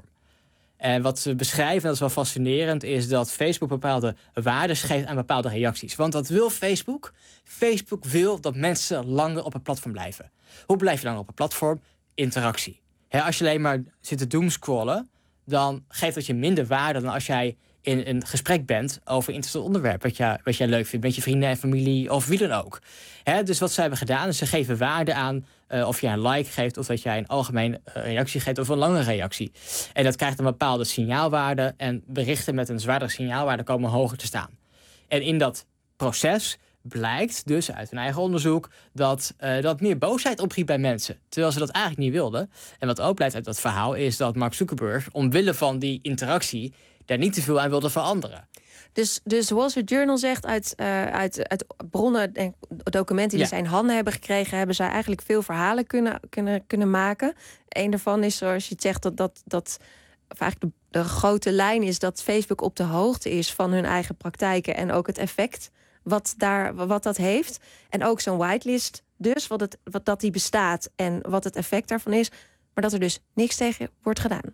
En wat ze beschrijven, dat is wel fascinerend, is dat Facebook bepaalde waarden geeft aan bepaalde reacties. Want wat wil Facebook? Facebook wil dat mensen langer op het platform blijven. Hoe blijf je langer op het platform? Interactie. He, als je alleen maar zit te doomscrollen, dan geeft dat je minder waarde dan als jij in een gesprek bent over een interessant onderwerp wat jij, wat jij leuk vindt met je vrienden en familie of wie dan ook. He, dus wat zij hebben gedaan is ze geven waarde aan uh, of jij een like geeft of dat jij een algemene reactie geeft of een lange reactie. En dat krijgt een bepaalde signaalwaarde en berichten met een zwaardere signaalwaarde komen hoger te staan. En in dat proces blijkt dus uit hun eigen onderzoek dat uh, dat meer boosheid opriep bij mensen. Terwijl ze dat eigenlijk niet wilden. En wat ook blijkt uit dat verhaal is dat Mark Zuckerberg, omwille van die interactie, daar niet te veel aan wilde veranderen. Dus, dus Wall Street Journal zegt uit, uh, uit, uit bronnen en documenten die ja. ze in handen hebben gekregen, hebben zij eigenlijk veel verhalen kunnen, kunnen, kunnen maken. Eén daarvan is, zoals je het zegt, dat, dat, dat of eigenlijk de, de grote lijn is dat Facebook op de hoogte is van hun eigen praktijken en ook het effect wat, daar, wat dat heeft. En ook zo'n whitelist, dus wat het, wat, dat die bestaat en wat het effect daarvan is, maar dat er dus niks tegen wordt gedaan.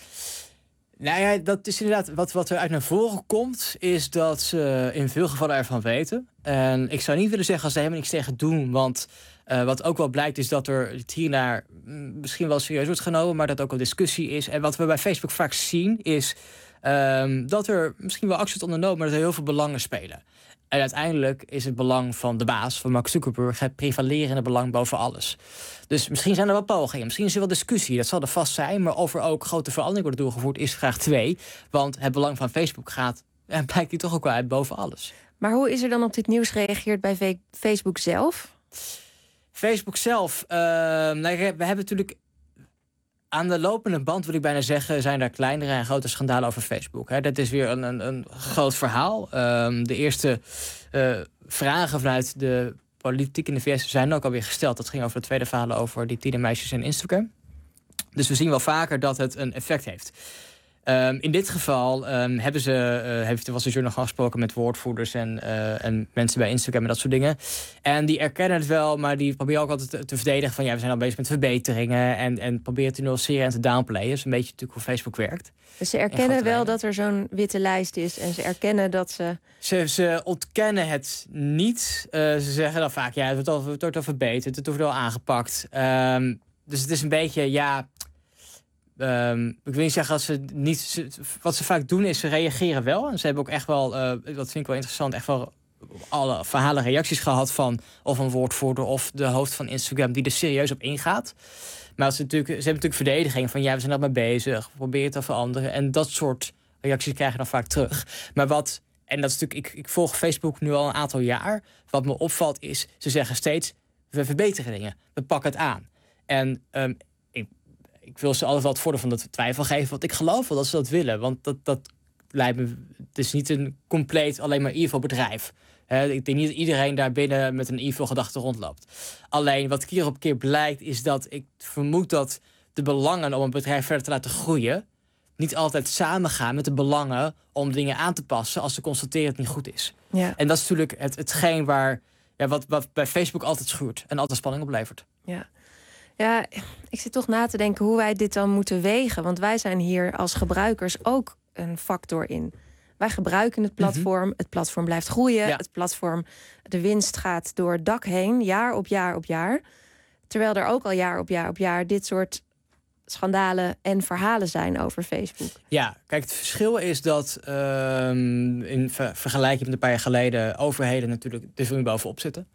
Nou ja, dat is inderdaad wat, wat er uit naar voren komt, is dat ze in veel gevallen ervan weten. En ik zou niet willen zeggen als ze helemaal niks tegen doen, want uh, wat ook wel blijkt is dat er het hiernaar misschien wel serieus wordt genomen, maar dat ook een discussie is. En wat we bij Facebook vaak zien is um, dat er misschien wel actie wordt ondernomen, maar dat er heel veel belangen spelen. En uiteindelijk is het belang van de baas, van Mark Zuckerberg, het prevalerende belang boven alles. Dus misschien zijn er wel pogingen, misschien is er wel discussie, dat zal er vast zijn. Maar of er ook grote veranderingen worden doorgevoerd is vraag twee. Want het belang van Facebook gaat, en blijkt die toch ook wel uit boven alles. Maar hoe is er dan op dit nieuws gereageerd bij Facebook zelf? Facebook zelf, uh, nou, we hebben natuurlijk aan de lopende band, wil ik bijna zeggen, zijn er kleinere en grote schandalen over Facebook. Hè. Dat is weer een, een, een groot verhaal. Um, de eerste uh, vragen vanuit de politiek in de V S zijn ook alweer gesteld. Dat ging over de tweede verhaal over die tienermeisjes en Instagram. Dus we zien wel vaker dat het een effect heeft. Um, in dit geval um, hebben ze, uh, heeft de Wall Street Journal gesproken met woordvoerders en, uh, en mensen bij Instagram en dat soort dingen. En die erkennen het wel, maar die proberen ook altijd te, te verdedigen van ja, we zijn al bezig met verbeteringen en, en proberen te nuanceren en te downplayen. Dat is een beetje natuurlijk hoe Facebook werkt. Dus ze erkennen wel dat er zo'n witte lijst is en ze erkennen dat ze... Ze, ze ontkennen het niet. Uh, ze zeggen dan vaak, ja, het wordt al, het wordt al verbeterd, het wordt al aangepakt. Um, dus het is een beetje, ja... Um, ik wil niet zeggen dat ze niet... Ze, wat ze vaak doen is, ze reageren wel. En ze hebben ook echt wel, uh, dat vind ik wel interessant, echt wel alle verhalen reacties gehad van of een woordvoerder of de hoofd van Instagram die er serieus op ingaat. Maar ze, natuurlijk, ze hebben natuurlijk verdediging van ja, we zijn er maar bezig, we proberen het te veranderen. En dat soort reacties krijg je dan vaak terug. Maar wat, en dat is natuurlijk, ik, ik volg Facebook nu al een aantal jaar. Wat me opvalt is, ze zeggen steeds, we verbeteren dingen, we pakken het aan. En um, ik wil ze altijd wel het voordeel van de twijfel geven, want ik geloof wel dat ze dat willen. Want dat, dat lijkt me, het is niet een compleet alleen maar evil bedrijf. He, ik denk niet dat iedereen daar binnen met een evil gedachte rondloopt. Alleen wat keer op keer blijkt is dat ik vermoed dat de belangen om een bedrijf verder te laten groeien niet altijd samengaan met de belangen om dingen aan te passen als ze constateren dat het niet goed is. Ja. En dat is natuurlijk het, hetgeen waar, ja, wat, wat bij Facebook altijd schuurt en altijd spanning oplevert. Ja. Ja, ik zit toch na te denken hoe wij dit dan moeten wegen. Want wij zijn hier als gebruikers ook een factor in. Wij gebruiken het platform. Mm-hmm. Het platform blijft groeien. Ja. Het platform, de winst gaat door het dak heen. Jaar op jaar op jaar. Terwijl er ook al jaar op jaar op jaar dit soort schandalen en verhalen zijn over Facebook. Ja, kijk, het verschil is dat um, in ver- vergelijking met een paar jaar geleden overheden natuurlijk er veel meer bovenop zitten.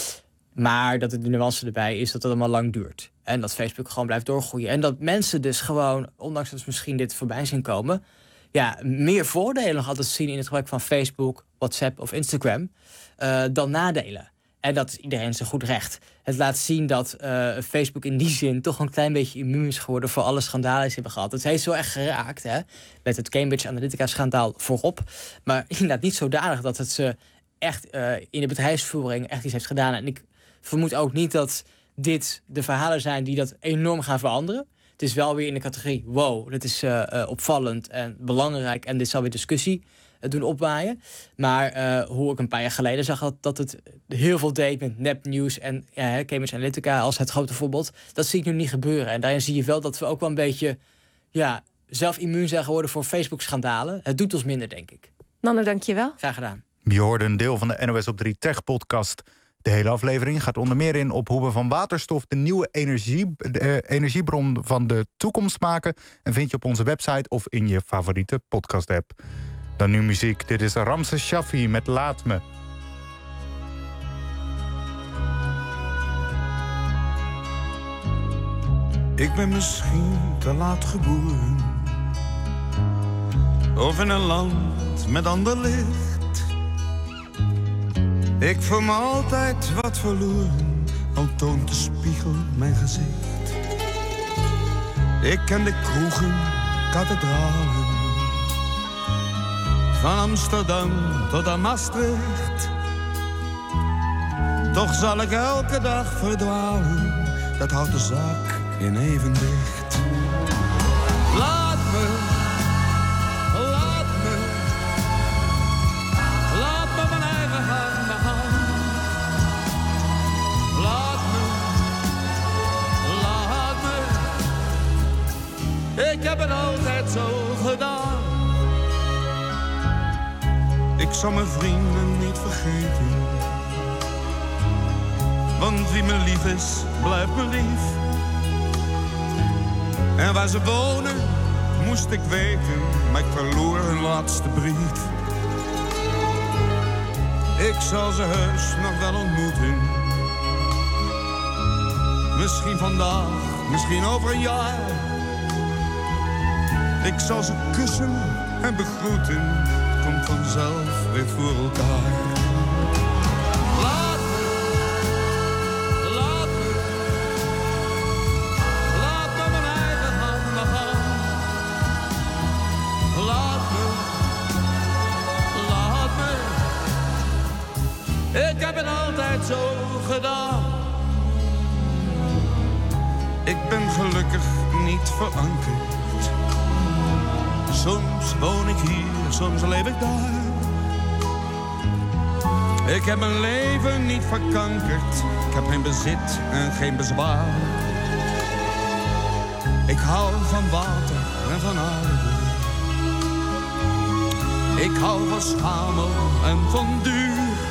Maar dat de nuance erbij is dat het allemaal lang duurt. En dat Facebook gewoon blijft doorgroeien. En dat mensen dus gewoon, ondanks dat ze misschien dit voorbij zien komen, ja, meer voordelen nog altijd zien in het gebruik van Facebook, WhatsApp of Instagram uh, dan nadelen. En dat is iedereen zijn goed recht. Het laat zien dat uh, Facebook in die zin toch een klein beetje immuun is geworden voor alle schandalen die ze hebben gehad. Het heeft zo echt geraakt, hè, met het Cambridge Analytica-schandaal voorop. Maar inderdaad niet zodanig dat het ze echt uh, in de bedrijfsvoering echt iets heeft gedaan. En ik vermoed ook niet dat dit de verhalen zijn die dat enorm gaan veranderen. Het is wel weer in de categorie, wow, dit is uh, uh, opvallend en belangrijk en dit zal weer discussie uh, doen opwaaien. Maar uh, hoe ik een paar jaar geleden zag dat, dat het heel veel deed met nepnieuws en uh, Cambridge Analytica als het grote voorbeeld, dat zie ik nu niet gebeuren. En daarin zie je wel dat we ook wel een beetje ja, zelf immuun zijn geworden voor Facebook-schandalen. Het doet ons minder, denk ik. Nanne, dank je wel. Graag gedaan. Je hoorde een deel van de N O S op drie Tech-podcast. De hele aflevering gaat onder meer in op hoe we van waterstof de nieuwe energie, de, uh, energiebron van de toekomst maken. En vind je op onze website of in je favoriete podcast-app. Dan nu muziek. Dit is Ramses Shaffi met Laat Me. Ik ben misschien te laat geboren, of in een land met ander licht. Ik voel me altijd wat verloren, al toont de spiegel mijn gezicht. Ik ken de kroegen, kathedralen, van Amsterdam tot aan Maastricht. Toch zal ik elke dag verdwalen, dat houdt de zaak in evenwicht. Laat me, laat me, laat me mijn eigen hand begaan. Laat me, laat me, ik heb het altijd zo gedaan. Ik zal mijn vrienden niet vergeten, want wie me lief is, blijft me lief. En waar ze wonen, moest ik weten, maar ik verloor hun laatste brief. Ik zal ze heus nog wel ontmoeten. Misschien vandaag, misschien over een jaar. Ik zal ze kussen en begroeten, het komt vanzelf weer voor elkaar. Ik heb het altijd zo gedaan. Ik ben gelukkig niet verankerd. Soms woon ik hier, soms leef ik daar. Ik heb mijn leven niet verkankerd. Ik heb geen bezit en geen bezwaar. Ik hou van water en van aarde. Ik hou van schamel en van duur.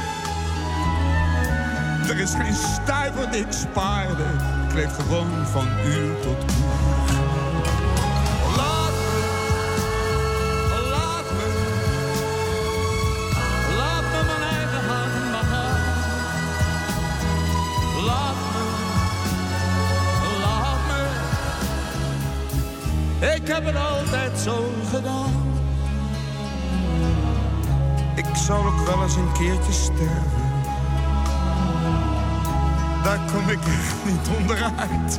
Er is geen stuiver die ik spaarde. Ik leef gewoon van uur tot uur. Laat me, laat me, laat me mijn eigen hand maar gaan. Laat me, laat me. Ik heb het altijd zo gedaan. Ik zal ook wel eens een keertje sterven. Daar kom ik echt niet onderuit.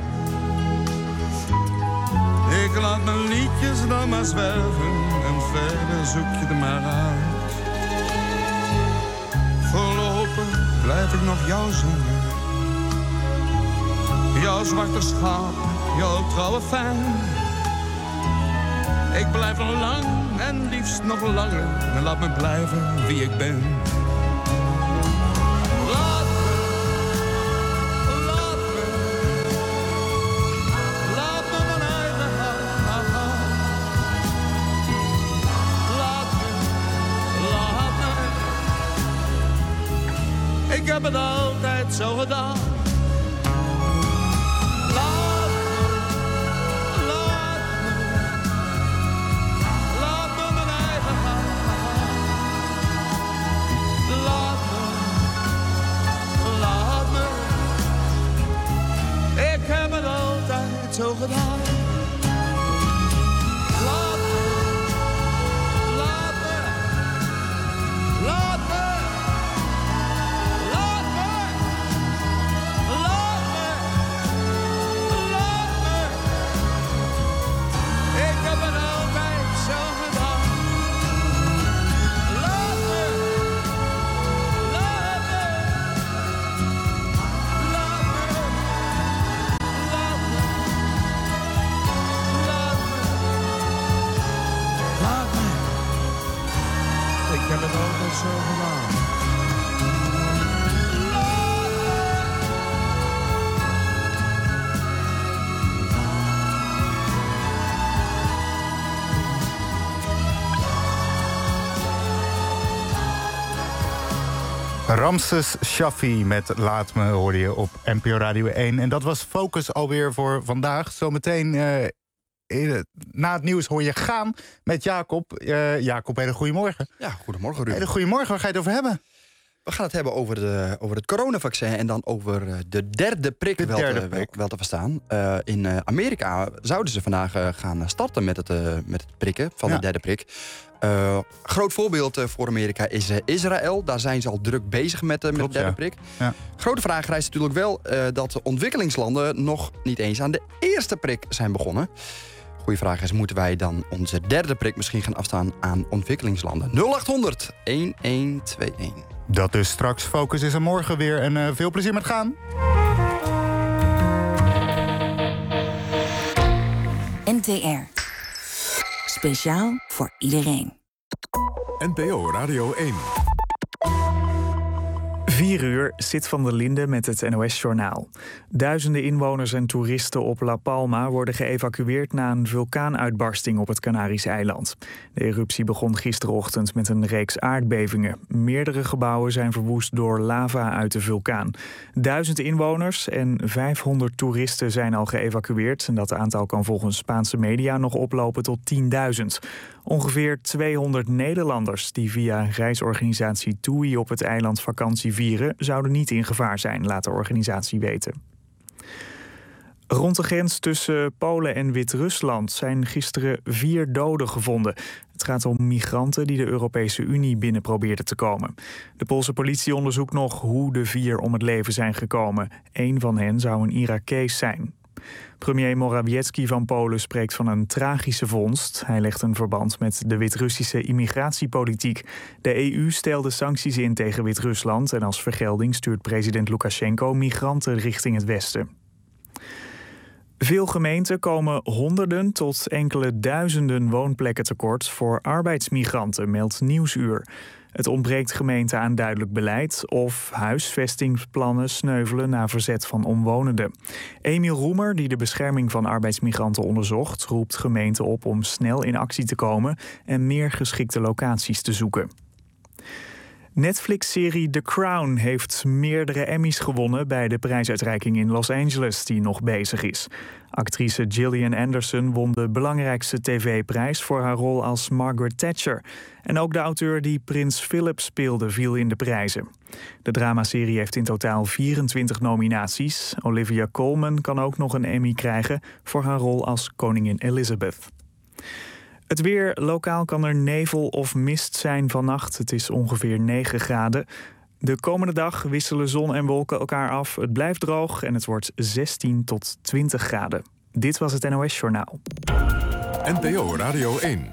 Ik laat mijn liedjes dan maar zwerven en verder zoek je er maar uit. Voorlopig blijf ik nog jou zingen. Jouw zwarte schaap, jouw trouwe fan. Ik blijf nog lang en liefst nog langer. En laat me blijven wie ik ben. Ik heb het altijd zo gedaan. Laat me, laat me, laat me mijn eigen gang gaan. Laat me, laat me. Ik heb het altijd zo gedaan. Laat me, laat me, laat me. Ik heb het altijd zo gedaan. Ramses Shaffi met Laat Me hoorde je op N P O Radio één. En dat was Focus alweer voor vandaag. Zometeen uh, na het nieuws hoor je Gaan met Jacob. Uh, Jacob, hele goedemorgen. Ja, goedemorgen Ruben. Hele goedemorgen, waar ga je het over hebben? We gaan het hebben over, de, over het coronavaccin en dan over de derde prik, de wel, derde te, prik. Wel, wel te verstaan. Uh, in uh, Amerika zouden ze vandaag uh, gaan starten met het, uh, met het prikken van ja. de derde prik. Uh, groot voorbeeld uh, voor Amerika is uh, Israël. Daar zijn ze al druk bezig met, uh, met Klopt, de derde ja. prik. Ja. Grote vraag rijst natuurlijk wel uh, dat de ontwikkelingslanden nog niet eens aan de eerste prik zijn begonnen. Goeie vraag is, moeten wij dan onze derde prik misschien gaan afstaan aan ontwikkelingslanden? nul acht honderd, een een twee een. Dat dus straks. Focus is er morgen weer en uh, veel plezier met gaan. N T R. Speciaal voor iedereen. N P O Radio één. Vier uur, Sit van der Linde met het N O S-journaal. Duizenden inwoners en toeristen op La Palma worden geëvacueerd na een vulkaanuitbarsting op het Canarische eiland. De eruptie begon gisterochtend met een reeks aardbevingen. Meerdere gebouwen zijn verwoest door lava uit de vulkaan. Duizend inwoners en vijfhonderd toeristen zijn al geëvacueerd. En dat aantal kan volgens Spaanse media nog oplopen tot tienduizend. Ongeveer tweehonderd Nederlanders die via reisorganisatie T U I op het eiland vakantie vieren, zouden niet in gevaar zijn, laat de organisatie weten. Rond de grens tussen Polen en Wit-Rusland zijn gisteren vier doden gevonden. Het gaat om migranten die de Europese Unie binnen probeerden te komen. De Poolse politie onderzoekt nog hoe de vier om het leven zijn gekomen. Eén van hen zou een Irakees zijn. Premier Morawiecki van Polen spreekt van een tragische vondst. Hij legt een verband met de Wit-Russische immigratiepolitiek. De E U stelde sancties in tegen Wit-Rusland en als vergelding stuurt president Lukasjenko migranten richting het westen. Veel gemeenten komen honderden tot enkele duizenden woonplekken tekort voor arbeidsmigranten, meldt Nieuwsuur. Het ontbreekt gemeenten aan duidelijk beleid of huisvestingsplannen sneuvelen na verzet van omwonenden. Emiel Roemer, die de bescherming van arbeidsmigranten onderzocht, roept gemeenten op om snel in actie te komen en meer geschikte locaties te zoeken. Netflix-serie The Crown heeft meerdere Emmys gewonnen bij de prijsuitreiking in Los Angeles, die nog bezig is. Actrice Gillian Anderson won de belangrijkste tv-prijs voor haar rol als Margaret Thatcher. En ook de auteur die Prins Philip speelde viel in de prijzen. De dramaserie heeft in totaal vierentwintig nominaties. Olivia Colman kan ook nog een Emmy krijgen voor haar rol als koningin Elizabeth. Het weer, lokaal kan er nevel of mist zijn vannacht. Het is ongeveer negen graden. De komende dag wisselen zon en wolken elkaar af. Het blijft droog en het wordt zestien tot twintig graden. Dit was het N O S-journaal. N P O Radio één.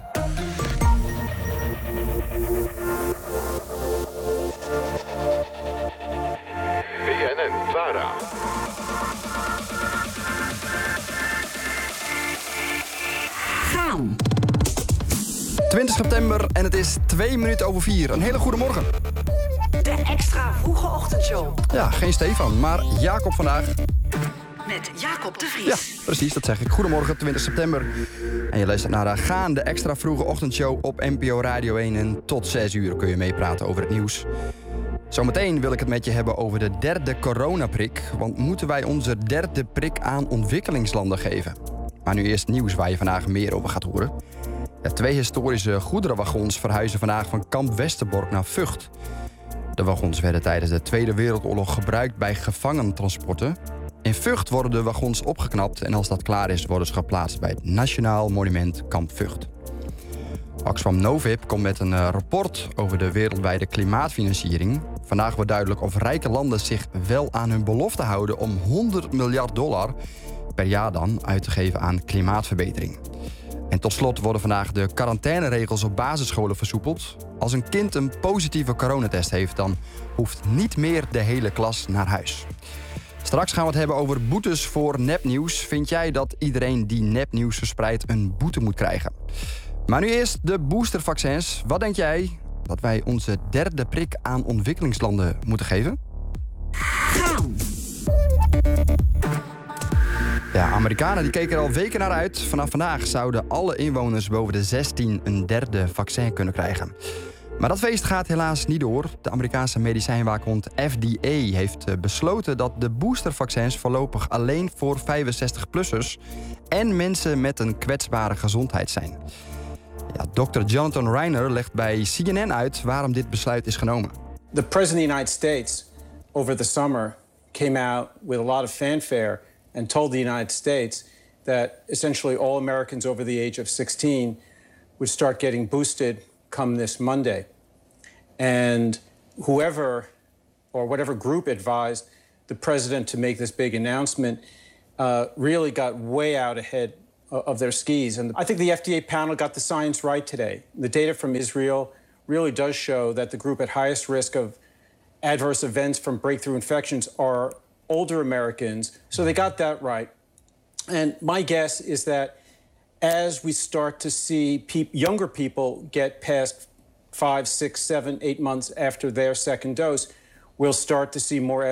B N N-Vara. Gaan. twintig september en het is twee minuten over vier. Een hele goede morgen. De extra vroege ochtendshow. Ja, geen Stefan, maar Jacob vandaag. Met Jacob de Vries. Ja, precies, dat zeg ik. Goedemorgen, twintig september. En je luistert naar Gaan, de extra vroege ochtendshow op N P O Radio één. En tot zes uur kun je meepraten over het nieuws. Zometeen wil ik het met je hebben over de derde coronaprik. Want moeten wij onze derde prik aan ontwikkelingslanden geven? Maar nu eerst nieuws waar je vandaag meer over gaat horen. Ja, twee historische goederenwagons verhuizen vandaag van Kamp Westerbork naar Vught. De wagons werden tijdens de Tweede Wereldoorlog gebruikt bij gevangentransporten. In Vught worden de wagons opgeknapt en als dat klaar is worden ze geplaatst bij het Nationaal Monument Kamp Vught. Oxfam Novib komt met een rapport over de wereldwijde klimaatfinanciering. Vandaag wordt duidelijk of rijke landen zich wel aan hun belofte houden om honderd miljard dollar per jaar dan uit te geven aan klimaatverbetering. En tot slot worden vandaag de quarantaineregels op basisscholen versoepeld. Als een kind een positieve coronatest heeft, dan hoeft niet meer de hele klas naar huis. Straks gaan we het hebben over boetes voor nepnieuws. Vind jij dat iedereen die nepnieuws verspreidt een boete moet krijgen? Maar nu eerst de boostervaccins. Wat denk jij dat wij onze derde prik aan ontwikkelingslanden moeten geven? Gaan. Ja, Amerikanen die keken er al weken naar uit. Vanaf vandaag zouden alle inwoners boven de zestien een derde vaccin kunnen krijgen. Maar dat feest gaat helaas niet door. De Amerikaanse medicijnwaakhond F D A heeft besloten dat de boostervaccins voorlopig alleen voor vijfenzestig-plussers en mensen met een kwetsbare gezondheid zijn. Ja, dokter Jonathan Reiner legt bij C N N uit waarom dit besluit is genomen. The President of the United States over the summer came out with a lot of fanfare and told the United States that essentially all Americans over the age of sixteen would start getting boosted come this Monday. And whoever or whatever group advised the president to make this big announcement uh, really got way out ahead of their skis. And I think the F D A panel got the science right today. The data from Israel really does show that the group at highest risk of adverse events from breakthrough infections are older Americans. So they got that right. And my guess is that as we start to see pe- younger people get past five, six, seven, eight months after their second dose, we'll start to see more